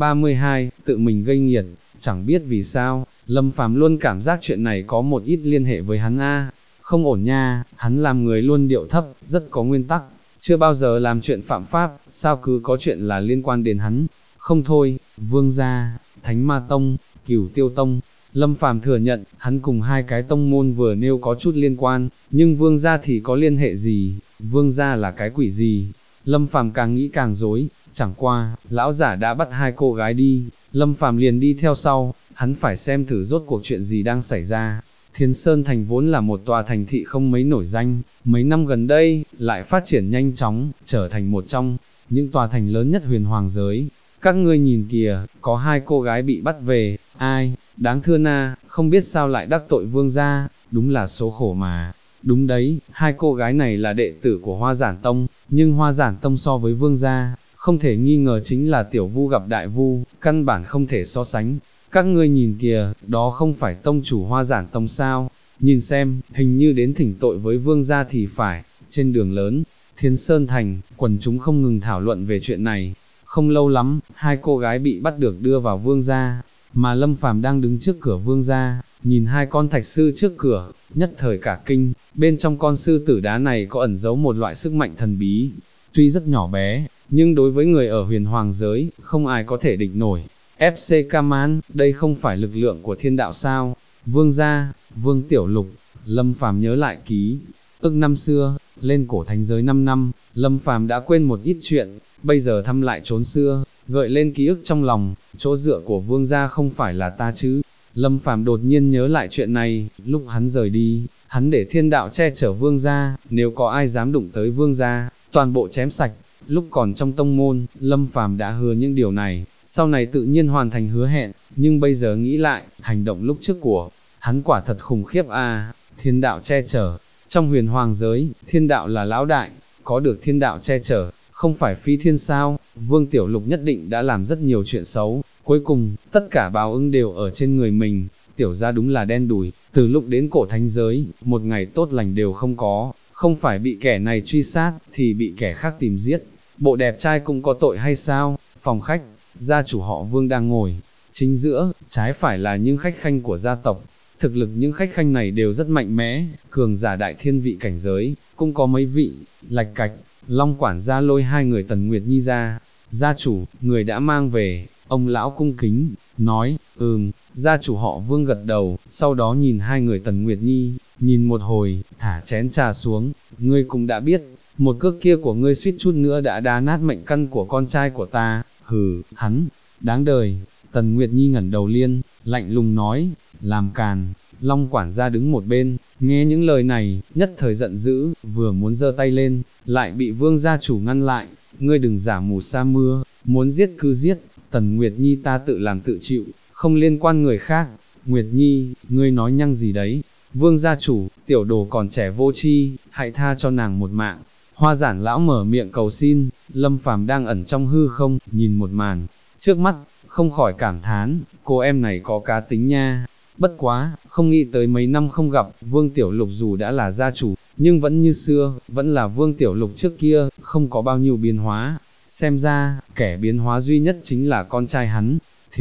732, tự mình gây nghiệt. Chẳng biết vì sao, Lâm Phàm luôn cảm giác chuyện này có một ít liên hệ với hắn a. Không ổn nha, hắn làm người luôn điệu thấp, rất có nguyên tắc, chưa bao giờ làm chuyện phạm pháp, sao cứ có chuyện là liên quan đến hắn. Không thôi, vương gia, Thánh Ma Tông, Cửu Tiêu Tông, Lâm Phàm thừa nhận, hắn cùng hai cái tông môn vừa nêu có chút liên quan, nhưng vương gia thì có liên hệ gì, vương gia là cái quỷ gì? Lâm Phàm càng nghĩ càng rối, chẳng qua, lão giả đã bắt hai cô gái đi, Lâm Phàm liền đi theo sau, hắn phải xem thử rốt cuộc chuyện gì đang xảy ra. Thiên Sơn Thành vốn là một tòa thành thị không mấy nổi danh, mấy năm gần đây, lại phát triển nhanh chóng, trở thành một trong những tòa thành lớn nhất huyền hoàng giới. Các ngươi nhìn kìa, có hai cô gái bị bắt về, ai, đáng thương na, không biết sao lại đắc tội vương gia, đúng là số khổ mà. Đúng đấy, hai cô gái này là đệ tử của Hoa Giản Tông, nhưng Hoa Giản Tông so với vương gia, không thể nghi ngờ chính là tiểu vu gặp đại vu, căn bản không thể so sánh. Các ngươi nhìn kìa, đó không phải tông chủ Hoa Giản Tông sao? Nhìn xem, hình như đến thỉnh tội với vương gia thì phải. Trên đường lớn, Thiên Sơn Thành, quần chúng không ngừng thảo luận về chuyện này. Không lâu lắm, hai cô gái bị bắt được đưa vào vương gia, mà Lâm Phàm đang đứng trước cửa vương gia, nhìn hai con thạch sư trước cửa, nhất thời cả kinh, bên trong con sư tử đá này có ẩn giấu một loại sức mạnh thần bí, tuy rất nhỏ bé, nhưng đối với người ở huyền hoàng giới, không ai có thể địch nổi. FC Kaman, đây không phải lực lượng của thiên đạo sao? Vương gia, Vương Tiểu Lục, Lâm Phàm nhớ lại ký ức năm xưa, lên cổ thánh giới 5 năm, Lâm Phàm đã quên một ít chuyện, bây giờ thăm lại chốn xưa, gợi lên ký ức trong lòng, chỗ dựa của vương gia không phải là ta chứ. Lâm Phàm đột nhiên nhớ lại chuyện này, lúc hắn rời đi, hắn để thiên đạo che chở vương gia, nếu có ai dám đụng tới vương gia, toàn bộ chém sạch. Lúc còn trong tông môn, Lâm Phàm đã hứa những điều này, sau này tự nhiên hoàn thành hứa hẹn, nhưng bây giờ nghĩ lại, hành động lúc trước của hắn quả thật khủng khiếp a. Thiên đạo che chở, trong huyền hoàng giới, thiên đạo là lão đại, có được thiên đạo che chở, không phải phi thiên sao? Vương Tiểu Lục nhất định đã làm rất nhiều chuyện xấu, cuối cùng, tất cả báo ứng đều ở trên người mình. Tiểu gia đúng là đen đủi, từ lúc đến cổ thánh giới, một ngày tốt lành đều không có, không phải bị kẻ này truy sát, thì bị kẻ khác tìm giết. Bộ đẹp trai cũng có tội hay sao? Phòng khách, gia chủ họ Vương đang ngồi chính giữa, trái phải là những khách khanh của gia tộc. Thực lực những khách khanh này đều rất mạnh mẽ, cường giả đại thiên vị cảnh giới, cũng có mấy vị. Lạch cạch, Long quản gia lôi hai người Tần Nguyệt Nhi ra. Gia chủ, người đã mang về. Ông lão cung kính, nói, gia chủ họ Vương gật đầu, sau đó nhìn hai người Tần Nguyệt Nhi, nhìn một hồi, thả chén trà xuống. Ngươi cũng đã biết, một cước kia của ngươi suýt chút nữa đã đá nát mệnh căn của con trai của ta. Hừ, hắn đáng đời. Tần Nguyệt Nhi ngẩng đầu liên, lạnh lùng nói, làm càn. Long quản gia đứng một bên, nghe những lời này, nhất thời giận dữ, vừa muốn giơ tay lên, lại bị Vương gia chủ ngăn lại, ngươi đừng giả mù sa mưa, muốn giết cứ giết, Tần Nguyệt Nhi ta tự làm tự chịu, không liên quan người khác. Nguyệt Nhi, ngươi nói nhăng gì đấy? Vương gia chủ, tiểu đồ còn trẻ vô tri, hãy tha cho nàng một mạng. Hoa Giản lão mở miệng cầu xin, Lâm Phàm đang ẩn trong hư không, nhìn một màn trước mắt, không khỏi cảm thán, cô em này có cá tính nha. Bất quá, không nghĩ tới mấy năm không gặp, Vương Tiểu Lục dù đã là gia chủ, nhưng vẫn như xưa, vẫn là Vương Tiểu Lục trước kia, không có bao nhiêu biến hóa. Xem ra, kẻ biến hóa duy nhất chính là con trai hắn.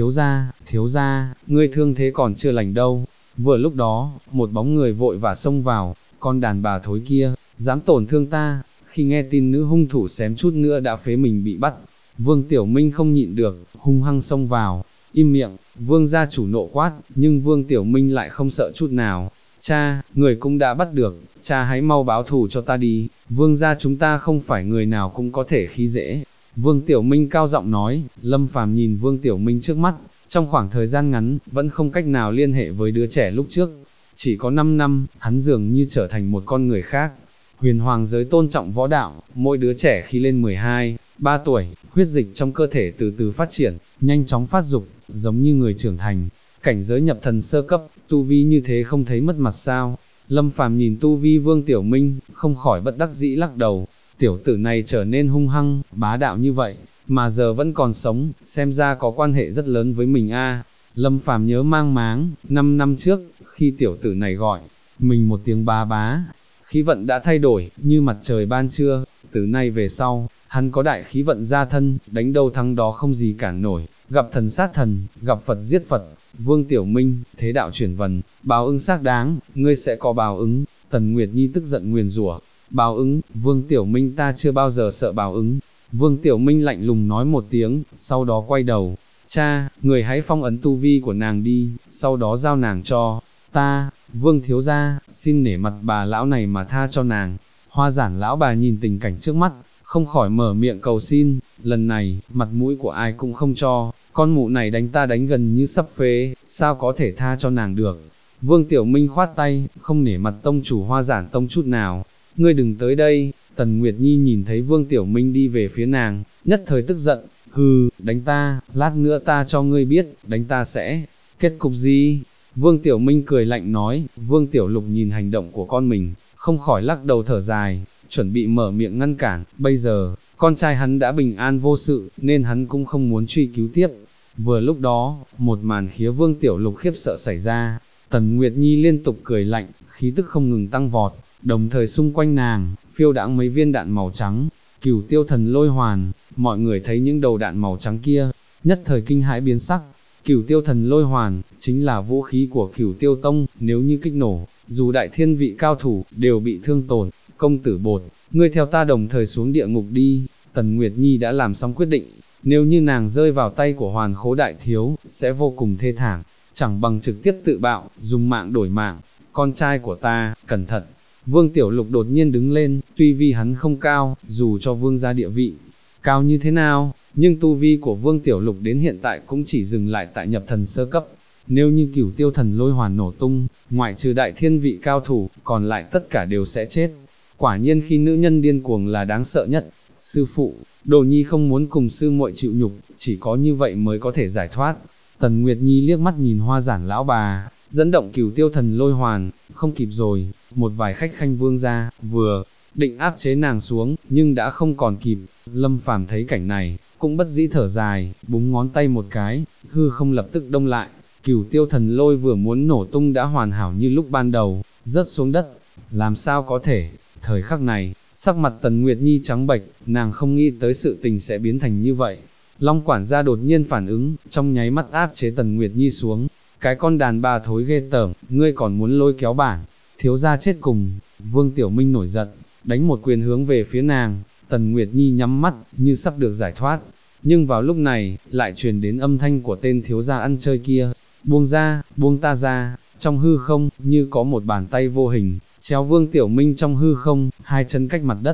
Thiếu gia, ngươi thương thế còn chưa lành đâu. Vừa lúc đó, một bóng người vội vã xông vào, con đàn bà thối kia, dám tổn thương ta. Khi nghe tin nữ hung thủ xém chút nữa đã phế mình bị bắt, Vương Tiểu Minh không nhịn được, hung hăng xông vào. Im miệng, Vương gia chủ nộ quát, nhưng Vương Tiểu Minh lại không sợ chút nào. Cha, người cũng đã bắt được, cha hãy mau báo thù cho ta đi, Vương gia chúng ta không phải người nào cũng có thể khi dễ. Vương Tiểu Minh cao giọng nói. Lâm Phàm nhìn Vương Tiểu Minh trước mắt, trong khoảng thời gian ngắn, vẫn không cách nào liên hệ với đứa trẻ lúc trước. Chỉ có 5 năm, hắn dường như trở thành một con người khác. Huyền hoàng giới tôn trọng võ đạo, mỗi đứa trẻ khi lên 12, 3 tuổi, huyết dịch trong cơ thể từ từ phát triển, nhanh chóng phát dục, giống như người trưởng thành. Cảnh giới nhập thần sơ cấp, tu vi như thế không thấy mất mặt sao? Lâm Phàm nhìn tu vi Vương Tiểu Minh, không khỏi bất đắc dĩ lắc đầu. Tiểu tử này trở nên hung hăng, bá đạo như vậy, mà giờ vẫn còn sống, xem ra có quan hệ rất lớn với mình a. Lâm Phàm nhớ mang máng, 5 năm trước, khi tiểu tử này gọi mình một tiếng bá bá, khí vận đã thay đổi, như mặt trời ban trưa. Từ nay về sau, hắn có đại khí vận gia thân, đánh đâu thắng đó không gì cản nổi, gặp thần sát thần, gặp Phật giết Phật. Vương Tiểu Minh, thế đạo chuyển vần, báo ứng xác đáng, ngươi sẽ có báo ứng. Tần Nguyệt Nhi tức giận nguyền rủa. Báo ứng, Vương Tiểu Minh ta chưa bao giờ sợ báo ứng. Vương Tiểu Minh lạnh lùng nói một tiếng, sau đó quay đầu. Cha, người hãy phong ấn tu vi của nàng đi, sau đó giao nàng cho ta. Vương thiếu gia, xin nể mặt bà lão này mà tha cho nàng. Hoa Giản lão bà nhìn tình cảnh trước mắt, không khỏi mở miệng cầu xin. Lần này, mặt mũi của ai cũng không cho, con mụ này đánh ta đánh gần như sắp phế, sao có thể tha cho nàng được. Vương Tiểu Minh khoát tay, không nể mặt tông chủ Hoa Giản tông chút nào. Ngươi đừng tới đây. Tần Nguyệt Nhi nhìn thấy Vương Tiểu Minh đi về phía nàng, nhất thời tức giận. Hừ, đánh ta, lát nữa ta cho ngươi biết, đánh ta sẽ kết cục gì. Vương Tiểu Minh cười lạnh nói. Vương Tiểu Lục nhìn hành động của con mình, không khỏi lắc đầu thở dài, chuẩn bị mở miệng ngăn cản. Bây giờ, con trai hắn đã bình an vô sự, nên hắn cũng không muốn truy cứu tiếp. Vừa lúc đó, một màn khiến Vương Tiểu Lục khiếp sợ xảy ra. Tần Nguyệt Nhi liên tục cười lạnh, khí tức không ngừng tăng vọt, đồng thời xung quanh nàng, phiêu đãng mấy viên đạn màu trắng, Cửu Tiêu Thần Lôi Hoàn. Mọi người thấy những đầu đạn màu trắng kia, nhất thời kinh hãi biến sắc. Cửu Tiêu Thần Lôi Hoàn, chính là vũ khí của Cửu Tiêu Tông, nếu như kích nổ, dù đại thiên vị cao thủ, đều bị thương tổn. Công tử Bột, ngươi theo ta đồng thời xuống địa ngục đi. Tần Nguyệt Nhi đã làm xong quyết định, nếu như nàng rơi vào tay của Hoàn Khố Đại Thiếu, sẽ vô cùng thê thảm, chẳng bằng trực tiếp tự bạo, dùng mạng đổi mạng. Con trai của ta, cẩn thận. Vương Tiểu Lục đột nhiên đứng lên, tuy vi hắn không cao, dù cho vương gia địa vị cao như thế nào, nhưng tu vi của Vương Tiểu Lục đến hiện tại cũng chỉ dừng lại tại nhập thần sơ cấp. Nếu như Cửu Tiêu Thần Lôi Hoàn nổ tung, ngoại trừ đại thiên vị cao thủ, còn lại tất cả đều sẽ chết. Quả nhiên khi nữ nhân điên cuồng là đáng sợ nhất. Sư phụ, Đồ Nhi không muốn cùng sư muội chịu nhục, chỉ có như vậy mới có thể giải thoát. Tần Nguyệt Nhi liếc mắt nhìn Hoa Giản lão bà, dẫn động Cửu Tiêu Thần Lôi Hoàn. Không kịp rồi, một vài khách khanh vương gia, vừa định áp chế nàng xuống, nhưng đã không còn kịp. Lâm Phàm thấy cảnh này, cũng bất dĩ thở dài, búng ngón tay một cái, hư không lập tức đông lại. Cửu Tiêu Thần Lôi vừa muốn nổ tung đã hoàn hảo như lúc ban đầu, rớt xuống đất. Làm sao có thể? Thời khắc này, sắc mặt Tần Nguyệt Nhi trắng bệch, nàng không nghĩ tới sự tình sẽ biến thành như vậy. Long quản gia đột nhiên phản ứng, trong nháy mắt áp chế Tần Nguyệt Nhi xuống. Cái con đàn bà thối ghê tởm, ngươi còn muốn lôi kéo bản thiếu gia chết cùng. Vương Tiểu Minh nổi giận, đánh một quyền hướng về phía nàng. Tần Nguyệt Nhi nhắm mắt, như sắp được giải thoát. Nhưng vào lúc này, lại truyền đến âm thanh của tên thiếu gia ăn chơi kia. Buông ra, buông ta ra. Trong hư không, như có một bàn tay vô hình, treo Vương Tiểu Minh trong hư không, hai chân cách mặt đất,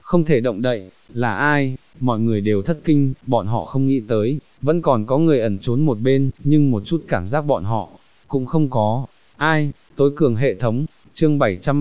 không thể động đậy, là ai, mọi người đều thất kinh, bọn họ không nghĩ tới, vẫn còn có người ẩn trốn một bên, nhưng một chút cảm giác bọn họ, cũng không có, ai, tối cường hệ thống, chương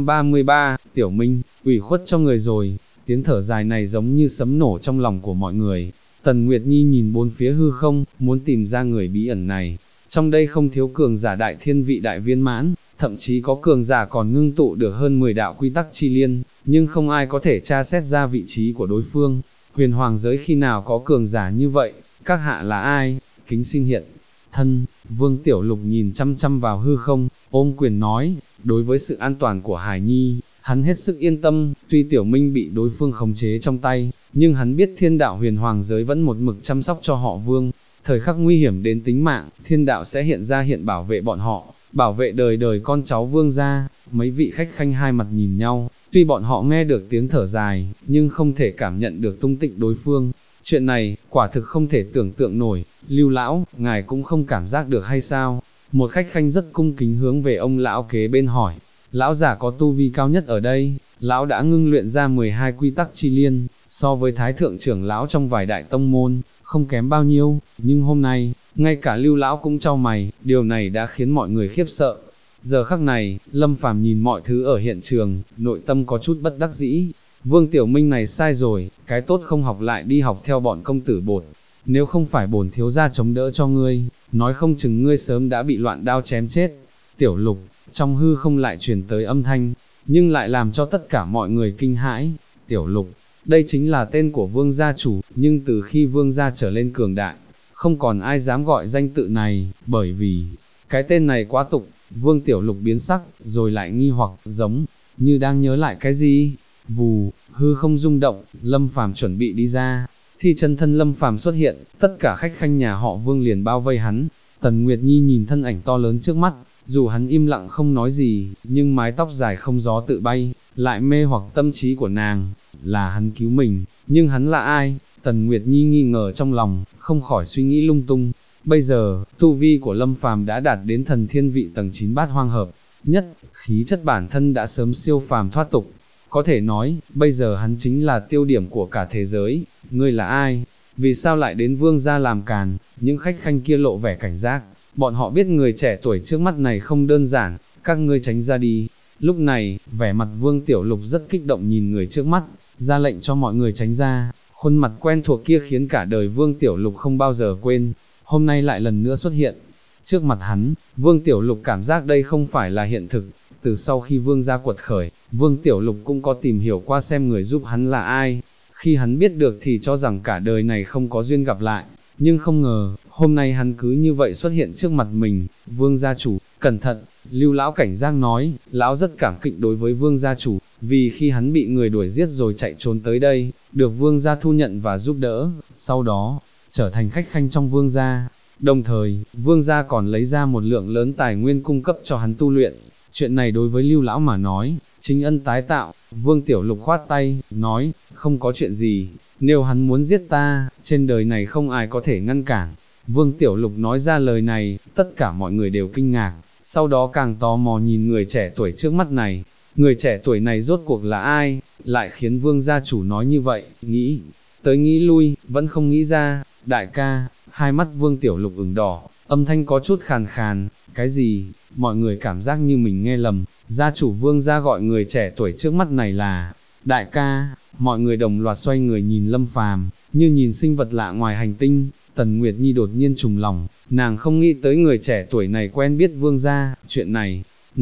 733, Tiểu Minh, ủy khuất cho người rồi, tiếng thở dài này giống như sấm nổ trong lòng của mọi người. Tần Nguyệt Nhi nhìn bốn phía hư không, muốn tìm ra người bí ẩn này. Trong đây không thiếu cường giả đại thiên vị đại viên mãn, thậm chí có cường giả còn ngưng tụ được hơn 10 đạo quy tắc chi liên, nhưng không ai có thể tra xét ra vị trí của đối phương. Huyền hoàng giới khi nào có cường giả như vậy, các hạ là ai, kính xin hiện thân. Vương Tiểu Lục nhìn chăm chăm vào hư không, ôm quyền nói, đối với sự an toàn của Hải Nhi, hắn hết sức yên tâm, tuy Tiểu Minh bị đối phương khống chế trong tay, nhưng hắn biết thiên đạo huyền hoàng giới vẫn một mực chăm sóc cho họ Vương, thời khắc nguy hiểm đến tính mạng, thiên đạo sẽ hiện ra hiện bảo vệ bọn họ, bảo vệ đời đời con cháu Vương gia. Mấy vị khách khanh hai mặt nhìn nhau, tuy bọn họ nghe được tiếng thở dài, nhưng không thể cảm nhận được tung tích đối phương. Chuyện này, quả thực không thể tưởng tượng nổi, Lưu lão, ngài cũng không cảm giác được hay sao? Một khách khanh rất cung kính hướng về ông lão kế bên hỏi, lão giả có tu vi cao nhất ở đây, lão đã ngưng luyện ra 12 quy tắc chi liên, so với thái thượng trưởng lão trong vài đại tông môn, không kém bao nhiêu, nhưng hôm nay, ngay cả Lưu lão cũng chau mày, điều này đã khiến mọi người khiếp sợ. Giờ khắc này, Lâm Phàm nhìn mọi thứ ở hiện trường, nội tâm có chút bất đắc dĩ. Vương Tiểu Minh này sai rồi, cái tốt không học lại đi học theo bọn công tử bột. Nếu không phải bổn thiếu gia chống đỡ cho ngươi, nói không chừng ngươi sớm đã bị loạn đao chém chết. Tiểu Lục, trong hư không lại truyền tới âm thanh, nhưng lại làm cho tất cả mọi người kinh hãi. Tiểu Lục, đây chính là tên của Vương gia chủ, nhưng từ khi Vương gia trở lên cường đại, không còn ai dám gọi danh tự này, bởi vì cái tên này quá tục. Vương Tiểu Lục biến sắc, rồi lại nghi hoặc, giống như đang nhớ lại cái gì. Vù, hư không rung động, Lâm Phàm chuẩn bị đi ra, thì chân thân Lâm Phàm xuất hiện, tất cả khách khanh nhà họ Vương liền bao vây hắn. Tần Nguyệt Nhi nhìn thân ảnh to lớn trước mắt, dù hắn im lặng không nói gì, nhưng mái tóc dài không gió tự bay, lại mê hoặc tâm trí của nàng. Là hắn cứu mình, nhưng hắn là ai? Tần Nguyệt Nhi nghi ngờ trong lòng, không khỏi suy nghĩ lung tung. Bây giờ, tu vi của Lâm Phàm đã đạt đến thần thiên vị tầng 9 bát hoang hợp nhất, khí chất bản thân đã sớm siêu phàm thoát tục. Có thể nói, bây giờ hắn chính là tiêu điểm của cả thế giới. Ngươi là ai? Vì sao lại đến Vương gia làm càn? Những khách khanh kia lộ vẻ cảnh giác, bọn họ biết người trẻ tuổi trước mắt này không đơn giản, các ngươi tránh ra đi. Lúc này, vẻ mặt Vương Tiểu Lục rất kích động nhìn người trước mắt, ra lệnh cho mọi người tránh ra. Khuôn mặt quen thuộc kia khiến cả đời Vương Tiểu Lục không bao giờ quên, hôm nay lại lần nữa xuất hiện. Trước mặt hắn, Vương Tiểu Lục cảm giác đây không phải là hiện thực. Từ sau khi Vương gia quật khởi, Vương Tiểu Lục cũng có tìm hiểu qua xem người giúp hắn là ai. Khi hắn biết được thì cho rằng cả đời này không có duyên gặp lại, nhưng không ngờ, hôm nay hắn cứ như vậy xuất hiện trước mặt mình. Vương gia chủ, cẩn thận, Lưu lão cảnh giác nói, lão rất cảm kích đối với Vương gia chủ, vì khi hắn bị người đuổi giết rồi chạy trốn tới đây, được Vương gia thu nhận và giúp đỡ, sau đó, trở thành khách khanh trong Vương gia. Đồng thời, Vương gia còn lấy ra một lượng lớn tài nguyên cung cấp cho hắn tu luyện. Chuyện này đối với Lưu lão mà nói, chính ân tái tạo. Vương Tiểu Lục khoát tay, nói, không có chuyện gì, nếu hắn muốn giết ta, trên đời này không ai có thể ngăn cản. Vương Tiểu Lục nói ra lời này, tất cả mọi người đều kinh ngạc, sau đó càng tò mò nhìn người trẻ tuổi trước mắt này. Người trẻ tuổi này rốt cuộc là ai, lại khiến Vương gia chủ nói như vậy, nghĩ tới nghĩ lui, vẫn không nghĩ ra. Đại ca, hai mắt Vương Tiểu Lục ửng đỏ, âm thanh có chút khàn khàn, cái gì? Mọi người cảm giác như mình nghe lầm, gia chủ Vương gia gọi người trẻ tuổi trước mắt này là đại ca. Mọi người đồng loạt xoay người nhìn Lâm Phàm, như nhìn sinh vật lạ ngoài hành tinh. Tần Nguyệt Nhi đột nhiên trùng lòng, nàng không nghĩ tới người trẻ tuổi này quen biết Vương gia. Chuyện này,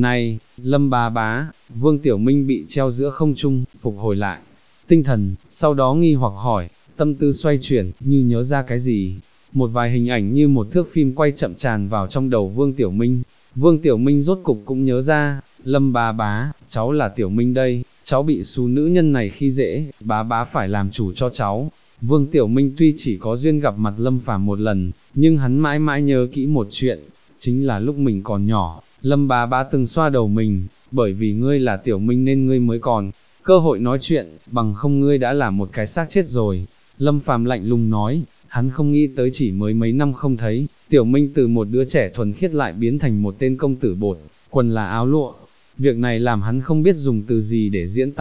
Lâm bá bá, Vương Tiểu Minh bị treo giữa không trung, phục hồi lại tinh thần, sau đó nghi hoặc hỏi, tâm tư xoay chuyển, như nhớ ra cái gì. Một vài hình ảnh như một thước phim quay chậm tràn vào trong đầu Vương Tiểu Minh. Vương Tiểu Minh rốt cục cũng nhớ ra, Lâm bá bá, cháu là Tiểu Minh đây, cháu bị xú nữ nhân này khi dễ, bá bá phải làm chủ cho cháu. Vương Tiểu Minh tuy chỉ có duyên gặp mặt Lâm Phàm một lần, nhưng hắn mãi mãi nhớ kỹ một chuyện, chính là lúc mình còn nhỏ, Lâm bá bá từng xoa đầu mình, bởi vì ngươi là Tiểu Minh nên ngươi mới còn cơ hội nói chuyện, bằng không ngươi đã là một cái xác chết rồi. Lâm Phàm lạnh lùng nói, hắn không nghĩ tới chỉ mới mấy năm không thấy, Tiểu Minh từ một đứa trẻ thuần khiết lại biến thành một tên công tử bột, quần là áo lụa. Việc này làm hắn không biết dùng từ gì để diễn tả,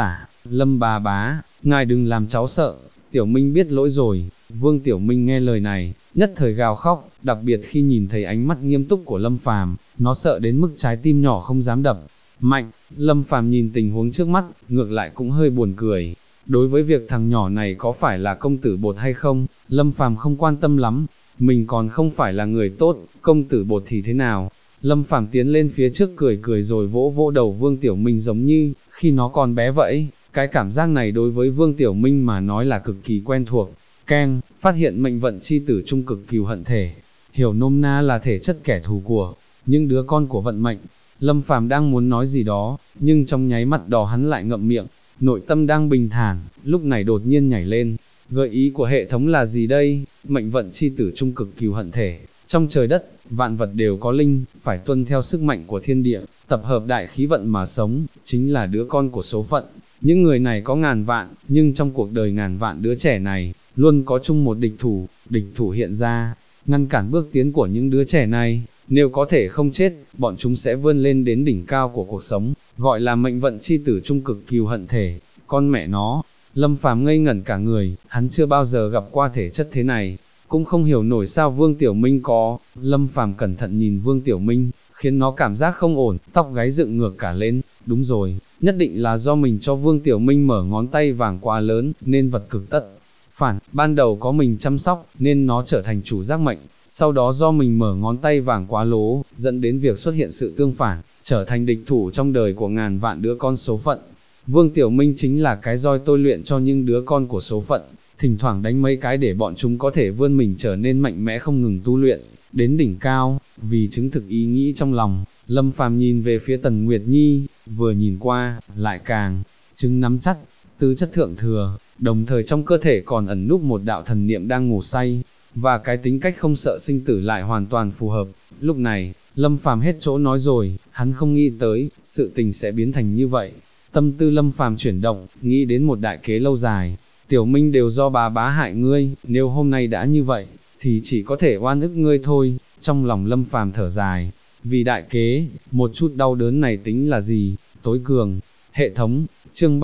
Lâm bà bá, ngài đừng làm cháu sợ, Tiểu Minh biết lỗi rồi. Vương Tiểu Minh nghe lời này, nhất thời gào khóc, đặc biệt khi nhìn thấy ánh mắt nghiêm túc của Lâm Phàm, nó sợ đến mức trái tim nhỏ không dám đập mạnh. Lâm Phàm nhìn tình huống trước mắt, ngược lại cũng hơi buồn cười. Đối với việc thằng nhỏ này có phải là công tử bột hay không, Lâm Phàm không quan tâm lắm, mình còn không phải là người tốt, công tử bột thì thế nào. Lâm Phàm tiến lên phía trước cười cười rồi vỗ vỗ đầu Vương Tiểu Minh giống như khi nó còn bé vậy. Cái cảm giác này đối với Vương Tiểu Minh mà nói là cực kỳ quen thuộc. Keng, phát hiện mệnh vận chi tử trung cực cừu hận thể, hiểu nôm na là thể chất kẻ thù của những đứa con của vận mệnh. Lâm Phàm đang muốn nói gì đó, nhưng trong nháy mắt đó hắn lại ngậm miệng, nội tâm đang bình thản, lúc này đột nhiên nhảy lên. Gợi ý của hệ thống là gì đây? Mệnh vận chi tử trung cực cừu hận thể, trong trời đất, vạn vật đều có linh, phải tuân theo sức mạnh của thiên địa, tập hợp đại khí vận mà sống, chính là đứa con của số phận. Những người này có ngàn vạn, nhưng trong cuộc đời ngàn vạn đứa trẻ này, luôn có chung một địch thủ hiện ra, ngăn cản bước tiến của những đứa trẻ này. Nếu có thể không chết, bọn chúng sẽ vươn lên đến đỉnh cao của cuộc sống, gọi là mệnh vận chi tử trung cực cừu hận thể. Con mẹ nó, Lâm Phàm ngây ngẩn cả người, hắn chưa bao giờ gặp qua thể chất thế này, cũng không hiểu nổi sao Vương Tiểu Minh có. Lâm Phàm cẩn thận nhìn Vương Tiểu Minh, khiến nó cảm giác không ổn, tóc gáy dựng ngược cả lên. Đúng rồi, nhất định là do mình cho Vương Tiểu Minh mở ngón tay vàng quá lớn, nên vật cực tất phản, ban đầu có mình chăm sóc, nên nó trở thành chủ giác mệnh, sau đó do mình mở ngón tay vàng quá lố, dẫn đến việc xuất hiện sự tương phản, trở thành địch thủ trong đời của ngàn vạn đứa con số phận. Vương Tiểu Minh chính là cái roi tôi luyện cho những đứa con của số phận, thỉnh thoảng đánh mấy cái để bọn chúng có thể vươn mình trở nên mạnh mẽ không ngừng tu luyện, đến đỉnh cao. Vì chứng thực ý nghĩ trong lòng, Lâm Phàm nhìn về phía Tần Nguyệt Nhi, vừa nhìn qua, lại càng chứng nắm chắc, tứ chất thượng thừa, đồng thời trong cơ thể còn ẩn núp một đạo thần niệm đang ngủ say, và cái tính cách không sợ sinh tử lại hoàn toàn phù hợp. Lúc này, Lâm Phàm hết chỗ nói rồi, hắn không nghĩ tới, sự tình sẽ biến thành như vậy. Tâm tư Lâm Phàm chuyển động, nghĩ đến một đại kế lâu dài. Tiểu Minh đều do bà bá hại ngươi, nếu hôm nay đã như vậy, thì chỉ có thể oan ức ngươi thôi. Trong lòng Lâm Phàm thở dài, vì đại kế, một chút đau đớn này tính là gì. Tối cường, hệ thống, chương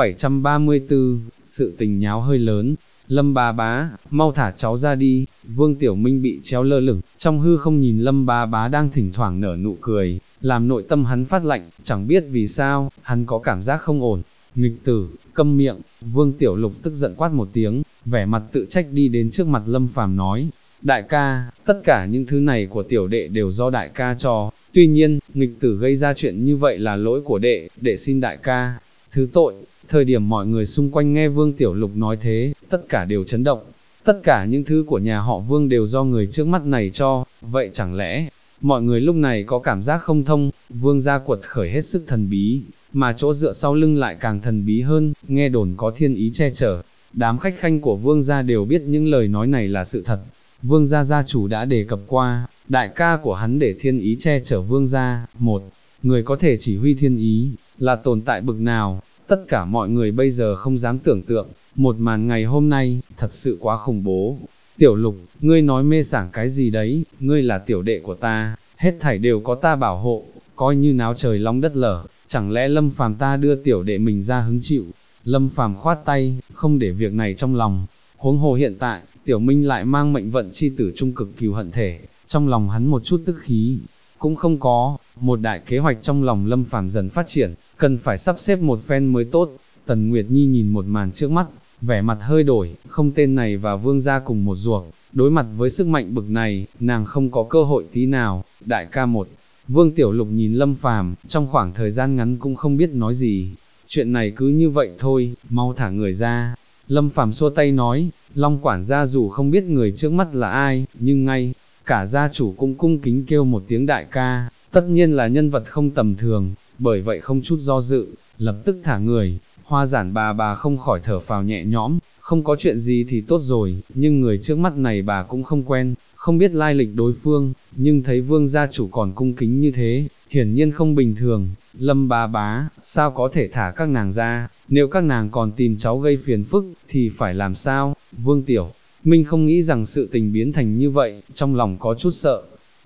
734, sự tình nháo hơi lớn. Lâm bà bá, mau thả cháu ra đi. Vương Tiểu Minh bị treo lơ lửng, trong hư không nhìn Lâm bà bá đang thỉnh thoảng nở nụ cười, làm nội tâm hắn phát lạnh, chẳng biết vì sao, hắn có cảm giác không ổn. Nghịch tử, câm miệng. Vương Tiểu Lục tức giận quát một tiếng, vẻ mặt tự trách đi đến trước mặt Lâm Phàm nói, đại ca, tất cả những thứ này của tiểu đệ đều do đại ca cho, tuy nhiên, nghịch tử gây ra chuyện như vậy là lỗi của đệ xin đại ca thứ tội. Thời điểm mọi người xung quanh nghe Vương Tiểu Lục nói thế, tất cả đều chấn động, tất cả những thứ của nhà họ Vương đều do người trước mắt này cho, vậy chẳng lẽ, mọi người lúc này có cảm giác không thông. Vương gia quật khởi hết sức thần bí, mà chỗ dựa sau lưng lại càng thần bí hơn, nghe đồn có thiên ý che chở. Đám khách khanh của Vương gia đều biết những lời nói này là sự thật. Vương gia gia chủ đã đề cập qua, đại ca của hắn để thiên ý che chở Vương gia, một người có thể chỉ huy thiên ý, là tồn tại bực nào. Tất cả mọi người bây giờ không dám tưởng tượng, một màn ngày hôm nay, thật sự quá khủng bố. Tiểu Lục, ngươi nói mê sảng cái gì đấy, ngươi là tiểu đệ của ta, hết thảy đều có ta bảo hộ, coi như náo trời long đất lở, chẳng lẽ Lâm Phàm ta đưa tiểu đệ mình ra hứng chịu. Lâm Phàm khoát tay, không để việc này trong lòng, huống hồ hiện tại, Tiểu Minh lại mang mệnh vận chi tử trung cực cừu hận thể, trong lòng hắn một chút tức khí cũng không có. Một đại kế hoạch trong lòng Lâm Phàm dần phát triển, cần phải sắp xếp một phen mới tốt. Tần Nguyệt Nhi nhìn một màn trước mắt, vẻ mặt hơi đổi, không tên này và Vương gia cùng một ruột, đối mặt với sức mạnh bực này, nàng không có cơ hội tí nào. Đại ca một, Vương Tiểu Lục nhìn Lâm Phàm, trong khoảng thời gian ngắn cũng không biết nói gì. Chuyện này cứ như vậy thôi, mau thả người ra. Lâm Phàm xua tay nói, Long quản gia dù không biết người trước mắt là ai, nhưng ngay cả gia chủ cũng cung kính kêu một tiếng đại ca, tất nhiên là nhân vật không tầm thường, bởi vậy không chút do dự, lập tức thả người. Hoa Giản bà không khỏi thở phào nhẹ nhõm, không có chuyện gì thì tốt rồi, nhưng người trước mắt này bà cũng không quen, không biết lai lịch đối phương, nhưng thấy Vương gia chủ còn cung kính như thế, hiển nhiên không bình thường. Lâm bà bá, sao có thể thả các nàng ra, nếu các nàng còn tìm cháu gây phiền phức, thì phải làm sao? Vương Tiểu Minh không nghĩ rằng sự tình biến thành như vậy, trong lòng có chút sợ.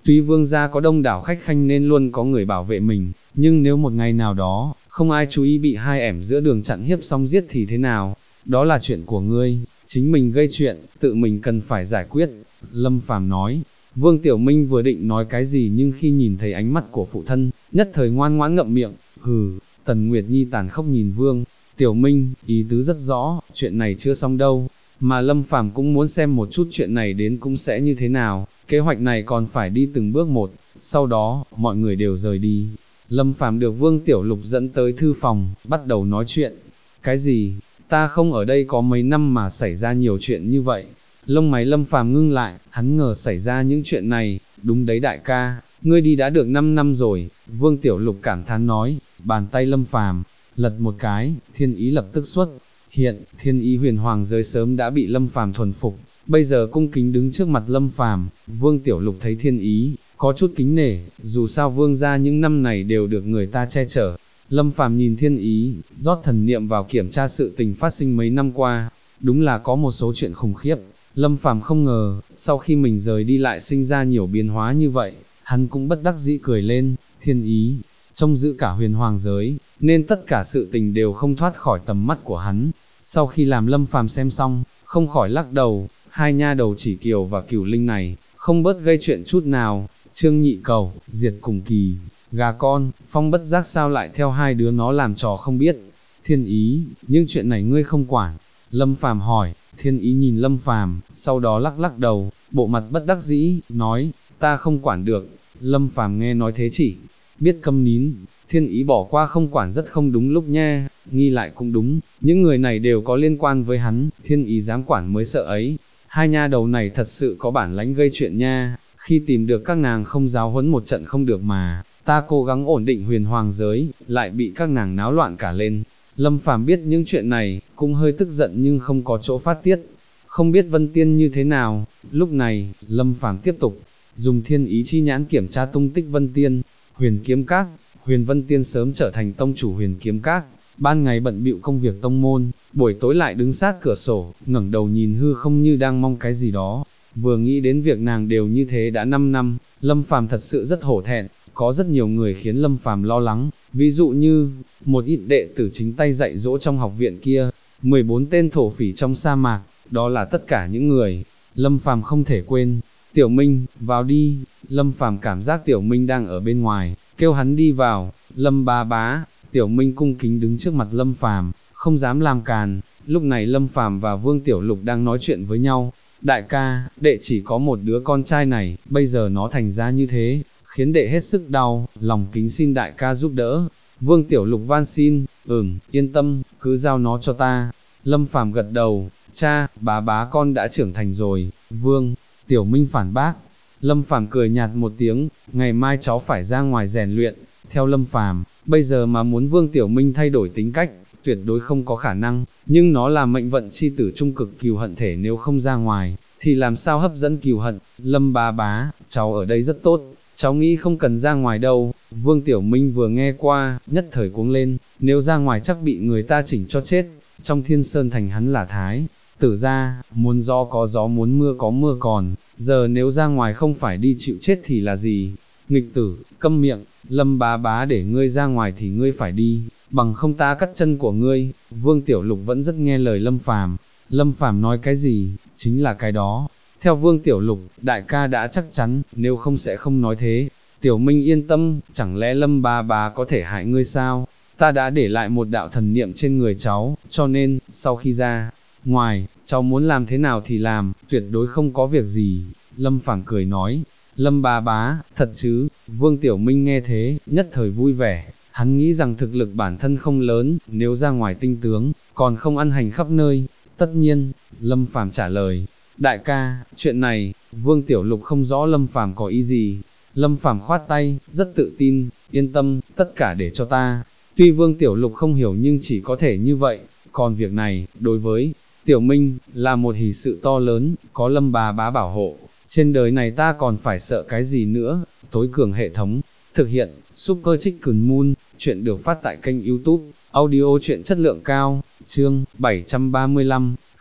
Tuy vương gia có đông đảo khách khanh nên luôn có người bảo vệ mình, nhưng nếu một ngày nào đó, không ai chú ý bị hai ẻm giữa đường chặn hiếp xong giết thì thế nào? Đó là chuyện của ngươi, chính mình gây chuyện, tự mình cần phải giải quyết. Lâm Phàm nói. Vương Tiểu Minh vừa định nói cái gì nhưng khi nhìn thấy ánh mắt của phụ thân, nhất thời ngoan ngoãn ngậm miệng. Hừ. Tần Nguyệt Nhi tàn khốc nhìn Vương Tiểu Minh, ý tứ rất rõ, chuyện này chưa xong đâu, mà Lâm Phàm cũng muốn xem một chút chuyện này đến cũng sẽ như thế nào, kế hoạch này còn phải đi từng bước một. Sau đó, mọi người đều rời đi. Lâm Phàm được Vương Tiểu Lục dẫn tới thư phòng, bắt đầu nói chuyện. Cái gì? Ta không ở đây có mấy năm mà xảy ra nhiều chuyện như vậy. Lông mày Lâm Phàm ngưng lại, hắn ngờ xảy ra những chuyện này. Đúng đấy đại ca, ngươi đi đã được 5 năm rồi. Vương Tiểu Lục cảm thán nói. Bàn tay Lâm Phàm lật một cái, thiên ý lập tức xuất hiện. Thiên ý huyền hoàng giới sớm đã bị Lâm Phàm thuần phục, bây giờ cung kính đứng trước mặt Lâm Phàm. Vương Tiểu Lục thấy thiên ý, có chút kính nể, dù sao vương gia những năm này đều được người ta che chở. Lâm Phàm nhìn thiên ý, rót thần niệm vào kiểm tra sự tình phát sinh mấy năm qua, đúng là có một số chuyện khủng khiếp. Lâm Phàm không ngờ, sau khi mình rời đi lại sinh ra nhiều biến hóa như vậy, hắn cũng bất đắc dĩ cười lên. Thiên ý trông giữ cả huyền hoàng giới, nên tất cả sự tình đều không thoát khỏi tầm mắt của hắn. Sau khi làm Lâm Phàm xem xong, không khỏi lắc đầu, hai nha đầu Chỉ Kiều và Cửu Linh này, không bớt gây chuyện chút nào. Trương Nhị Cầu, Diệt Cùng Kỳ, gà con, Phong bất giác sao lại theo hai đứa nó làm trò không biết. Thiên ý, nhưng chuyện này ngươi không quản. Lâm Phàm hỏi. Thiên ý nhìn Lâm Phàm, sau đó lắc lắc đầu, bộ mặt bất đắc dĩ, nói, ta không quản được. Lâm Phàm nghe nói thế chỉ biết câm nín. Thiên ý bỏ qua không quản rất không đúng lúc nha, nghi lại cũng đúng, những người này đều có liên quan với hắn, thiên ý dám quản mới sợ ấy. Hai nha đầu này thật sự có bản lãnh gây chuyện nha, khi tìm được các nàng không giáo huấn một trận không được mà, ta cố gắng ổn định huyền hoàng giới, lại bị các nàng náo loạn cả lên. Lâm Phàm biết những chuyện này, cũng hơi tức giận nhưng không có chỗ phát tiết. Không biết Vân Tiên như thế nào. Lúc này, Lâm Phàm tiếp tục dùng thiên ý chi nhãn kiểm tra tung tích Vân Tiên. Huyền Kiếm Các, Huyền Vân Tiên sớm trở thành tông chủ Huyền Kiếm Các, ban ngày bận bịu công việc tông môn, buổi tối lại đứng sát cửa sổ, ngẩng đầu nhìn hư không như đang mong cái gì đó. Vừa nghĩ đến việc nàng đều như thế đã 5 năm, Lâm Phàm thật sự rất hổ thẹn. Có rất nhiều người khiến Lâm Phàm lo lắng, ví dụ như một ít đệ tử chính tay dạy dỗ trong học viện kia, 14 tên thổ phỉ trong sa mạc, đó là tất cả những người Lâm Phàm không thể quên. Tiểu Minh, vào đi. Lâm Phàm cảm giác Tiểu Minh đang ở bên ngoài, kêu hắn đi vào. Lâm bá bá. Tiểu Minh cung kính đứng trước mặt Lâm Phàm, không dám làm càn. Lúc này Lâm Phàm và Vương Tiểu Lục đang nói chuyện với nhau. Đại ca, đệ chỉ có một đứa con trai này, bây giờ nó thành ra như thế, khiến đệ hết sức đau, lòng kính xin đại ca giúp đỡ. Vương Tiểu Lục van xin. Yên tâm, cứ giao nó cho ta. Lâm Phàm gật đầu. Cha, bá con đã trưởng thành rồi. Vương Tiểu Minh phản bác. Lâm Phàm cười nhạt một tiếng, ngày mai cháu phải ra ngoài rèn luyện. Theo Lâm Phàm, bây giờ mà muốn Vương Tiểu Minh thay đổi tính cách, tuyệt đối không có khả năng, nhưng nó là mệnh vận chi tử trung cực cừu hận thể, nếu không ra ngoài, thì làm sao hấp dẫn cừu hận. Lâm bá bá, cháu ở đây rất tốt, cháu nghĩ không cần ra ngoài đâu. Vương Tiểu Minh vừa nghe qua, nhất thời cuống lên, nếu ra ngoài chắc bị người ta chỉnh cho chết. Trong Thiên Sơn Thành hắn là thái tử gia, muốn gió có gió muốn mưa có mưa, còn giờ nếu ra ngoài không phải đi chịu chết thì là gì? Nghịch tử, câm miệng. Lâm bá bá để ngươi ra ngoài thì ngươi phải đi, bằng không ta cắt chân của ngươi. Vương Tiểu Lục vẫn rất nghe lời Lâm Phàm. Lâm Phàm nói cái gì, chính là cái đó. Theo Vương Tiểu Lục, đại ca đã chắc chắn, nếu không sẽ không nói thế. Tiểu Minh yên tâm, chẳng lẽ Lâm bá bá có thể hại ngươi sao? Ta đã để lại một đạo thần niệm trên người cháu, cho nên, sau khi ra ngoài, cháu muốn làm thế nào thì làm, tuyệt đối không có việc gì. Lâm Phàm cười nói. Lâm bá bá, thật chứ? Vương Tiểu Minh nghe thế, nhất thời vui vẻ. Hắn nghĩ rằng thực lực bản thân không lớn, nếu ra ngoài tinh tướng, còn không ăn hành khắp nơi. Tất nhiên, Lâm Phàm trả lời. Đại ca, chuyện này, Vương Tiểu Lục không rõ Lâm Phàm có ý gì. Lâm Phàm khoát tay, rất tự tin, yên tâm, tất cả để cho ta. Tuy Vương Tiểu Lục không hiểu nhưng chỉ có thể như vậy, còn việc này, đối với Tiểu Minh, là một hỷ sự to lớn, có Lâm bá bá bảo hộ, trên đời này ta còn phải sợ cái gì nữa. Tối cường hệ thống, thực hiện, Super Chicken Moon, chuyện được phát tại kênh YouTube, audio chuyện chất lượng cao, chương 735,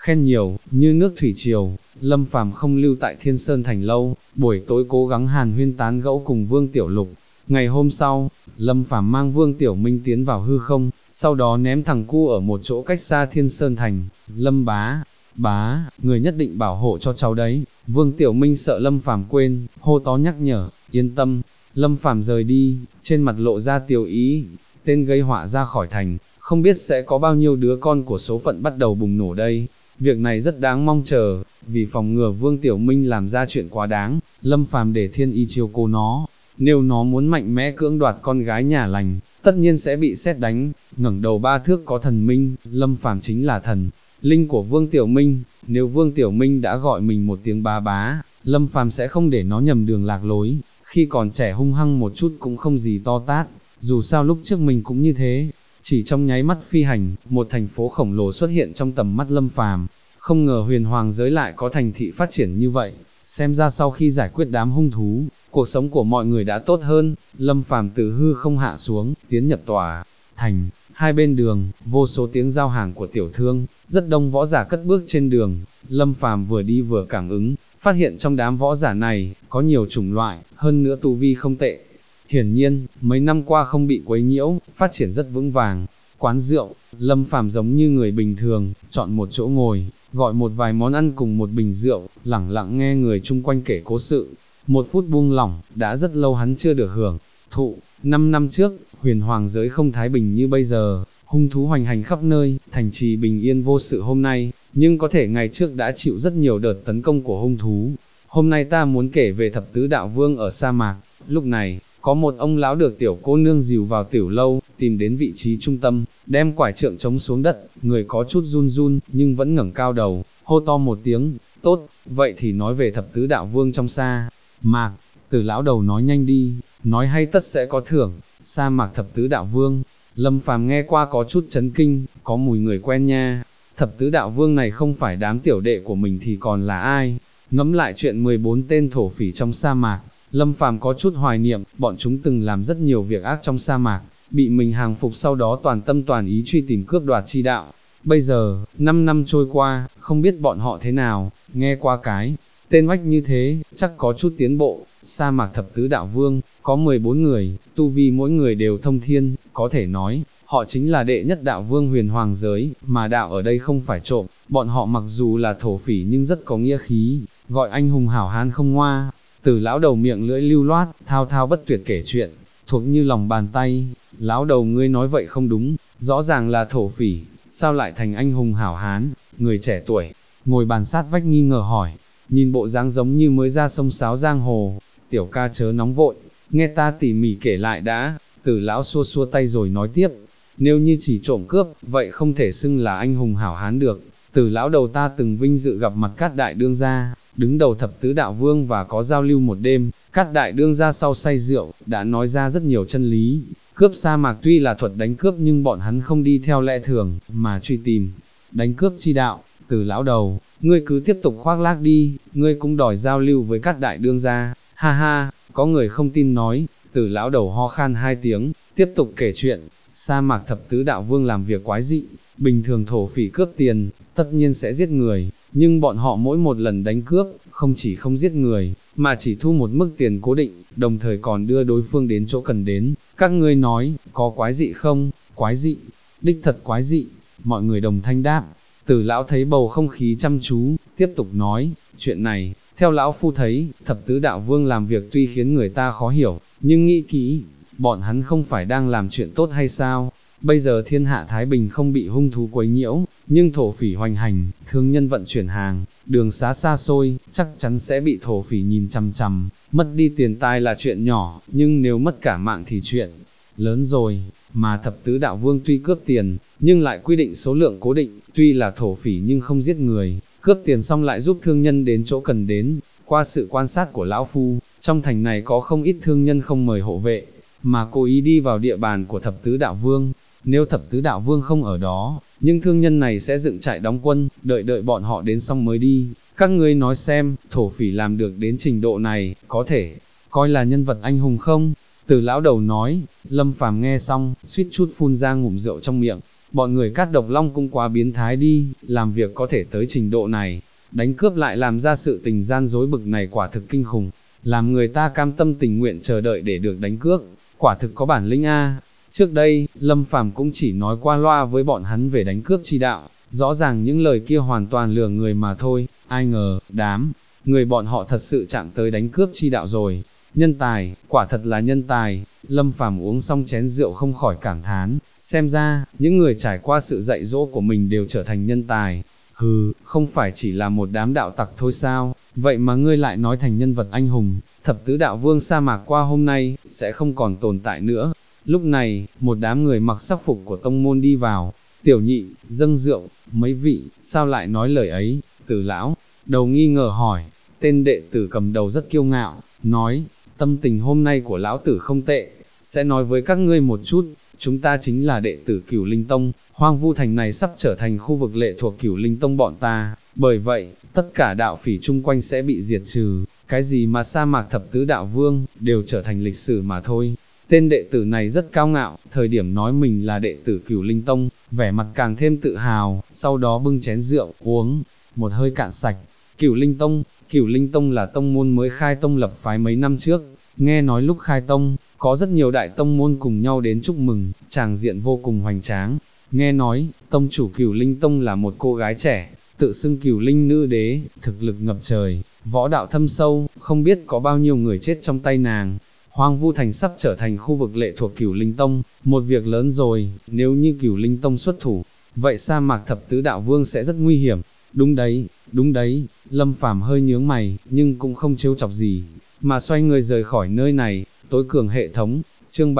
khen nhiều, như nước thủy triều. Lâm Phàm không lưu tại Thiên Sơn Thành lâu, buổi tối cố gắng hàn huyên tán gẫu cùng Vương Tiểu Lục. Ngày hôm sau, Lâm Phàm mang Vương Tiểu Minh tiến vào hư không, sau đó ném thằng cu ở một chỗ cách xa Thiên Sơn Thành. Lâm bá, người nhất định bảo hộ cho cháu đấy. Vương Tiểu Minh sợ Lâm Phàm quên, hô to nhắc nhở, yên tâm. Lâm Phàm rời đi, trên mặt lộ ra tiêu ý, tên gây họa ra khỏi thành, không biết sẽ có bao nhiêu đứa con của số phận bắt đầu bùng nổ đây. Việc này rất đáng mong chờ, vì phòng ngừa Vương Tiểu Minh làm ra chuyện quá đáng, Lâm Phàm để Thiên Y chiếu cố nó, nếu nó muốn mạnh mẽ cưỡng đoạt con gái nhà lành, tất nhiên sẽ bị sét đánh. Ngẩng đầu 3 thước có thần minh, Lâm Phàm chính là thần linh của Vương Tiểu Minh, nếu Vương Tiểu Minh đã gọi mình một tiếng bá, Lâm Phàm sẽ không để nó nhầm đường lạc lối, khi còn trẻ hung hăng một chút cũng không gì to tát, dù sao lúc trước mình cũng như thế. Chỉ trong nháy mắt phi hành, một thành phố khổng lồ xuất hiện trong tầm mắt Lâm Phàm. Không ngờ huyền hoàng giới lại có thành thị phát triển như vậy, xem ra sau khi giải quyết đám hung thú, cuộc sống của mọi người đã tốt hơn. Lâm Phàm từ hư không hạ xuống, tiến nhập tòa thành, hai bên đường, vô số tiếng giao hàng của tiểu thương, rất đông võ giả cất bước trên đường. Lâm Phàm vừa đi vừa cảm ứng, phát hiện trong đám võ giả này, có nhiều chủng loại, hơn nữa tu vi không tệ. Hiển nhiên, mấy năm qua không bị quấy nhiễu, phát triển rất vững vàng. Quán rượu, Lâm Phàm giống như người bình thường, chọn một chỗ ngồi, gọi một vài món ăn cùng một bình rượu, lẳng lặng nghe người chung quanh kể cố sự. Một phút buông lỏng, đã rất lâu hắn chưa được hưởng thụ. 5 năm trước, huyền hoàng giới không thái bình như bây giờ, hung thú hoành hành khắp nơi, thành trì bình yên vô sự hôm nay, nhưng có thể ngày trước đã chịu rất nhiều đợt tấn công của hung thú. Hôm nay ta muốn kể về thập tứ đạo vương ở sa mạc. Lúc này, có một ông lão được tiểu cô nương dìu vào tiểu lâu, tìm đến vị trí trung tâm, đem quải trượng chống xuống đất, người có chút run run, nhưng vẫn ngẩng cao đầu, hô to một tiếng, tốt, vậy thì nói về thập tứ đạo vương trong sa mạc. Từ lão đầu nói nhanh đi, nói hay tất sẽ có thưởng. Sa mạc thập tứ đạo vương. Lâm Phàm nghe qua có chút chấn kinh, có mùi người quen nha. Thập tứ đạo vương này không phải đám tiểu đệ của mình thì còn là ai? Ngẫm lại chuyện 14 tên thổ phỉ trong sa mạc, Lâm Phàm có chút hoài niệm, bọn chúng từng làm rất nhiều việc ác trong sa mạc, bị mình hàng phục sau đó toàn tâm toàn ý truy tìm cướp đoạt chi đạo. Bây giờ, 5 năm trôi qua, không biết bọn họ thế nào, nghe qua cái tên oách như thế, chắc có chút tiến bộ. Sa mạc thập tứ đạo vương, có 14 người, tu vi mỗi người đều thông thiên, có thể nói, họ chính là đệ nhất đạo vương huyền hoàng giới, mà đạo ở đây không phải trộm, bọn họ mặc dù là thổ phỉ nhưng rất có nghĩa khí, gọi anh hùng hảo hán không ngoa. Từ lão đầu miệng lưỡi lưu loát, thao thao bất tuyệt kể chuyện, thuộc như lòng bàn tay. Lão đầu ngươi nói vậy không đúng, rõ ràng là thổ phỉ, sao lại thành anh hùng hảo hán? Người trẻ tuổi, ngồi bàn sát vách nghi ngờ hỏi, nhìn bộ dáng giống như mới ra sông sáo giang hồ. Tiểu ca chớ nóng vội, nghe ta tỉ mỉ kể lại đã. Từ lão xua xua tay rồi nói tiếp, nếu như chỉ trộm cướp, vậy không thể xưng là anh hùng hảo hán được. Từ lão đầu ta từng vinh dự gặp mặt Cát đại đương gia, đứng đầu thập tứ đạo vương và có giao lưu một đêm. Cát đại đương gia sau say rượu, đã nói ra rất nhiều chân lý. Cướp sa mạc tuy là thuật đánh cướp nhưng bọn hắn không đi theo lẽ thường, mà truy tìm đánh cướp chi đạo. Từ lão đầu, ngươi cứ tiếp tục khoác lác đi, ngươi cũng đòi giao lưu với Cát đại đương gia. Ha ha, có người không tin nói. Từ lão đầu ho khan 2 tiếng, tiếp tục kể chuyện. Sa mạc thập tứ đạo vương làm việc quái dị, bình thường thổ phỉ cướp tiền, tất nhiên sẽ giết người, nhưng bọn họ mỗi một lần đánh cướp, không chỉ không giết người, mà chỉ thu một mức tiền cố định, đồng thời còn đưa đối phương đến chỗ cần đến. Các ngươi nói, có quái dị không? Quái dị, đích thật quái dị. Mọi người đồng thanh đáp. Từ lão thấy bầu không khí chăm chú, tiếp tục nói, chuyện này, theo lão phu thấy, thập tứ đạo vương làm việc tuy khiến người ta khó hiểu, nhưng nghĩ kỹ, bọn hắn không phải đang làm chuyện tốt hay sao? Bây giờ thiên hạ Thái Bình không bị hung thú quấy nhiễu, nhưng thổ phỉ hoành hành, thương nhân vận chuyển hàng, đường xá xa xôi, chắc chắn sẽ bị thổ phỉ nhìn chằm chằm. Mất đi tiền tài là chuyện nhỏ, nhưng nếu mất cả mạng thì chuyện lớn rồi. Mà thập tứ đạo vương tuy cướp tiền, nhưng lại quy định số lượng cố định, tuy là thổ phỉ nhưng không giết người, cướp tiền xong lại giúp thương nhân đến chỗ cần đến. Qua sự quan sát của lão phu, trong thành này có không ít thương nhân không mời hộ vệ, mà cố ý đi vào địa bàn của thập tứ đạo vương. Nếu thập tứ đạo vương không ở đó, nhưng thương nhân này sẽ dựng trại đóng quân, đợi bọn họ đến xong mới đi. Các ngươi nói xem, thổ phỉ làm được đến trình độ này, có thể coi là nhân vật anh hùng không? Từ lão đầu nói. Lâm Phàm nghe xong, suýt chút phun ra ngụm rượu trong miệng. bọn người Cát Độc Long cũng quá biến thái đi, làm việc có thể tới trình độ này, đánh cướp lại làm ra sự tình gian dối bực này quả thực kinh khủng, làm người ta cam tâm tình nguyện chờ đợi để được đánh cướp, quả thực có bản lĩnh a. Trước đây, Lâm Phàm cũng chỉ nói qua loa với bọn hắn về đánh cướp chi đạo, rõ ràng những lời kia hoàn toàn lừa người mà thôi, ai ngờ, đám người bọn họ thật sự chạm tới đánh cướp chi đạo rồi. Nhân tài, quả thật là nhân tài. Lâm Phàm uống xong chén rượu không khỏi cảm thán, xem ra, những người trải qua sự dạy dỗ của mình đều trở thành nhân tài. Hừ, không phải chỉ là một đám đạo tặc thôi sao, vậy mà ngươi lại nói thành nhân vật anh hùng, thập tứ đạo vương sa mạc qua hôm nay, sẽ không còn tồn tại nữa. Lúc này, một đám người mặc sắc phục của tông môn đi vào, Tiểu Nhị, dâng rượu, mấy vị, sao lại nói lời ấy, Tử lão, đầu nghi ngờ hỏi, tên đệ tử cầm đầu rất kiêu ngạo, nói, tâm tình hôm nay của lão tử không tệ, sẽ nói với các ngươi một chút, chúng ta chính là đệ tử Cửu Linh Tông, Hoang Vu Thành này sắp trở thành khu vực lệ thuộc Cửu Linh Tông bọn ta, bởi vậy, tất cả đạo phỉ chung quanh sẽ bị diệt trừ, cái gì mà sa mạc thập tứ đạo vương, đều trở thành lịch sử mà thôi. Tên đệ tử này rất cao ngạo, thời điểm nói mình là đệ tử Cửu Linh Tông, vẻ mặt càng thêm tự hào, sau đó bưng chén rượu, uống, một hơi cạn sạch. Cửu Linh Tông là tông môn mới khai tông lập phái mấy năm trước, nghe nói lúc khai tông, có rất nhiều đại tông môn cùng nhau đến chúc mừng, tràng diện vô cùng hoành tráng. Nghe nói, tông chủ Cửu Linh Tông là một cô gái trẻ, tự xưng Cửu Linh nữ đế, thực lực ngập trời, võ đạo thâm sâu, không biết có bao nhiêu người chết trong tay nàng. Hoang Vu Thành sắp trở thành khu vực lệ thuộc Cửu Linh Tông, một việc lớn rồi, nếu như Cửu Linh Tông xuất thủ, vậy sa mạc thập tứ đạo vương sẽ rất nguy hiểm. Đúng đấy, Lâm Phàm hơi nhướng mày, nhưng cũng không trêu chọc gì, mà xoay người rời khỏi nơi này. Tối cường hệ thống, chương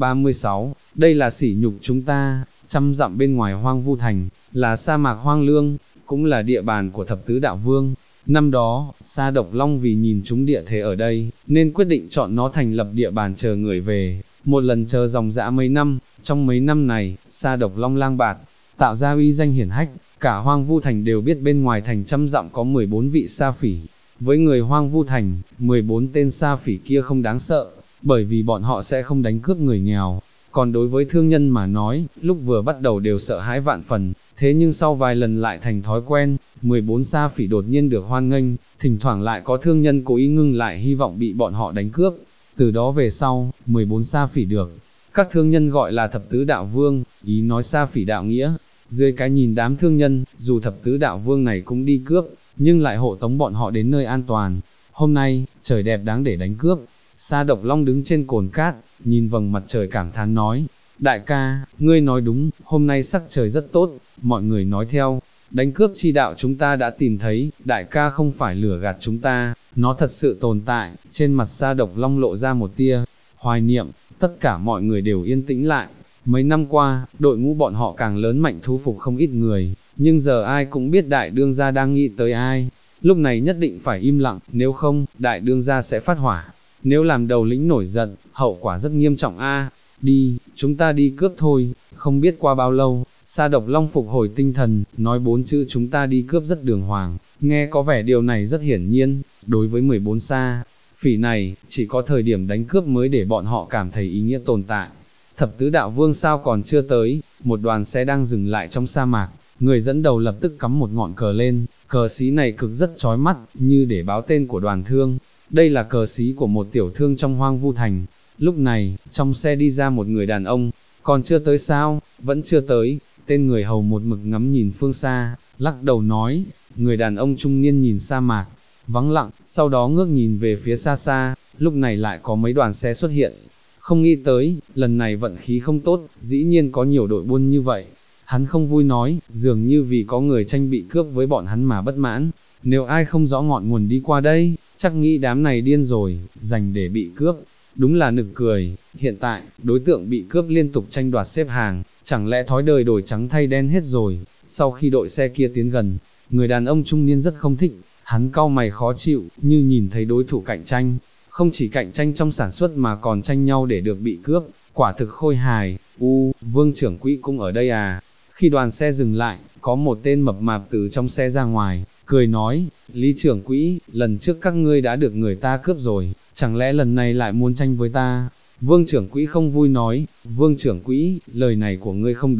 736, đây là sỉ nhục chúng ta. Trăm dặm bên ngoài Hoang Vu Thành, là sa mạc hoang lương, cũng là địa bàn của thập tứ đạo vương. Năm đó, Sa Độc Long vì nhìn chúng địa thế ở đây, nên quyết định chọn nó thành lập địa bàn chờ người về. Một lần chờ dòng dã mấy năm, trong mấy năm này, Sa Độc Long lang bạt, tạo ra uy danh hiển hách, cả Hoang Vu Thành đều biết bên ngoài thành trăm dặm có 14 vị sa phỉ. Với người Hoang Vu Thành, 14 tên sa phỉ kia không đáng sợ, bởi vì bọn họ sẽ không đánh cướp người nghèo. Còn đối với thương nhân mà nói, lúc vừa bắt đầu đều sợ hãi vạn phần, thế nhưng sau vài lần lại thành thói quen, 14 sa phỉ đột nhiên được hoan nghênh, thỉnh thoảng lại có thương nhân cố ý ngưng lại hy vọng bị bọn họ đánh cướp. Từ đó về sau, 14 sa phỉ được các thương nhân gọi là thập tứ đạo vương, ý nói sa phỉ đạo nghĩa. Dưới cái nhìn đám thương nhân, dù thập tứ đạo vương này cũng đi cướp, nhưng lại hộ tống bọn họ đến nơi an toàn. Hôm nay, trời đẹp đáng để đánh cướp. Sa Độc Long đứng trên cồn cát, nhìn vầng mặt trời cảm thán nói, đại ca, ngươi nói đúng, hôm nay sắc trời rất tốt. Mọi người nói theo, đánh cướp chi đạo chúng ta đã tìm thấy, đại ca không phải lừa gạt chúng ta, nó thật sự tồn tại. Trên mặt Sa Độc Long lộ ra một tia hoài niệm, tất cả mọi người đều yên tĩnh lại. Mấy năm qua, đội ngũ bọn họ càng lớn mạnh thu phục không ít người, nhưng giờ ai cũng biết đại đương gia đang nghĩ tới ai. Lúc này nhất định phải im lặng, nếu không, đại đương gia sẽ phát hỏa. Nếu làm đầu lĩnh nổi giận, hậu quả rất nghiêm trọng a. Đi, chúng ta đi cướp thôi. Không biết qua bao lâu, Sa Độc Long phục hồi tinh thần, nói 4 chữ chúng ta đi cướp rất đường hoàng, nghe có vẻ điều này rất hiển nhiên. Đối với 14 sa phỉ này, chỉ có thời điểm đánh cướp mới để bọn họ cảm thấy ý nghĩa tồn tại. Thập tứ đạo vương sao còn chưa tới, một đoàn xe đang dừng lại trong sa mạc, người dẫn đầu lập tức cắm một ngọn cờ lên, cờ xí này cực rất chói mắt, như để báo tên của đoàn thương. Đây là cờ xí của một tiểu thương trong Hoang Vu Thành. Lúc này, trong xe đi ra một người đàn ông, còn chưa tới sao, vẫn chưa tới. Tên người hầu một mực ngắm nhìn phương xa, lắc đầu nói. Người đàn ông trung niên nhìn sa mạc, vắng lặng, sau đó ngước nhìn về phía xa xa, lúc này lại có mấy đoàn xe xuất hiện. Không nghĩ tới, lần này vận khí không tốt, dĩ nhiên có nhiều đội buôn như vậy. Hắn không vui nói, dường như vì có người tranh bị cướp với bọn hắn mà bất mãn. Nếu ai không rõ ngọn nguồn đi qua đây, chắc nghĩ đám này điên rồi, dành để bị cướp. Đúng là nực cười, hiện tại, đối tượng bị cướp liên tục tranh đoạt xếp hàng, chẳng lẽ thói đời đổi trắng thay đen hết rồi. Sau khi đội xe kia tiến gần, người đàn ông trung niên rất không thích, hắn cau mày khó chịu, như nhìn thấy đối thủ cạnh tranh. Không chỉ cạnh tranh trong sản xuất mà còn tranh nhau để được bị cướp, quả thực khôi hài. Vương trưởng quỹ cũng ở đây à? Khi đoàn xe dừng lại, có một tên mập mạp từ trong xe ra ngoài, cười nói, Lý trưởng quỹ, lần trước các ngươi đã được người ta cướp rồi, chẳng lẽ lần này lại muốn tranh với ta? Vương trưởng quỹ không vui nói, Vương trưởng quỹ, lời này của ngươi không đúng,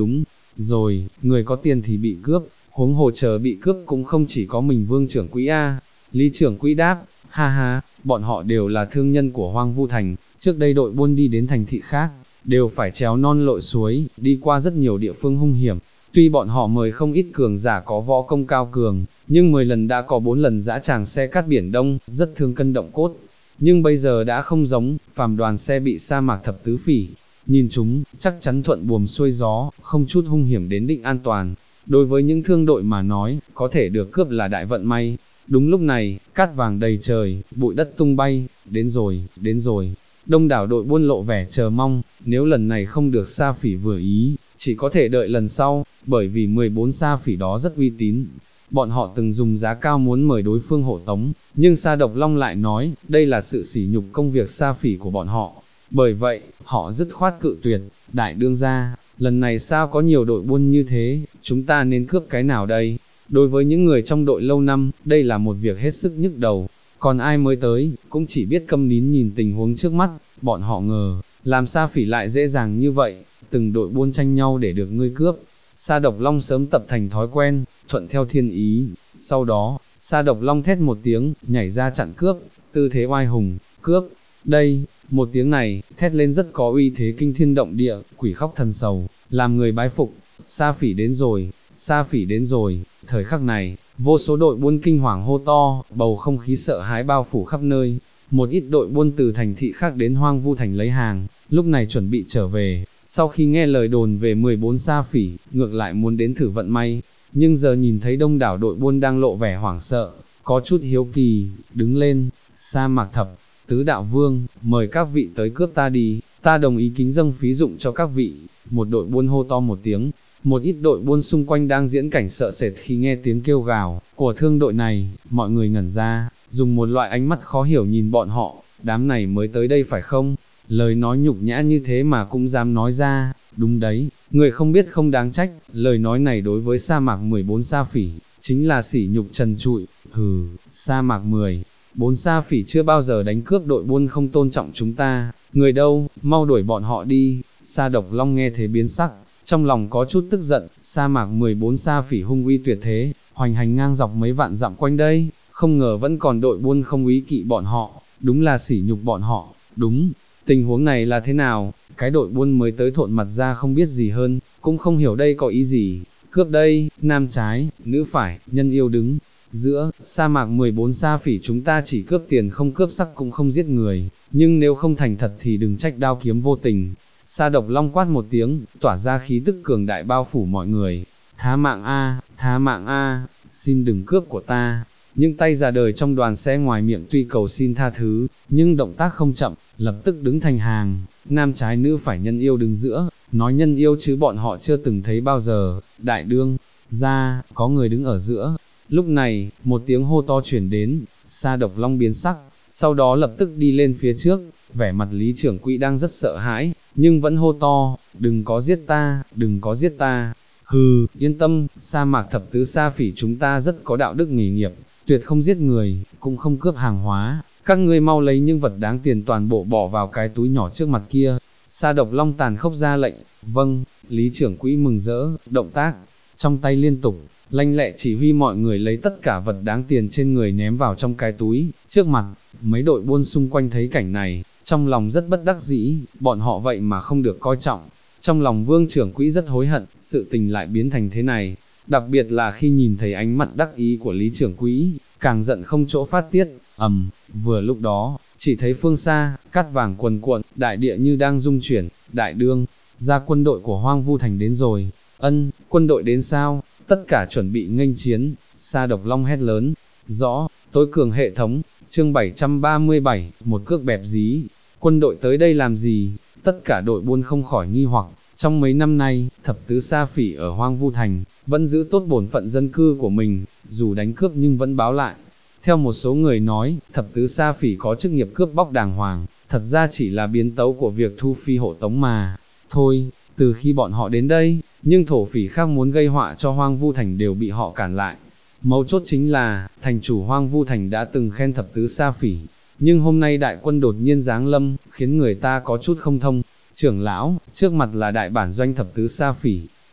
rồi, người có tiền thì bị cướp, huống hồ chờ bị cướp cũng không chỉ có mình Vương trưởng quỹ a. Lý trưởng quỹ đáp, ha ha, bọn họ đều là thương nhân của Hoang Vu Thành, trước đây đội buôn đi đến thành thị khác, đều phải trèo non lội suối, đi qua rất nhiều địa phương hung hiểm. Tuy bọn họ mời không ít cường giả có võ công cao cường, nhưng 10 lần đã có 4 lần dã tràng xe cát biển đông, rất thương cân động cốt. Nhưng bây giờ đã không giống, phàm đoàn xe bị sa mạc thập tứ phỉ, nhìn chúng, chắc chắn thuận buồm xuôi gió, không chút hung hiểm đến định an toàn. Đối với những thương đội mà nói, có thể được cướp là đại vận may. Đúng lúc này, cát vàng đầy trời, bụi đất tung bay, đến rồi. Đông đảo đội buôn lộ vẻ chờ mong, nếu lần này không được sa phỉ vừa ý, chỉ có thể đợi lần sau, bởi vì 14 sa phỉ đó rất uy tín. Bọn họ từng dùng giá cao muốn mời đối phương hộ tống, nhưng Sa Độc Long lại nói, đây là sự sỉ nhục công việc sa phỉ của bọn họ. Bởi vậy, họ dứt khoát cự tuyệt, đại đương gia, lần này sao có nhiều đội buôn như thế, chúng ta nên cướp cái nào đây? Đối với những người trong đội lâu năm, đây là một việc hết sức nhức đầu. Còn ai mới tới, cũng chỉ biết câm nín nhìn tình huống trước mắt, bọn họ ngờ, làm sa phỉ lại dễ dàng như vậy, từng đội buôn tranh nhau để được ngươi cướp. Sa Độc Long sớm tập thành thói quen, thuận theo thiên ý. Sau đó, Sa Độc Long thét một tiếng, nhảy ra chặn cướp, tư thế oai hùng, cướp. Đây, một tiếng này, thét lên rất có uy thế kinh thiên động địa, quỷ khóc thần sầu, làm người bái phục. Sa phỉ đến rồi, sa phỉ đến rồi. Thời khắc này, vô số đội buôn kinh hoàng hô to, bầu không khí sợ hãi bao phủ khắp nơi. Một ít đội buôn từ thành thị khác đến Hoang Vu Thành lấy hàng, lúc này chuẩn bị trở về. Sau khi nghe lời đồn về 14 sa phỉ, ngược lại muốn đến thử vận may, nhưng giờ nhìn thấy đông đảo đội buôn đang lộ vẻ hoảng sợ, có chút hiếu kỳ, đứng lên, Sa Mạc Thập, Tứ Đạo Vương, mời các vị tới cướp ta đi, ta đồng ý kính dâng phí dụng cho các vị. Một đội buôn hô to một tiếng, một ít đội buôn xung quanh đang diễn cảnh sợ sệt khi nghe tiếng kêu gào của thương đội này, mọi người ngẩn ra, dùng một loại ánh mắt khó hiểu nhìn bọn họ, đám này mới tới đây phải không? Lời nói nhục nhã như thế mà cũng dám nói ra, đúng đấy, người không biết không đáng trách, lời nói này đối với sa mạc 14 sa phỉ, chính là sỉ nhục trần trụi, hừ, sa mạc 14 sa phỉ chưa bao giờ đánh cướp đội buôn không tôn trọng chúng ta, người đâu, mau đuổi bọn họ đi. Sa Độc Long nghe thế biến sắc, trong lòng có chút tức giận, sa mạc 14 sa phỉ hung uy tuyệt thế, hoành hành ngang dọc mấy vạn dặm quanh đây, không ngờ vẫn còn đội buôn không úy kỵ bọn họ, đúng là sỉ nhục bọn họ, đúng. Tình huống này là thế nào? Cái đội buôn mới tới thộn mặt ra không biết gì hơn, cũng không hiểu đây có ý gì. Cướp đây, nam trái, nữ phải, nhân yêu đứng. Giữa, sa mạc 14 sa phỉ chúng ta chỉ cướp tiền không cướp sắc cũng không giết người, nhưng nếu không thành thật thì đừng trách đao kiếm vô tình. Sa Độc Long quát một tiếng, tỏa ra khí tức cường đại bao phủ mọi người. Thá mạng a, thá mạng a, xin đừng cướp của ta. Những tay già đời trong đoàn xe ngoài miệng tuy cầu xin tha thứ, nhưng động tác không chậm, lập tức đứng thành hàng, nam trái nữ phải nhân yêu đứng giữa, nói nhân yêu chứ bọn họ chưa từng thấy bao giờ, đại đương, ra, có người đứng ở giữa. Lúc này, một tiếng hô to chuyển đến, Sa Độc Long biến sắc, sau đó lập tức đi lên phía trước, vẻ mặt Lý trưởng quỹ đang rất sợ hãi, nhưng vẫn hô to, đừng có giết ta, đừng có giết ta. Hừ, yên tâm, sa mạc thập tứ sa phỉ chúng ta rất có đạo đức nghề nghiệp, tuyệt không giết người, cũng không cướp hàng hóa, các ngươi mau lấy những vật đáng tiền toàn bộ bỏ vào cái túi nhỏ trước mặt kia. Sa Độc Long tàn khốc ra lệnh, vâng, Lý trưởng quỹ mừng rỡ, động tác, trong tay liên tục, lanh lẹ chỉ huy mọi người lấy tất cả vật đáng tiền trên người ném vào trong cái túi, trước mặt, mấy đội buôn xung quanh thấy cảnh này, trong lòng rất bất đắc dĩ, bọn họ vậy mà không được coi trọng. Trong lòng Vương trưởng quỹ rất hối hận, sự tình lại biến thành thế này, đặc biệt là khi nhìn thấy ánh mặt đắc ý của Lý trưởng quỹ, càng giận không chỗ phát tiết, vừa lúc đó, chỉ thấy phương xa, cát vàng cuồn cuộn, đại địa như đang rung chuyển, đại đương, ra quân đội của Hoang Vu Thành đến rồi, quân đội đến sao, tất cả chuẩn bị nghênh chiến, Sa Độc Long hét lớn, rõ, tối cường hệ thống, chương 737, một cước bẹp dí, quân đội tới đây làm gì, tất cả đội buôn không khỏi nghi hoặc, trong mấy năm nay, thập tứ sa phỉ ở Hoang Vu Thành, vẫn giữ tốt bổn phận dân cư của mình, dù đánh cướp nhưng vẫn báo lại. Theo một số người nói, thập tứ sa phỉ có chức nghiệp cướp bóc đàng hoàng, thật ra chỉ là biến tấu của việc thu phi hộ tống mà. Thôi, từ khi bọn họ đến đây, nhưng thổ phỉ khác muốn gây họa cho Hoang Vu Thành đều bị họ cản lại. Mấu chốt chính là, thành chủ Hoang Vu Thành đã từng khen thập tứ sa phỉ, nhưng hôm nay đại quân đột nhiên giáng lâm, khiến người ta có chút không thông. Trưởng lão, trước mặt là đại bản doanh thập tứ sa phỉ,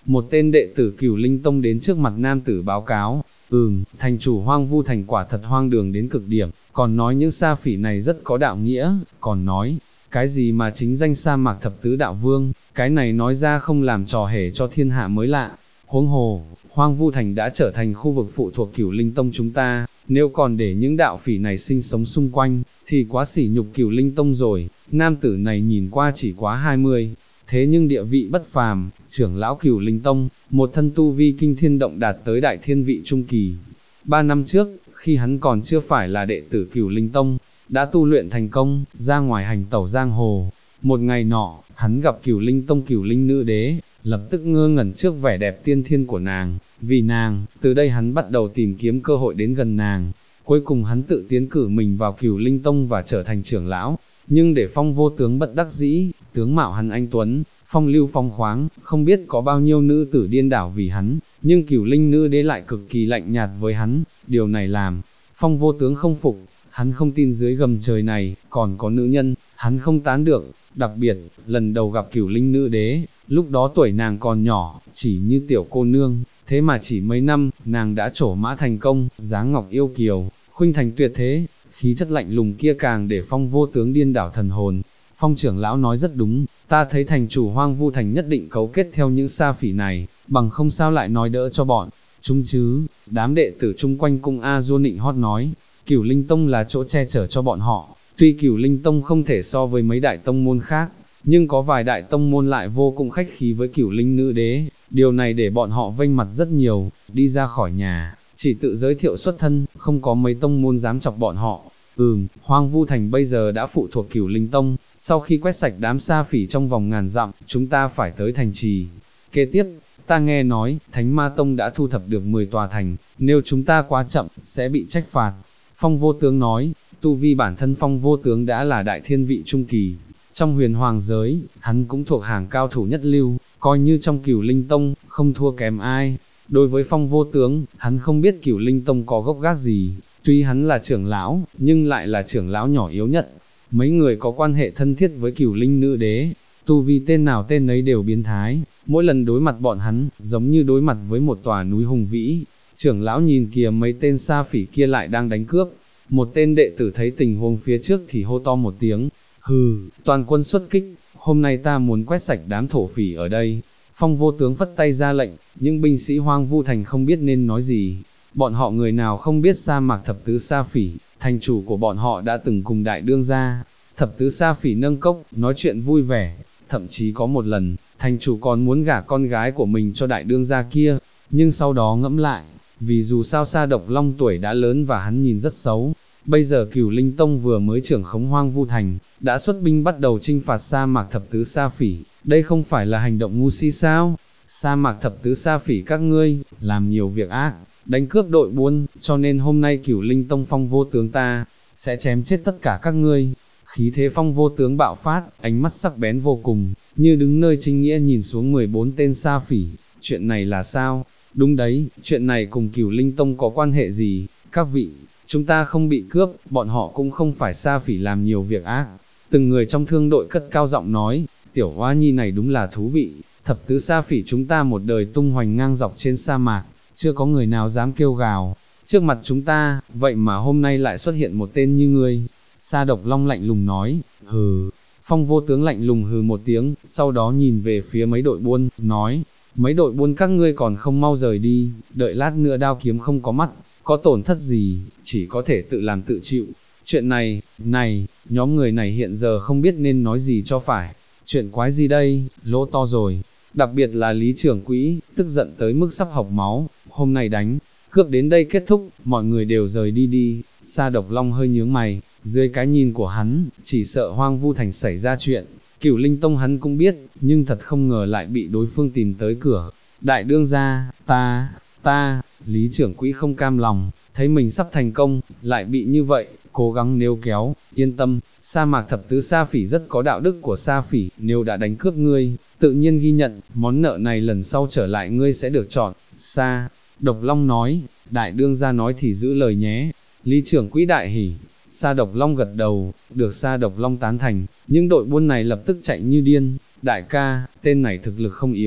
một tên đệ tử Cửu Linh Tông đến trước mặt nam tử báo cáo, thành chủ Hoang Vu Thành quả thật hoang đường đến cực điểm, còn nói những sa phỉ này rất có đạo nghĩa, còn nói, cái gì mà chính danh sa mạc thập tứ đạo vương, cái này nói ra không làm trò hề cho thiên hạ mới lạ. Huống hồ, Hoang Vu Thành đã trở thành khu vực phụ thuộc Cửu Linh Tông chúng ta, nếu còn để những đạo phỉ này sinh sống xung quanh, thì quá sỉ nhục Cửu Linh Tông rồi. Nam tử này nhìn qua chỉ quá 20, thế nhưng địa vị bất phàm, trưởng lão Cửu Linh Tông, một thân tu vi kinh thiên động đạt tới đại thiên vị trung kỳ. 3 năm trước, khi hắn còn chưa phải là đệ tử Cửu Linh Tông, đã tu luyện thành công, ra ngoài hành tẩu giang hồ. Một ngày nọ, hắn gặp Cửu Linh Tông Cửu Linh Nữ Đế, lập tức ngơ ngẩn trước vẻ đẹp tiên thiên của nàng, vì nàng, từ đây hắn bắt đầu tìm kiếm cơ hội đến gần nàng. Cuối cùng hắn tự tiến cử mình vào Cửu Linh Tông và trở thành trưởng lão, nhưng để Phong Vô Tướng bất đắc dĩ, tướng mạo hắn anh tuấn, phong lưu phong khoáng, không biết có bao nhiêu nữ tử điên đảo vì hắn, nhưng Cửu Linh Nữ Đế lại cực kỳ lạnh nhạt với hắn, điều này làm Phong Vô Tướng không phục. Hắn không tin dưới gầm trời này, còn có nữ nhân, hắn không tán được, đặc biệt, lần đầu gặp Cửu Linh Nữ Đế, lúc đó tuổi nàng còn nhỏ, chỉ như tiểu cô nương, thế mà chỉ mấy năm, nàng đã trổ mã thành công, dáng ngọc yêu kiều, khuynh thành tuyệt thế, khí chất lạnh lùng kia càng để Phong Vô Tướng điên đảo thần hồn. Phong trưởng lão nói rất đúng, ta thấy thành chủ Hoang Vu Thành nhất định cấu kết theo những sa phỉ này, bằng không sao lại nói đỡ cho bọn chúng chứ. Đám đệ tử chung quanh cung A Du nịnh hót nói, Cửu Linh Tông là chỗ che chở cho bọn họ, tuy Cửu Linh Tông không thể so với mấy đại tông môn khác, nhưng có vài đại tông môn lại vô cùng khách khí với Cửu Linh Nữ Đế, điều này để bọn họ vênh mặt rất nhiều, đi ra khỏi nhà, chỉ tự giới thiệu xuất thân, không có mấy tông môn dám chọc bọn họ. Hoang Vu Thành bây giờ đã phụ thuộc Cửu Linh Tông, sau khi quét sạch đám sa phỉ trong vòng ngàn dặm, chúng ta phải tới thành trì. Kế tiếp, ta nghe nói, Thánh Ma Tông đã thu thập được 10 tòa thành, nếu chúng ta quá chậm, sẽ bị trách phạt. Phong Vô Tướng nói, tu vi bản thân Phong Vô Tướng đã là đại thiên vị trung kỳ, trong huyền hoàng giới, hắn cũng thuộc hàng cao thủ nhất lưu, coi như trong Cửu Linh Tông, không thua kém ai. Đối với Phong Vô Tướng, hắn không biết Cửu Linh Tông có gốc gác gì, tuy hắn là trưởng lão, nhưng lại là trưởng lão nhỏ yếu nhất. Mấy người có quan hệ thân thiết với Cửu Linh Nữ Đế, tu vi tên nào tên nấy đều biến thái, mỗi lần đối mặt bọn hắn, giống như đối mặt với một tòa núi hùng vĩ. Trưởng lão nhìn kìa mấy tên sa phỉ kia lại đang đánh cướp, một tên đệ tử thấy tình huống phía trước thì hô to một tiếng, hừ, toàn quân xuất kích, hôm nay ta muốn quét sạch đám thổ phỉ ở đây. Phong Vô Tướng phất tay ra lệnh, những binh sĩ Hoang Vu Thành không biết nên nói gì, bọn họ người nào không biết sa mạc thập tứ sa phỉ, thành chủ của bọn họ đã từng cùng đại đương gia, thập tứ sa phỉ nâng cốc, nói chuyện vui vẻ, thậm chí có một lần, thành chủ còn muốn gả con gái của mình cho đại đương gia kia, nhưng sau đó ngẫm lại, vì dù sao Sa Độc Long tuổi đã lớn và hắn nhìn rất xấu, bây giờ Cửu Linh Tông vừa mới trưởng khống Hoang Vu Thành, đã xuất binh bắt đầu chinh phạt sa mạc thập tứ sa phỉ, đây không phải là hành động ngu si sao? Sa mạc thập tứ sa phỉ các ngươi, làm nhiều việc ác, đánh cướp đội buôn, cho nên hôm nay Cửu Linh Tông Phong Vô Tướng ta, sẽ chém chết tất cả các ngươi. Khí thế Phong Vô Tướng bạo phát, ánh mắt sắc bén vô cùng, như đứng nơi chính nghĩa nhìn xuống 14 tên sa phỉ, chuyện này là sao? Đúng đấy, chuyện này cùng Cửu Linh Tông có quan hệ gì? Các vị, chúng ta không bị cướp, bọn họ cũng không phải sa phỉ làm nhiều việc ác. Từng người trong thương đội cất cao giọng nói, tiểu hoa nhi này đúng là thú vị, thập tứ sa phỉ chúng ta một đời tung hoành ngang dọc trên sa mạc, chưa có người nào dám kêu gào, trước mặt chúng ta, vậy mà hôm nay lại xuất hiện một tên như ngươi. Sa Độc Long lạnh lùng nói, hừ. Phong Vô Tướng lạnh lùng hừ một tiếng, sau đó nhìn về phía mấy đội buôn, nói, mấy đội buôn các ngươi còn không mau rời đi, đợi lát nữa đao kiếm không có mắt, có tổn thất gì, chỉ có thể tự làm tự chịu. Chuyện này, nhóm người này hiện giờ không biết nên nói gì cho phải, chuyện quái gì đây, lỗ to rồi, đặc biệt là Lý trưởng quỹ, tức giận tới mức sắp học máu, hôm nay đánh, cướp đến đây kết thúc, mọi người đều rời đi đi. Sa Độc Long hơi nhướng mày, dưới cái nhìn của hắn, chỉ sợ Hoang Vu Thành xảy ra chuyện, Cửu Linh Tông hắn cũng biết, nhưng thật không ngờ lại bị đối phương tìm tới cửa. Đại đương gia, Lý trưởng quỹ không cam lòng, thấy mình sắp thành công, lại bị như vậy, cố gắng níu kéo, yên tâm, sa mạc thập tứ sa phỉ rất có đạo đức của sa phỉ, nếu đã đánh cướp ngươi, tự nhiên ghi nhận, món nợ này lần sau trở lại ngươi sẽ được chọn. Sa Độc Long nói, đại đương gia nói thì giữ lời nhé. Lý trưởng quỹ đại hỉ, Sa Độc Long gật đầu, được Sa Độc Long tán thành, những đội buôn này lập tức chạy như điên. Đại ca, tên này thực lực không yếu,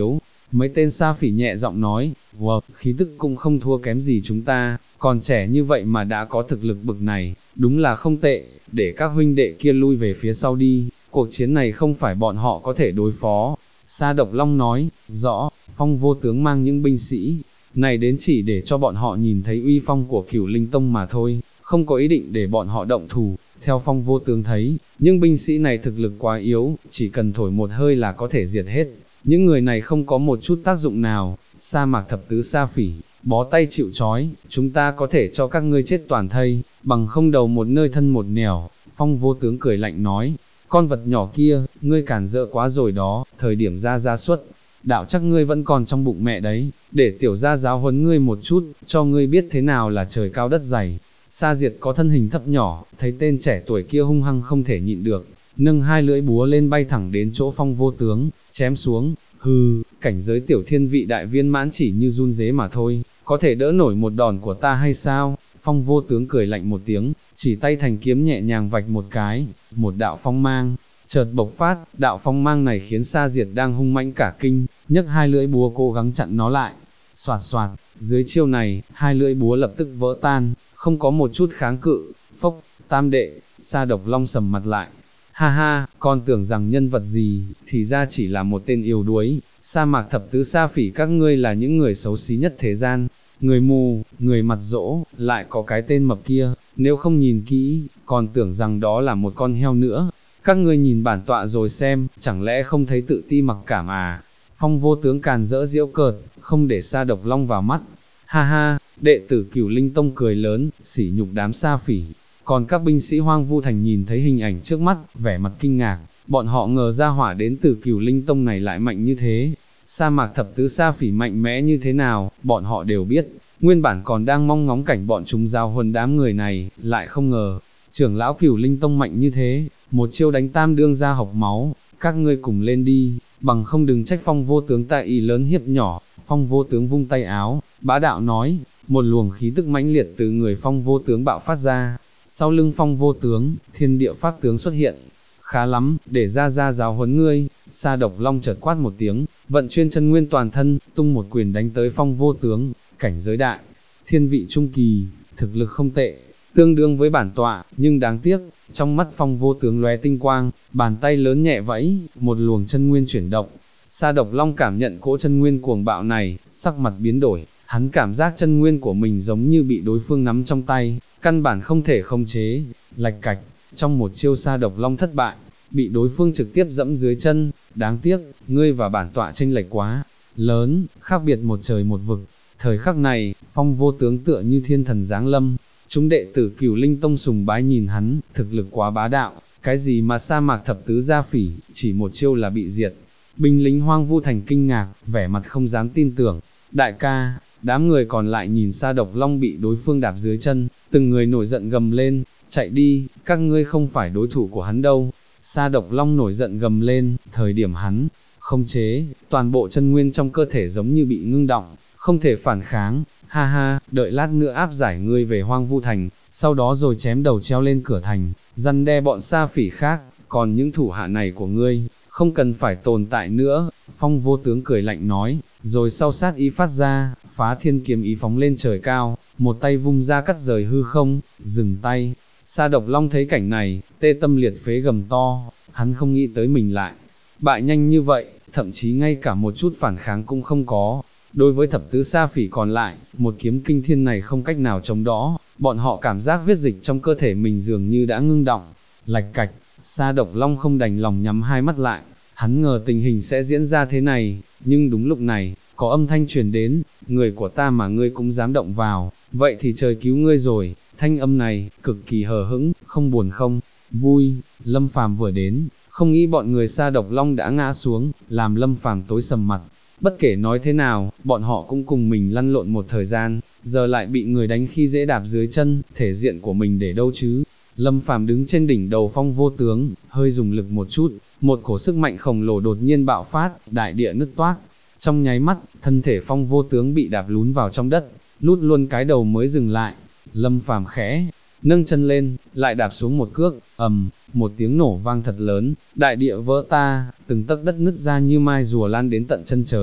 Mấy tên sa phỉ nhẹ giọng nói, wow, khí tức cũng không thua kém gì chúng ta, còn trẻ như vậy mà đã có thực lực bực này, đúng là không tệ, để các huynh đệ kia lui về phía sau đi, cuộc chiến này không phải bọn họ có thể đối phó. Sa Độc Long nói, rõ, Phong Vô Tướng mang những binh sĩ này đến chỉ để cho bọn họ nhìn thấy uy phong của Cửu Linh Tông mà thôi, không có ý định để bọn họ động thủ. Theo Phong Vô Tướng thấy, những binh sĩ này thực lực quá yếu, chỉ cần thổi một hơi là có thể diệt hết. Những người này không có một chút tác dụng nào. Sa Mạc Thập Tứ Sa Phỉ, bó tay chịu trói, chúng ta có thể cho các ngươi chết toàn thây, bằng không đầu một nơi thân một nẻo. Phong Vô Tướng cười lạnh nói, con vật nhỏ kia, ngươi cản rỡ quá rồi đó, thời điểm ra xuất đạo chắc ngươi vẫn còn trong bụng mẹ đấy, để tiểu gia giáo huấn ngươi một chút, cho ngươi biết thế nào là trời cao đất dày. Sa Diệt có thân hình thấp nhỏ, thấy tên trẻ tuổi kia hung hăng không thể nhịn được, nâng hai lưỡi búa lên bay thẳng đến chỗ Phong Vô Tướng, chém xuống. Hừ, cảnh giới tiểu thiên vị đại viên mãn chỉ như run rế mà thôi, có thể đỡ nổi một đòn của ta hay sao? Phong Vô Tướng cười lạnh một tiếng, chỉ tay thành kiếm nhẹ nhàng vạch một cái, một đạo phong mang chợt bộc phát. Đạo phong mang này khiến Sa Diệt đang hung mãnh cả kinh, nhấc hai lưỡi búa cố gắng chặn nó lại. Soạt soạt, dưới chiêu này, hai lưỡi búa lập tức vỡ tan, không có một chút kháng cự. Phốc, tam đệ, Sa Độc Long sầm mặt lại. Ha ha, con tưởng rằng nhân vật gì, thì ra chỉ là một tên yếu đuối. Sa Mạc Thập Tứ Sa Phỉ các ngươi là những người xấu xí nhất thế gian, người mù, người mặt dỗ, lại có cái tên mập kia, nếu không nhìn kỹ, còn tưởng rằng đó là một con heo nữa. Các ngươi nhìn bản tọa rồi xem, chẳng lẽ không thấy tự ti mặc cảm à? Phong Vô Tướng càn rỡ giễu cợt, không để Sa Độc Long vào mắt. Ha ha, đệ tử Cửu Linh Tông cười lớn, sỉ nhục đám sa phỉ. Còn các binh sĩ Hoang Vu Thành nhìn thấy hình ảnh trước mắt, vẻ mặt kinh ngạc, bọn họ ngờ ra hỏa đến từ Cửu Linh Tông này lại mạnh như thế. Sa Mạc Thập Tứ Sa Phỉ mạnh mẽ như thế nào, bọn họ đều biết, nguyên bản còn đang mong ngóng cảnh bọn chúng giao huấn đám người này, lại không ngờ, trưởng lão Cửu Linh Tông mạnh như thế, một chiêu đánh tam đương ra học máu. Các ngươi cùng lên đi, bằng không đừng trách Phong Vô Tướng tại ý lớn hiếp nhỏ. Phong Vô Tướng vung tay áo, bá đạo nói, một luồng khí tức mãnh liệt từ người Phong Vô Tướng bạo phát ra. Sau lưng Phong Vô Tướng, Thiên Địa Pháp Tướng xuất hiện. Khá lắm, để ra giáo huấn ngươi. Sa Độc Long chợt quát một tiếng, vận chuyên chân nguyên toàn thân, tung một quyền đánh tới Phong Vô Tướng. Cảnh giới đại thiên vị trung kỳ, thực lực không tệ, tương đương với bản tọa, nhưng đáng tiếc, trong mắt Phong Vô Tướng lóe tinh quang, bàn tay lớn nhẹ vẫy, một luồng chân nguyên chuyển động. Sa Độc Long cảm nhận cỗ chân nguyên cuồng bạo này, sắc mặt biến đổi, hắn cảm giác chân nguyên của mình giống như bị đối phương nắm trong tay, căn bản không thể khống chế. Lạch cạch, trong một chiêu Sa Độc Long thất bại, bị đối phương trực tiếp dẫm dưới chân. Đáng tiếc, ngươi và bản tọa chênh lệch quá lớn, khác biệt một trời một vực. Thời khắc này, Phong Vô Tướng tựa như thiên thần giáng lâm, chúng đệ tử Cửu Linh Tông sùng bái nhìn hắn, thực lực quá bá đạo, cái gì mà Sa Mạc Thập Tứ Gia Phỉ, chỉ một chiêu là bị diệt. Binh lính Hoang Vu Thành kinh ngạc, vẻ mặt không dám tin tưởng. Đại ca, đám người còn lại nhìn Sa Độc Long bị đối phương đạp dưới chân, từng người nổi giận gầm lên, chạy đi, các ngươi không phải đối thủ của hắn đâu. Sa Độc Long nổi giận gầm lên, thời điểm hắn không chế, toàn bộ chân nguyên trong cơ thể giống như bị ngưng đọng, không thể phản kháng. Ha ha, đợi lát nữa áp giải ngươi về Hoang Vu Thành, sau đó rồi chém đầu treo lên cửa thành, răn đe bọn sa phỉ khác, còn những thủ hạ này của ngươi, không cần phải tồn tại nữa. Phong Vô Tướng cười lạnh nói, rồi sau sát ý phát ra, phá thiên kiếm ý phóng lên trời cao, một tay vung ra cắt rời hư không. Dừng tay. Sa Độc Long thấy cảnh này, tê tâm liệt phế gầm to, hắn không nghĩ tới mình lại bại nhanh như vậy, thậm chí ngay cả một chút phản kháng cũng không có. Đối với Thập Tứ Sa Phỉ còn lại, một kiếm kinh thiên này không cách nào chống đỡ, bọn họ cảm giác huyết dịch trong cơ thể mình dường như đã ngưng đọng. Lạch cạch, Sa Độc Long không đành lòng nhắm hai mắt lại, hắn ngờ tình hình sẽ diễn ra thế này, nhưng đúng lúc này, có âm thanh truyền đến, người của ta mà ngươi cũng dám động vào, vậy thì trời cứu ngươi rồi. Thanh âm này, cực kỳ hờ hững, không buồn không vui. Lâm Phàm vừa đến, không nghĩ bọn người Sa Độc Long đã ngã xuống, làm Lâm Phàm tối sầm mặt. Bất kể nói thế nào, bọn họ cũng cùng mình lăn lộn một thời gian, giờ lại bị người đánh khi dễ đạp dưới chân, thể diện của mình để đâu chứ. Lâm Phàm đứng trên đỉnh đầu Phong Vô Tướng, hơi dùng lực một chút, một cổ sức mạnh khổng lồ đột nhiên bạo phát, đại địa nứt toác. Trong nháy mắt, thân thể Phong Vô Tướng bị đạp lún vào trong đất, lút luôn cái đầu mới dừng lại. Lâm Phàm khẽ nâng chân lên, lại đạp xuống một cước, một tiếng nổ vang thật lớn, đại địa vỡ ta, từng tấc đất nứt ra như mai rùa lan đến tận chân trời.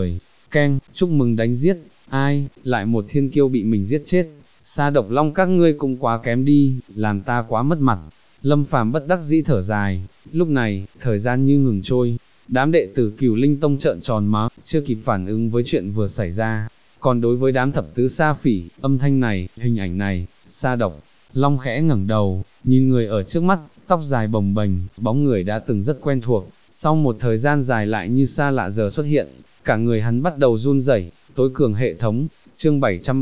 Keng, chúc mừng đánh giết, ai, lại một thiên kiêu bị mình giết chết, Sa Độc Long các ngươi cũng quá kém đi, làm ta quá mất mặt. Lâm Phàm bất đắc dĩ thở dài, lúc này, thời gian như ngừng trôi, đám đệ tử Cửu Linh Tông trợn tròn mắt, chưa kịp phản ứng với chuyện vừa xảy ra. Còn đối với đám thập tứ Sa Phỉ, âm thanh này, hình ảnh này, Sa Độc Long khẽ ngẩng đầu, nhìn người ở trước mắt, tóc dài bồng bềnh, bóng người đã từng rất quen thuộc, sau một thời gian dài lại như xa lạ giờ xuất hiện, cả người hắn bắt đầu run rẩy. Tối cường hệ thống, chương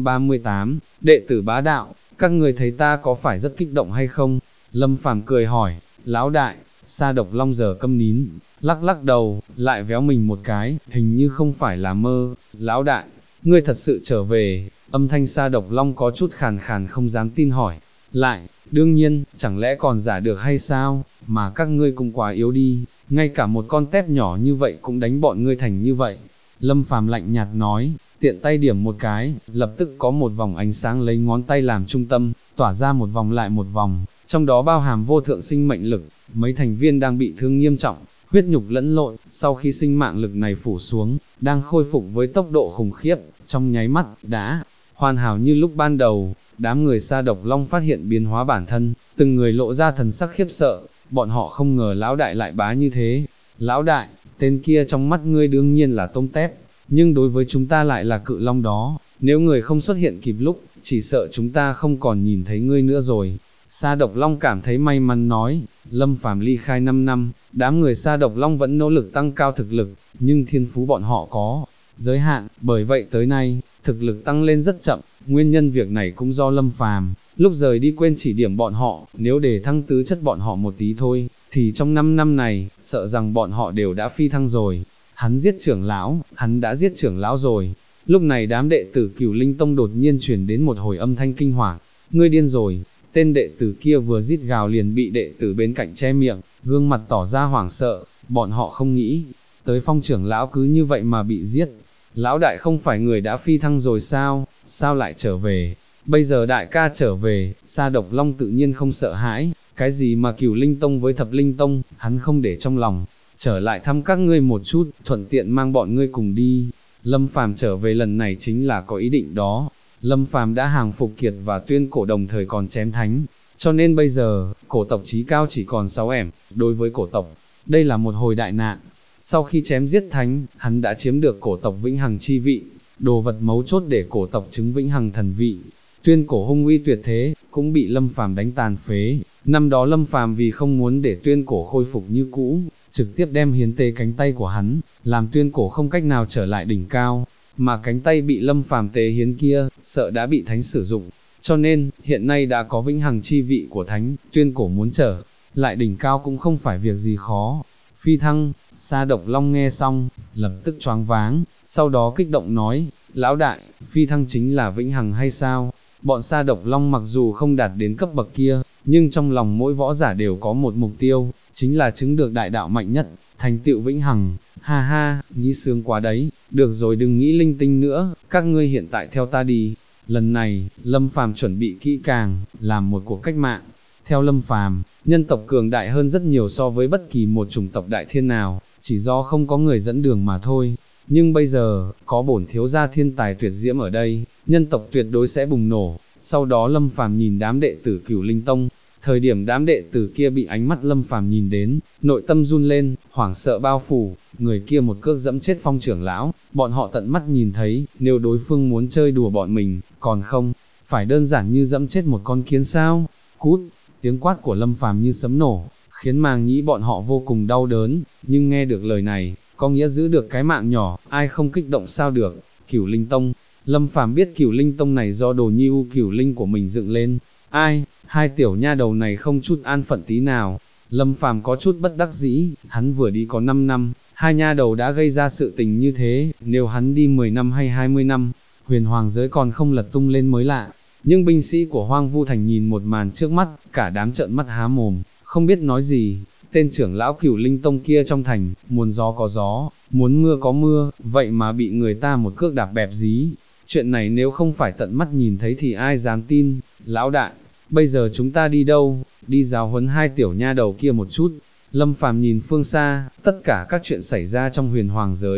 738, đệ tử bá đạo, các người thấy ta có phải rất kích động hay không? Lâm Phàm cười hỏi, lão đại, Sa Độc Long giờ câm nín, lắc lắc đầu, lại véo mình một cái, hình như không phải là mơ. Lão đại, ngươi thật sự trở về? Âm thanh Sa Độc Long có chút khàn khàn không dám tin hỏi. Lại, đương nhiên, chẳng lẽ còn giả được hay sao, mà các ngươi cũng quá yếu đi, ngay cả một con tép nhỏ như vậy cũng đánh bọn ngươi thành như vậy. Lâm Phàm lạnh nhạt nói, tiện tay điểm một cái, lập tức có một vòng ánh sáng lấy ngón tay làm trung tâm, tỏa ra một vòng lại một vòng, trong đó bao hàm vô thượng sinh mệnh lực, mấy thành viên đang bị thương nghiêm trọng, huyết nhục lẫn lộn, sau khi sinh mạng lực này phủ xuống, đang khôi phục với tốc độ khủng khiếp, trong nháy mắt, đã hoàn hảo như lúc ban đầu. Đám người Sa Độc Long phát hiện biến hóa bản thân, từng người lộ ra thần sắc khiếp sợ, bọn họ không ngờ lão đại lại bá như thế. Lão đại, tên kia trong mắt ngươi đương nhiên là tôm tép, nhưng đối với chúng ta lại là cự long đó, nếu người không xuất hiện kịp lúc, chỉ sợ chúng ta không còn nhìn thấy ngươi nữa rồi. Sa Độc Long cảm thấy may mắn nói, Lâm Phàm ly khai 5 năm, đám người Sa Độc Long vẫn nỗ lực tăng cao thực lực, nhưng thiên phú bọn họ có giới hạn, bởi vậy tới nay, thực lực tăng lên rất chậm, nguyên nhân việc này cũng do Lâm Phàm lúc rời đi quên chỉ điểm bọn họ, nếu để thăng tứ chất bọn họ một tí thôi, thì trong 5 năm này, sợ rằng bọn họ đều đã phi thăng rồi. Hắn giết trưởng lão, hắn đã giết trưởng lão rồi. Lúc này đám đệ tử Cửu Linh Tông đột nhiên truyền đến một hồi âm thanh kinh hoàng, ngươi điên rồi. Tên đệ tử kia vừa rít gào liền bị đệ tử bên cạnh che miệng, gương mặt tỏ ra hoảng sợ, bọn họ không nghĩ tới Phong trưởng lão cứ như vậy mà bị giết. Lão đại không phải người đã phi thăng rồi sao, sao lại trở về? Bây giờ đại ca trở về, Sa Độc Long tự nhiên không sợ hãi, cái gì mà Cửu Linh Tông với Thập Linh Tông, hắn không để trong lòng, trở lại thăm các ngươi một chút, thuận tiện mang bọn ngươi cùng đi. Lâm Phàm trở về lần này chính là có ý định đó. Lâm Phàm đã hàng phục Kiệt và Tuyên Cổ đồng thời còn chém thánh, cho nên bây giờ, cổ tộc chí cao chỉ còn 6 ẻm, đối với cổ tộc, đây là một hồi đại nạn. Sau khi chém giết thánh, hắn đã chiếm được cổ tộc vĩnh hằng chi vị, đồ vật mấu chốt để cổ tộc chứng vĩnh hằng thần vị. Tuyên Cổ hung uy tuyệt thế, cũng bị Lâm Phàm đánh tàn phế. Năm đó Lâm Phàm vì không muốn để Tuyên Cổ khôi phục như cũ, trực tiếp đem hiến tế cánh tay của hắn, làm Tuyên Cổ không cách nào trở lại đỉnh cao, mà cánh tay bị Lâm Phàm tế hiến kia, sợ đã bị thánh sử dụng. Cho nên, hiện nay đã có vĩnh hằng chi vị của thánh, Tuyên Cổ muốn trở lại đỉnh cao cũng không phải việc gì khó. Phi thăng, Sa Độc Long nghe xong, lập tức choáng váng, sau đó kích động nói, lão đại, phi thăng chính là vĩnh hằng hay sao? Bọn Sa Độc Long mặc dù không đạt đến cấp bậc kia, nhưng trong lòng mỗi võ giả đều có một mục tiêu, chính là chứng được đại đạo mạnh nhất, thành tựu vĩnh hằng. Ha ha, nghĩ sướng quá đấy, được rồi đừng nghĩ linh tinh nữa, các ngươi hiện tại theo ta đi. Lần này, Lâm Phàm chuẩn bị kỹ càng, làm một cuộc cách mạng. Theo Lâm Phàm, nhân tộc cường đại hơn rất nhiều so với bất kỳ một chủng tộc đại thiên nào, chỉ do không có người dẫn đường mà thôi. Nhưng bây giờ, có bổn thiếu gia thiên tài tuyệt diễm ở đây, nhân tộc tuyệt đối sẽ bùng nổ. Sau đó Lâm Phàm nhìn đám đệ tử Cửu Linh Tông, thời điểm đám đệ tử kia bị ánh mắt Lâm Phàm nhìn đến, nội tâm run lên, hoảng sợ bao phủ, người kia một cước dẫm chết Phong trưởng lão, bọn họ tận mắt nhìn thấy, nếu đối phương muốn chơi đùa bọn mình, còn không, phải đơn giản như dẫm chết một con kiến sao? Cút! Tiếng quát của Lâm Phàm như sấm nổ, khiến màng nhĩ bọn họ vô cùng đau đớn, nhưng nghe được lời này, có nghĩa giữ được cái mạng nhỏ, ai không kích động sao được. Cửu Linh Tông, Lâm Phàm biết Cửu Linh Tông này do Đồ Nhi U Cửu Linh của mình dựng lên, ai, hai tiểu nha đầu này không chút an phận tí nào. Lâm Phàm có chút bất đắc dĩ, hắn vừa đi có 5 năm, hai nha đầu đã gây ra sự tình như thế, nếu hắn đi 10 năm hay 20 năm, huyền hoàng giới còn không lật tung lên mới lạ. Nhưng binh sĩ của Hoang Vu Thành nhìn một màn trước mắt, cả đám trợn mắt há mồm, không biết nói gì. Tên trưởng lão Cửu Linh Tông kia trong thành, muốn gió có gió, muốn mưa có mưa, vậy mà bị người ta một cước đạp bẹp dí. Chuyện này nếu không phải tận mắt nhìn thấy thì ai dám tin. Lão đại, bây giờ chúng ta đi đâu? Đi giáo huấn hai tiểu nha đầu kia một chút. Lâm Phàm nhìn phương xa, tất cả các chuyện xảy ra trong huyền hoàng giới,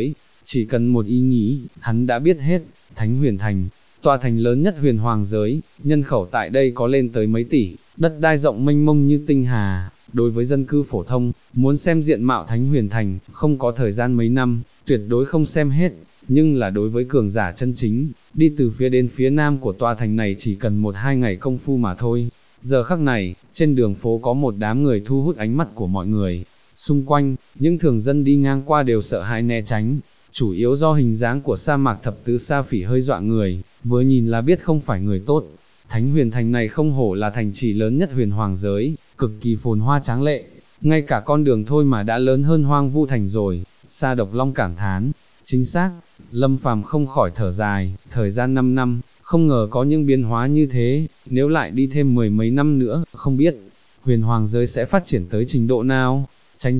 chỉ cần một ý nghĩ, hắn đã biết hết. Thánh Huyền Thành, tòa thành lớn nhất huyền hoàng giới, nhân khẩu tại đây có lên tới mấy tỷ, đất đai rộng mênh mông như tinh hà. Đối với dân cư phổ thông, muốn xem diện mạo Thánh Huyền Thành, không có thời gian mấy năm, tuyệt đối không xem hết, nhưng là đối với cường giả chân chính, đi từ phía đến phía nam của tòa thành này chỉ cần 1-2 ngày công phu mà thôi. Giờ khắc này, trên đường phố có một đám người thu hút ánh mắt của mọi người, xung quanh, những thường dân đi ngang qua đều sợ hãi né tránh, chủ yếu do hình dáng của sa mạc thập tứ sa phỉ hơi dọa người, vừa nhìn là biết không phải người tốt. Thánh Huyền Thành này không hổ là thành trì lớn nhất huyền hoàng giới, cực kỳ phồn hoa tráng lệ, ngay cả con đường thôi mà đã lớn hơn Hoang Vu Thành rồi. Sa Độc Long cảm thán, chính xác, Lâm Phàm không khỏi thở dài, thời gian 5 năm, không ngờ có những biến hóa như thế, nếu lại đi thêm 10 mấy năm nữa, không biết, huyền hoàng giới sẽ phát triển tới trình độ nào.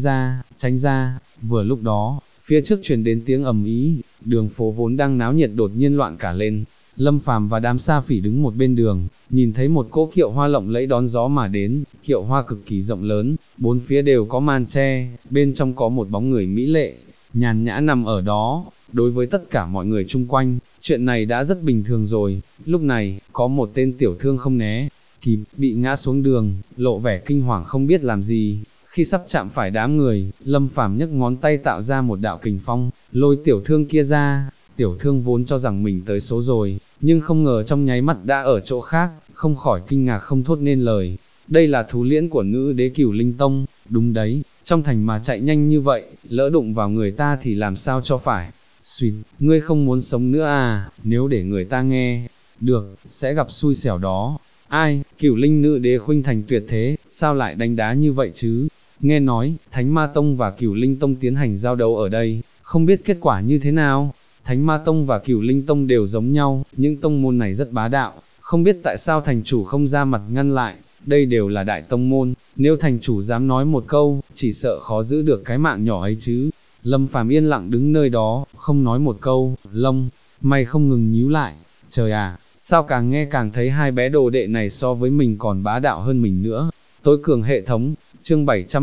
Tránh ra, vừa lúc đó, phía trước truyền đến tiếng ầm ĩ, đường phố vốn đang náo nhiệt đột nhiên loạn cả lên. Lâm Phàm và đám sa phỉ đứng một bên đường, nhìn thấy một cỗ kiệu hoa lộng lẫy đón gió mà đến, kiệu hoa cực kỳ rộng lớn, bốn phía đều có màn che, bên trong có một bóng người mỹ lệ, nhàn nhã nằm ở đó. Đối với tất cả mọi người chung quanh, chuyện này đã rất bình thường rồi. Lúc này, có một tên tiểu thương không né kịp, bị ngã xuống đường, lộ vẻ kinh hoàng không biết làm gì. Khi sắp chạm phải đám người, Lâm Phàm nhấc ngón tay tạo ra một đạo kình phong, lôi tiểu thương kia ra. Tiểu thương vốn cho rằng mình tới số rồi, nhưng không ngờ trong nháy mắt đã ở chỗ khác, không khỏi kinh ngạc không thốt nên lời. Đây là thú liễn của nữ đế Cửu Linh Tông, đúng đấy, trong thành mà chạy nhanh như vậy, lỡ đụng vào người ta thì làm sao cho phải. Xuyệt, ngươi không muốn sống nữa à, nếu để người ta nghe được, sẽ gặp xui xẻo đó. Ai, Cửu Linh nữ đế khuynh thành tuyệt thế, sao lại đánh đá như vậy chứ? Nghe nói, Thánh Ma Tông và Cửu Linh Tông tiến hành giao đấu ở đây, không biết kết quả như thế nào. Thánh Ma Tông và Cửu Linh Tông đều giống nhau, những tông môn này rất bá đạo, không biết tại sao thành chủ không ra mặt ngăn lại, đây đều là đại tông môn, nếu thành chủ dám nói một câu, chỉ sợ khó giữ được cái mạng nhỏ ấy chứ. Lâm Phàm yên lặng đứng nơi đó, không nói một câu, lông mày không ngừng nhíu lại. Trời à, sao càng nghe càng thấy hai bé đồ đệ này so với mình còn bá đạo hơn mình nữa. Tối cường hệ thống, chương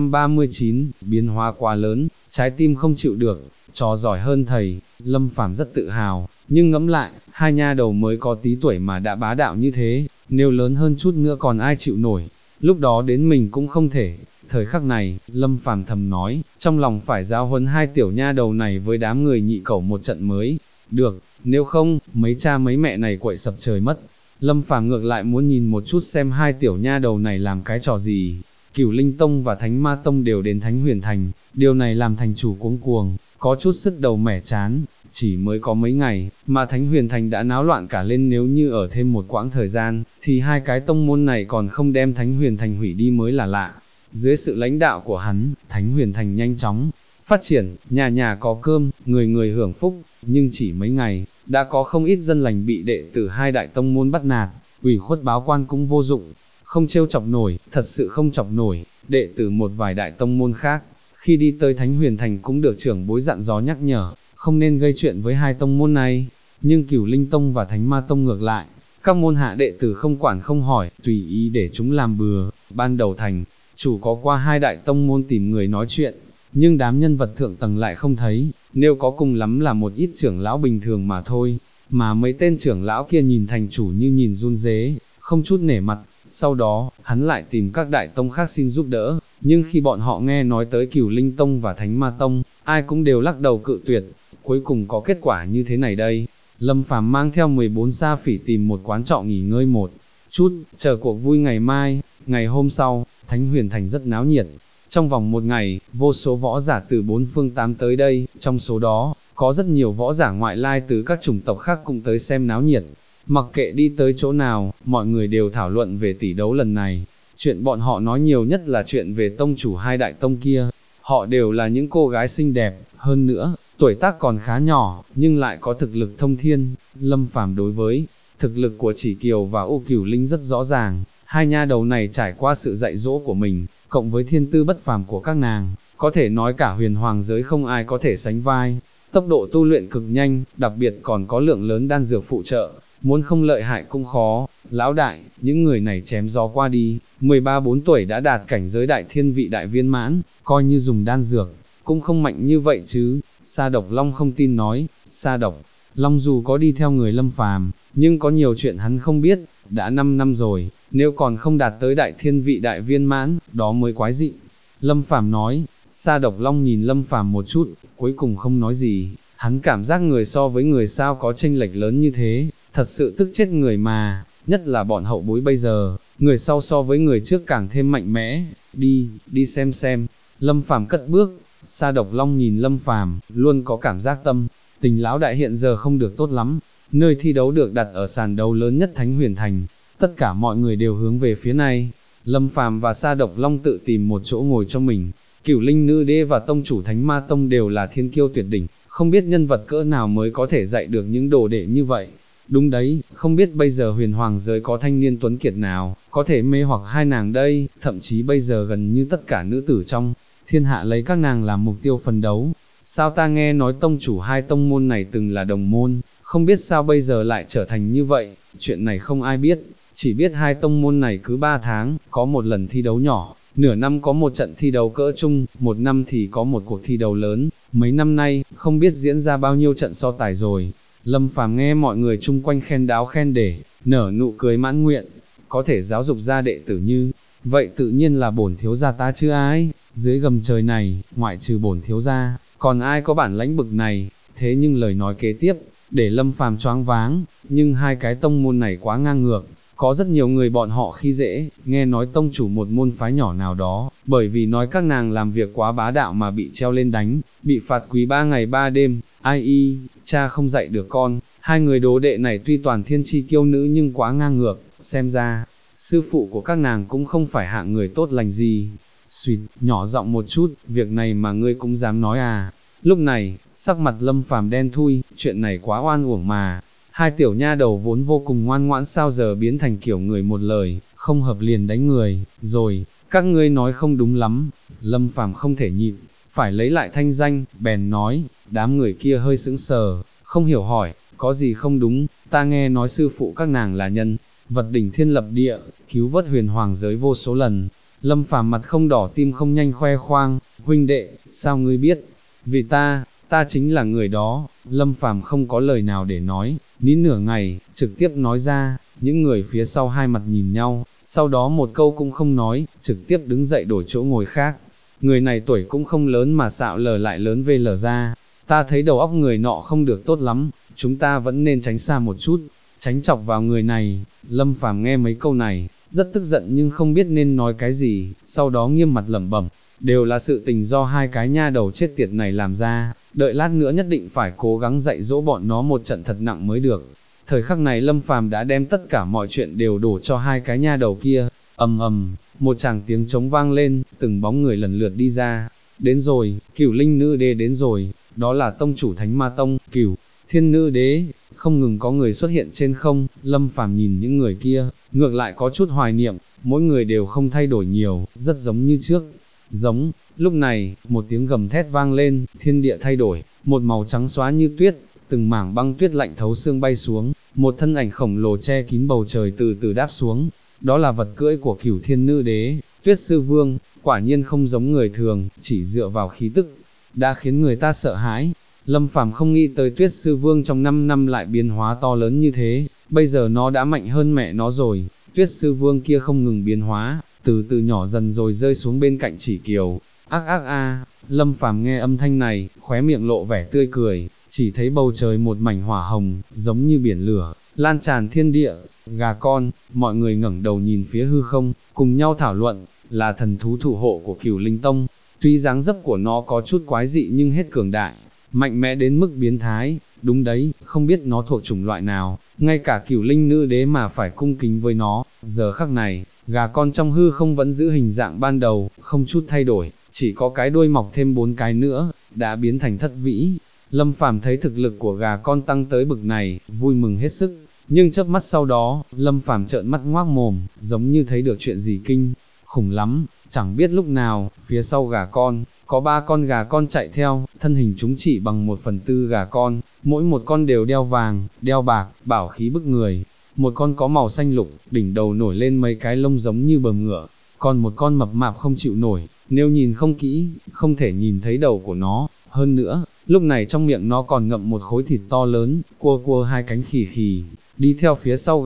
739, biến hóa quá lớn, trái tim không chịu được, trò giỏi hơn thầy. Lâm Phàm rất tự hào, nhưng ngẫm lại, hai nha đầu mới có tí tuổi mà đã bá đạo như thế, nếu lớn hơn chút nữa còn ai chịu nổi, lúc đó đến mình cũng không thể. Thời khắc này, Lâm Phàm thầm nói, trong lòng phải giáo huấn hai tiểu nha đầu này với đám người nhị cẩu một trận mới được, nếu không, mấy cha mấy mẹ này quậy sập trời mất. Lâm Phàm ngược lại muốn nhìn một chút xem hai tiểu nha đầu này làm cái trò gì. Cửu Linh Tông và Thánh Ma Tông đều đến Thánh Huyền Thành, điều này làm thành chủ cuống cuồng, có chút sứt đầu mẻ chán. Chỉ mới có mấy ngày, mà Thánh Huyền Thành đã náo loạn cả lên, nếu như ở thêm một quãng thời gian, thì hai cái tông môn này còn không đem Thánh Huyền Thành hủy đi mới là lạ. Dưới sự lãnh đạo của hắn, Thánh Huyền Thành nhanh chóng phát triển, nhà nhà có cơm, người người hưởng phúc, nhưng chỉ mấy ngày, đã có không ít dân lành bị đệ tử hai đại tông môn bắt nạt, ủy khuất báo quan cũng vô dụng, không trêu chọc nổi, thật sự không chọc nổi. Đệ tử một vài đại tông môn khác, khi đi tới Thánh Huyền Thành cũng được trưởng bối dặn dò nhắc nhở, không nên gây chuyện với hai tông môn này, nhưng Cửu Linh Tông và Thánh Ma Tông ngược lại, các môn hạ đệ tử không quản không hỏi, tùy ý để chúng làm bừa. Ban đầu thành chủ có qua hai đại tông môn tìm người nói chuyện, nhưng đám nhân vật thượng tầng lại không thấy, nếu có cùng lắm là một ít trưởng lão bình thường mà thôi, mà mấy tên trưởng lão kia nhìn thành chủ như nhìn run rế, không chút nể mặt. Sau đó, hắn lại tìm các đại tông khác xin giúp đỡ, nhưng khi bọn họ nghe nói tới Cửu Linh Tông và Thánh Ma Tông, ai cũng đều lắc đầu cự tuyệt. Cuối cùng có kết quả như thế này đây. Lâm Phàm mang theo 14 sa phỉ tìm một quán trọ nghỉ ngơi một chút, chờ cuộc vui ngày mai. Ngày hôm sau, Thánh Huyền Thành rất náo nhiệt. Trong vòng một ngày, vô số võ giả từ bốn phương tám tới đây, trong số đó, có rất nhiều võ giả ngoại lai từ các chủng tộc khác cũng tới xem náo nhiệt. Mặc kệ đi tới chỗ nào, mọi người đều thảo luận về tỷ đấu lần này. Chuyện bọn họ nói nhiều nhất là chuyện về tông chủ hai đại tông kia. Họ đều là những cô gái xinh đẹp, hơn nữa, tuổi tác còn khá nhỏ, nhưng lại có thực lực thông thiên. Lâm Phàm đối với thực lực của Chỉ Kiều và U Cửu Linh rất rõ ràng. Hai nha đầu này trải qua sự dạy dỗ của mình, cộng với thiên tư bất phàm của các nàng, có thể nói cả huyền hoàng giới không ai có thể sánh vai. Tốc độ tu luyện cực nhanh, đặc biệt còn có lượng lớn đan dược phụ trợ, muốn không lợi hại cũng khó. Lão đại, những người này chém gió qua đi, 13-14 tuổi đã đạt cảnh giới đại thiên vị đại viên mãn, coi như dùng đan dược, cũng không mạnh như vậy chứ, Sa Độc Long không tin nói, Sa Độc Long dù có đi theo người Lâm Phàm, nhưng có nhiều chuyện hắn không biết, đã 5 năm rồi, nếu còn không đạt tới đại thiên vị đại viên mãn, đó mới quái dị. Lâm Phàm nói, Sa Độc Long nhìn Lâm Phàm một chút, cuối cùng không nói gì, hắn cảm giác người so với người sao có chênh lệch lớn như thế, thật sự tức chết người mà, nhất là bọn hậu bối bây giờ, người sau so với người trước càng thêm mạnh mẽ, đi xem. Lâm Phàm cất bước, Sa Độc Long nhìn Lâm Phàm, luôn có cảm giác tâm tình lão đại hiện giờ không được tốt lắm, nơi thi đấu được đặt ở sàn đấu lớn nhất Thánh Huyền Thành, tất cả mọi người đều hướng về phía này. Lâm Phàm và Sa Độc Long tự tìm một chỗ ngồi cho mình, Cửu Linh Nữ Đế và tông chủ Thánh Ma Tông đều là thiên kiêu tuyệt đỉnh, không biết nhân vật cỡ nào mới có thể dạy được những đồ đệ như vậy. Đúng đấy, không biết bây giờ huyền hoàng giới có thanh niên tuấn kiệt nào, có thể mê hoặc hai nàng đây, thậm chí bây giờ gần như tất cả nữ tử trong thiên hạ lấy các nàng làm mục tiêu phân đấu. Sao ta nghe nói tông chủ hai tông môn này từng là đồng môn, không biết sao bây giờ lại trở thành như vậy, chuyện này không ai biết, chỉ biết hai tông môn này cứ 3 tháng, có một lần thi đấu nhỏ, nửa năm có một trận thi đấu cỡ chung, một năm thì có một cuộc thi đấu lớn, mấy năm nay, không biết diễn ra bao nhiêu trận so tài rồi. Lâm Phàm nghe mọi người chung quanh khen đáo khen để, nở nụ cười mãn nguyện, có thể giáo dục ra đệ tử như vậy tự nhiên là bổn thiếu gia ta chứ ai, dưới gầm trời này, ngoại trừ bổn thiếu gia, còn ai có bản lãnh bực này, thế nhưng lời nói kế tiếp, để Lâm Phàm choáng váng, nhưng hai cái tông môn này quá ngang ngược, có rất nhiều người bọn họ khi dễ, nghe nói tông chủ một môn phái nhỏ nào đó, bởi vì nói các nàng làm việc quá bá đạo mà bị treo lên đánh, bị phạt quý 3 ngày 3 đêm, ai y, cha không dạy được con, hai người đố đệ này tuy toàn thiên chi kiêu nữ nhưng quá ngang ngược, xem ra, sư phụ của các nàng cũng không phải hạng người tốt lành gì. Xuyệt, nhỏ giọng một chút, việc này mà ngươi cũng dám nói à. Lúc này, sắc mặt Lâm Phàm đen thui, chuyện này quá oan uổng mà. Hai tiểu nha đầu vốn vô cùng ngoan ngoãn sao giờ biến thành kiểu người một lời, không hợp liền đánh người, rồi, các ngươi nói không đúng lắm. Lâm Phàm không thể nhịn, phải lấy lại thanh danh, bèn nói, đám người kia hơi sững sờ, không hiểu hỏi, có gì không đúng, ta nghe nói sư phụ các nàng là nhân vật đỉnh thiên lập địa, cứu vớt huyền hoàng giới vô số lần. Lâm Phàm mặt không đỏ tim không nhanh khoe khoang, huynh đệ, sao ngươi biết? Vì ta chính là người đó. Lâm Phàm không có lời nào để nói, nín nửa ngày, trực tiếp nói ra, những người phía sau hai mặt nhìn nhau, sau đó một câu cũng không nói, trực tiếp đứng dậy đổi chỗ ngồi khác. Người này tuổi cũng không lớn mà xạo lờ lại lớn về lờ ra, ta thấy đầu óc người nọ không được tốt lắm, chúng ta vẫn nên tránh xa một chút, tránh chọc vào người này. Lâm Phàm nghe mấy câu này, rất tức giận nhưng không biết nên nói cái gì, sau đó nghiêm mặt lẩm bẩm, đều là sự tình do hai cái nha đầu chết tiệt này làm ra, đợi lát nữa nhất định phải cố gắng dạy dỗ bọn nó một trận thật nặng mới được. Thời khắc này Lâm Phàm đã đem tất cả mọi chuyện đều đổ cho hai cái nha đầu kia, ầm ầm, một tràng tiếng trống vang lên, từng bóng người lần lượt đi ra. Đến rồi, Cửu Linh Nữ Đế đến rồi, đó là tông chủ Thánh Ma Tông, Cửu Thiên Nữ Đế. Không ngừng có người xuất hiện trên không, Lâm Phàm nhìn những người kia, ngược lại có chút hoài niệm, mỗi người đều không thay đổi nhiều, rất giống như trước. Giống, lúc này, một tiếng gầm thét vang lên, thiên địa thay đổi, một màu trắng xóa như tuyết, từng mảng băng tuyết lạnh thấu xương bay xuống, một thân ảnh khổng lồ che kín bầu trời từ từ đáp xuống, đó là vật cưỡi của Cửu Thiên Nữ Đế, Tuyết Sư Vương, quả nhiên không giống người thường, chỉ dựa vào khí tức, đã khiến người ta sợ hãi. Lâm Phàm không nghĩ tới Tuyết Sư Vương trong 5 năm lại biến hóa to lớn như thế, bây giờ nó đã mạnh hơn mẹ nó rồi. Tuyết Sư Vương kia không ngừng biến hóa, từ từ nhỏ dần rồi rơi xuống bên cạnh Chỉ Kiều. Ác ác a, Lâm Phàm nghe âm thanh này, khóe miệng lộ vẻ tươi cười, chỉ thấy bầu trời một mảnh hỏa hồng, giống như biển lửa, lan tràn thiên địa. Gà con, mọi người ngẩng đầu nhìn phía hư không, cùng nhau thảo luận, là thần thú thủ hộ của Cửu Linh Tông. Tuy dáng dấp của nó có chút quái dị nhưng hết cường đại, mạnh mẽ đến mức biến thái, đúng đấy, không biết nó thuộc chủng loại nào, ngay cả Cửu Linh Nữ Đế mà phải cung kính với nó. Giờ khắc này, gà con trong hư không vẫn giữ hình dạng ban đầu, không chút thay đổi, chỉ có cái đuôi mọc thêm 4 cái nữa, đã biến thành thất vĩ. Lâm Phàm thấy thực lực của gà con tăng tới bực này, vui mừng hết sức, nhưng chớp mắt sau đó, Lâm Phàm trợn mắt ngoác mồm, giống như thấy được chuyện gì kinh khủng lắm. Chẳng biết lúc nào, phía sau gà con, có 3 con gà con chạy theo, thân hình chúng chỉ bằng 1/4 gà con, mỗi một con đều đeo vàng, đeo bạc, bảo khí bức người. Một con có màu xanh lục, đỉnh đầu nổi lên mấy cái lông giống như bờm ngựa, còn một con mập mạp không chịu nổi, nếu nhìn không kỹ, không thể nhìn thấy đầu của nó, hơn nữa, lúc này trong miệng nó còn ngậm một khối thịt to lớn, cua cua hai cánh khì khì, đi theo phía sau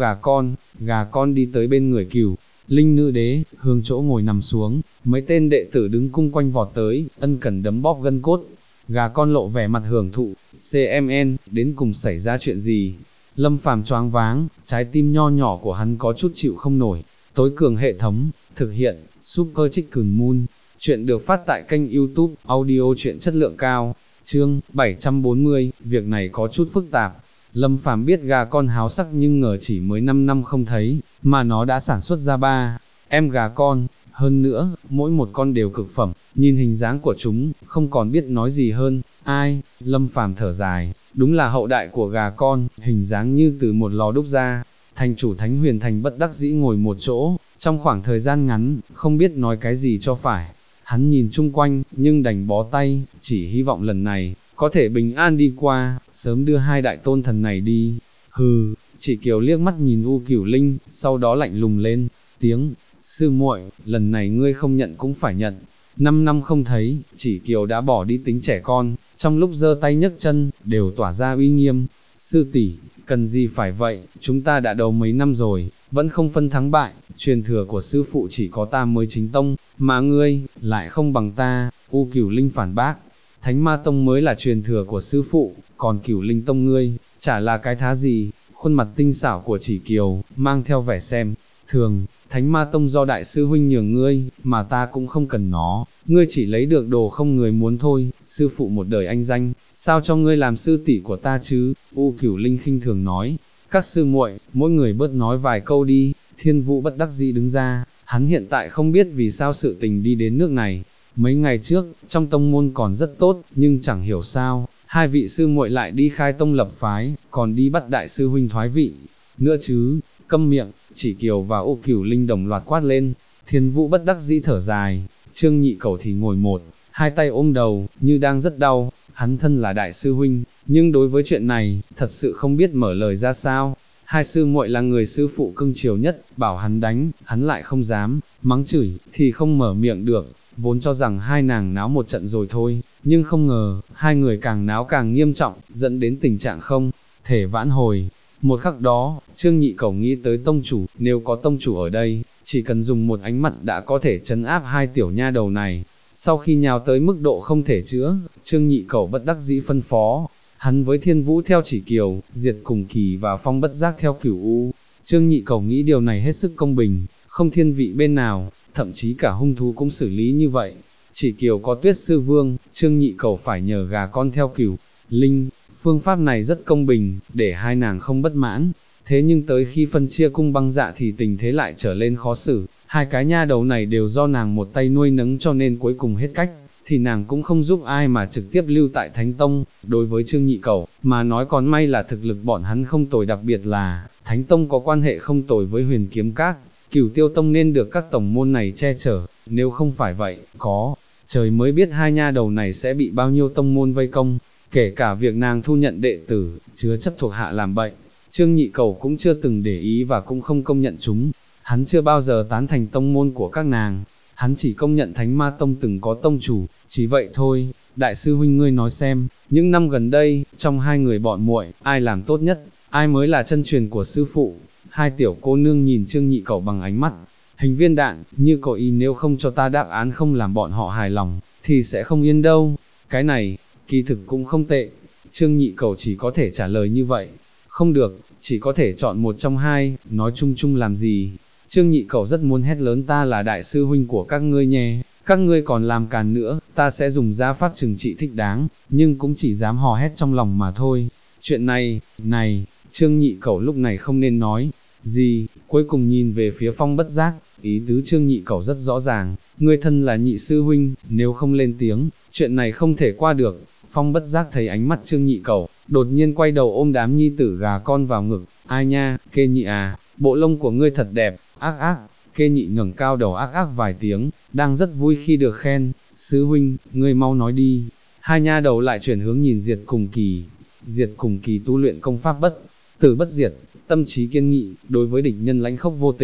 gà con đi tới bên người Cửu Linh nữ đế, hướng chỗ ngồi nằm xuống, mấy tên đệ tử đứng cung quanh vọt tới, ân cần đấm bóp gân cốt, gà con lộ vẻ mặt hưởng thụ, CMN, đến cùng xảy ra chuyện gì? Lâm Phàm choáng váng, trái tim nho nhỏ của hắn có chút chịu không nổi, tối cường hệ thống, thực hiện, Super Chicken Moon, chuyện được phát tại kênh YouTube, audio chuyện chất lượng cao, chương 740, việc này có chút phức tạp. Lâm Phàm biết gà con háo sắc nhưng ngờ chỉ mới 5 năm không thấy, mà nó đã sản xuất ra 3 em gà con, hơn nữa, mỗi một con đều cực phẩm, nhìn hình dáng của chúng, không còn biết nói gì hơn, ai, Lâm Phàm thở dài, đúng là hậu đại của gà con, hình dáng như từ một lò đúc ra. Thành chủ Thánh Huyền Thành bất đắc dĩ ngồi một chỗ, trong khoảng thời gian ngắn, không biết nói cái gì cho phải. Hắn nhìn chung quanh, nhưng đành bó tay, chỉ hy vọng lần này, có thể bình an đi qua, sớm đưa hai đại tôn thần này đi. Hừ, chỉ Kiều liếc mắt nhìn U Cửu Linh, sau đó lạnh lùng lên, tiếng, sư muội, lần này ngươi không nhận cũng phải nhận. 5 năm không thấy, chỉ Kiều đã bỏ đi tính trẻ con, trong lúc giơ tay nhấc chân, đều tỏa ra uy nghiêm. Sư tỷ, cần gì phải vậy, chúng ta đã đấu mấy năm rồi, vẫn không phân thắng bại, truyền thừa của sư phụ chỉ có ta mới chính tông, mà ngươi, lại không bằng ta, U Cửu Linh phản bác. Thánh Ma Tông mới là truyền thừa của sư phụ, còn Cửu Linh Tông ngươi, chả là cái thá gì. Khuôn mặt tinh xảo của chỉ Kiều, mang theo vẻ xem thường, Thánh Ma Tông do đại sư huynh nhường ngươi, mà ta cũng không cần nó, ngươi chỉ lấy được đồ không người muốn thôi, sư phụ một đời anh danh, sao cho ngươi làm sư tỷ của ta chứ? U Cửu Linh khinh thường nói, các sư muội, mỗi người bớt nói vài câu đi. Thiên Vũ bất đắc dĩ đứng ra, hắn hiện tại không biết vì sao sự tình đi đến nước này. Mấy ngày trước, trong tông môn còn rất tốt, nhưng chẳng hiểu sao, hai vị sư muội lại đi khai tông lập phái, còn đi bắt đại sư huynh thoái vị. Nữa chứ, câm miệng, chỉ Kiều và U Cửu Linh đồng loạt quát lên. Thiên Vũ bất đắc dĩ thở dài, Trương Nhị Cẩu thì ngồi hai tay ôm đầu, như đang rất đau. Hắn thân là đại sư huynh, nhưng đối với chuyện này, thật sự không biết mở lời ra sao. Hai sư muội là người sư phụ cưng chiều nhất, bảo hắn đánh, hắn lại không dám, mắng chửi, thì không mở miệng được. Vốn cho rằng hai nàng náo một trận rồi thôi, nhưng không ngờ, hai người càng náo càng nghiêm trọng, dẫn đến tình trạng không thể vãn hồi. Một khắc đó, Trương Nhị Cẩu nghĩ tới tông chủ, nếu có tông chủ ở đây, chỉ cần dùng một ánh mắt đã có thể trấn áp hai tiểu nha đầu này. Sau khi nhào tới mức độ không thể chữa, Trương Nhị Cẩu bất đắc dĩ phân phó, hắn với Thiên Vũ theo chỉ Kiều, Diệt Cùng Kỳ và Phong Bất Giác theo Cửu U. Trương Nhị Cẩu nghĩ điều này hết sức công bình, không thiên vị bên nào, thậm chí cả hung thú cũng xử lý như vậy. Chỉ Kiều có Tuyết Sư Vương, Trương Nhị Cẩu phải nhờ gà con theo Cửu Linh. Phương pháp này rất công bình, để hai nàng không bất mãn. Thế nhưng tới khi phân chia cung băng dạ thì tình thế lại trở lên khó xử. Hai cái nha đầu này đều do nàng một tay nuôi nấng cho nên cuối cùng hết cách, thì nàng cũng không giúp ai mà trực tiếp lưu tại Thánh Tông. Đối với Trương Nhị Cẩu, mà nói còn may là thực lực bọn hắn không tồi, đặc biệt là Thánh Tông có quan hệ không tồi với Huyền Kiếm Các, Cửu Tiêu Tông nên được các tổng môn này che chở, nếu không phải vậy, có trời mới biết hai nha đầu này sẽ bị bao nhiêu tông môn vây công, kể cả việc nàng thu nhận đệ tử, chứa chấp thuộc hạ làm bệnh. Trương Nhị Cẩu cũng chưa từng để ý và cũng không công nhận chúng, hắn chưa bao giờ tán thành tông môn của các nàng, hắn chỉ công nhận Thánh Ma Tông từng có tông chủ, chỉ vậy thôi. Đại sư huynh ngươi nói xem, những năm gần đây, trong hai người bọn muội, ai làm tốt nhất, ai mới là chân truyền của sư phụ? Hai tiểu cô nương nhìn Trương Nhị Cẩu bằng ánh mắt hình viên đạn, như có ý nếu không cho ta đáp án không làm bọn họ hài lòng, thì sẽ không yên đâu. Cái này, kỳ thực cũng không tệ. Trương Nhị Cẩu chỉ có thể trả lời như vậy. Không được, chỉ có thể chọn một trong hai, nói chung chung làm gì. Trương Nhị Cẩu rất muốn hét lớn, ta là đại sư huynh của các ngươi nhé, các ngươi còn làm càn nữa, ta sẽ dùng gia pháp trừng trị thích đáng, nhưng cũng chỉ dám hò hét trong lòng mà thôi. Chuyện này, Trương Nhị Cẩu lúc này không nên nói gì, cuối cùng nhìn về phía Phong Bất Giác, ý tứ Trương Nhị Cẩu rất rõ ràng, ngươi thân là nhị sư huynh, nếu không lên tiếng, chuyện này không thể qua được. Phong Bất Giác thấy ánh mắt Trương Nhị Cẩu, đột nhiên quay đầu ôm đám nhi tử gà con vào ngực, ai nha, Kê Nhị à, bộ lông của ngươi thật đẹp, ác ác. Kê Nhị ngẩng cao đầu ác ác vài tiếng, đang rất vui khi được khen, sư huynh, ngươi mau nói đi. Hai nha đầu lại chuyển hướng nhìn Diệt Cùng Kỳ. Diệt Cùng Kỳ tu luyện công pháp bất tử bất diệt, tâm trí kiên nghị, đối với địch nhân lãnh khốc vô tình,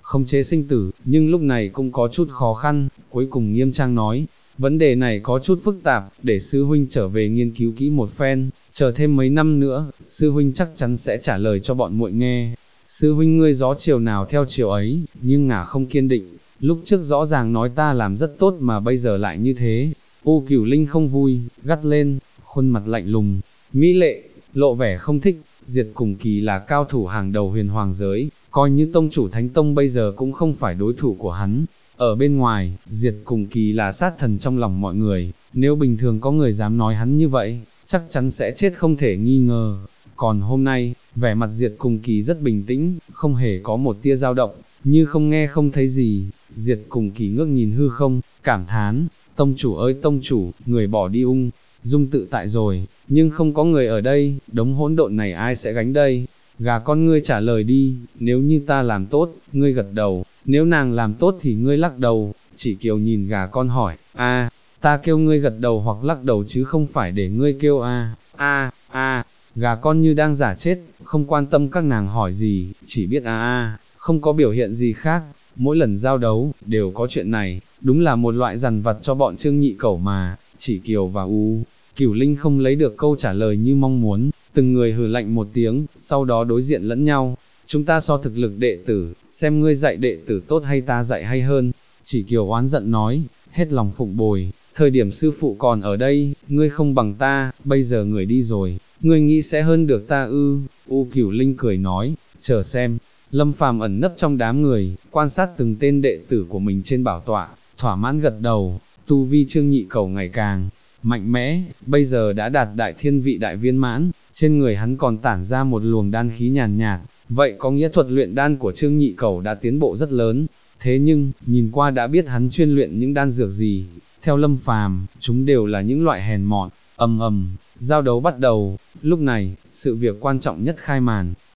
khống chế sinh tử, nhưng lúc này cũng có chút khó khăn, cuối cùng nghiêm trang nói, vấn đề này có chút phức tạp, để sư huynh trở về nghiên cứu kỹ một phen, chờ thêm mấy năm nữa, sư huynh chắc chắn sẽ trả lời cho bọn muội nghe. Sư huynh ngươi gió chiều nào theo chiều ấy, nhưng ngả không kiên định, lúc trước rõ ràng nói ta làm rất tốt mà bây giờ lại như thế. U Cửu Linh không vui, gắt lên, khuôn mặt lạnh lùng, mỹ lệ, lộ vẻ không thích. Diệt Cùng Kỳ là cao thủ hàng đầu huyền hoàng giới, coi như tông chủ Thánh Tông bây giờ cũng không phải đối thủ của hắn. Ở bên ngoài, Diệt Cùng Kỳ là sát thần trong lòng mọi người, nếu bình thường có người dám nói hắn như vậy, chắc chắn sẽ chết không thể nghi ngờ. Còn hôm nay, vẻ mặt Diệt Cùng Kỳ rất bình tĩnh, không hề có một tia dao động, như không nghe không thấy gì. Diệt Cùng Kỳ ngước nhìn hư không, cảm thán, tông chủ ơi tông chủ, người bỏ đi dung tự tại rồi, nhưng không có người ở đây, đống hỗn độn này ai sẽ gánh đây? Gà con ngươi trả lời đi, nếu như ta làm tốt, ngươi gật đầu, nếu nàng làm tốt thì ngươi lắc đầu. Chỉ Kiều nhìn gà con hỏi, ta kêu ngươi gật đầu hoặc lắc đầu chứ không phải để ngươi kêu gà con như đang giả chết, không quan tâm các nàng hỏi gì, chỉ biết không có biểu hiện gì khác. Mỗi lần giao đấu, đều có chuyện này, đúng là một loại dằn vặt cho bọn Trương Nhị Cẩu mà. Chỉ Kiều và Cửu Linh không lấy được câu trả lời như mong muốn, từng người hừ lạnh một tiếng, sau đó đối diện lẫn nhau. Chúng ta so thực lực đệ tử, xem ngươi dạy đệ tử tốt hay ta dạy hay hơn. Chỉ Kiều oán giận nói, hết lòng phụng bồi, thời điểm sư phụ còn ở đây, ngươi không bằng ta, bây giờ người đi rồi, ngươi nghĩ sẽ hơn được ta ư? U Cửu Linh cười nói, chờ xem. Lâm Phàm ẩn nấp trong đám người, quan sát từng tên đệ tử của mình trên bảo tọa, thỏa mãn gật đầu. Tu vi Trương Nhị Cẩu ngày càng mạnh mẽ, bây giờ đã đạt đại thiên vị đại viên mãn, trên người hắn còn tản ra một luồng đan khí nhàn nhạt, vậy có nghĩa thuật luyện đan của Trương Nhị Cẩu đã tiến bộ rất lớn. Thế nhưng, nhìn qua đã biết hắn chuyên luyện những đan dược gì. Theo Lâm Phàm, chúng đều là những loại hèn mọn. Giao đấu bắt đầu. Lúc này, sự việc quan trọng nhất khai màn.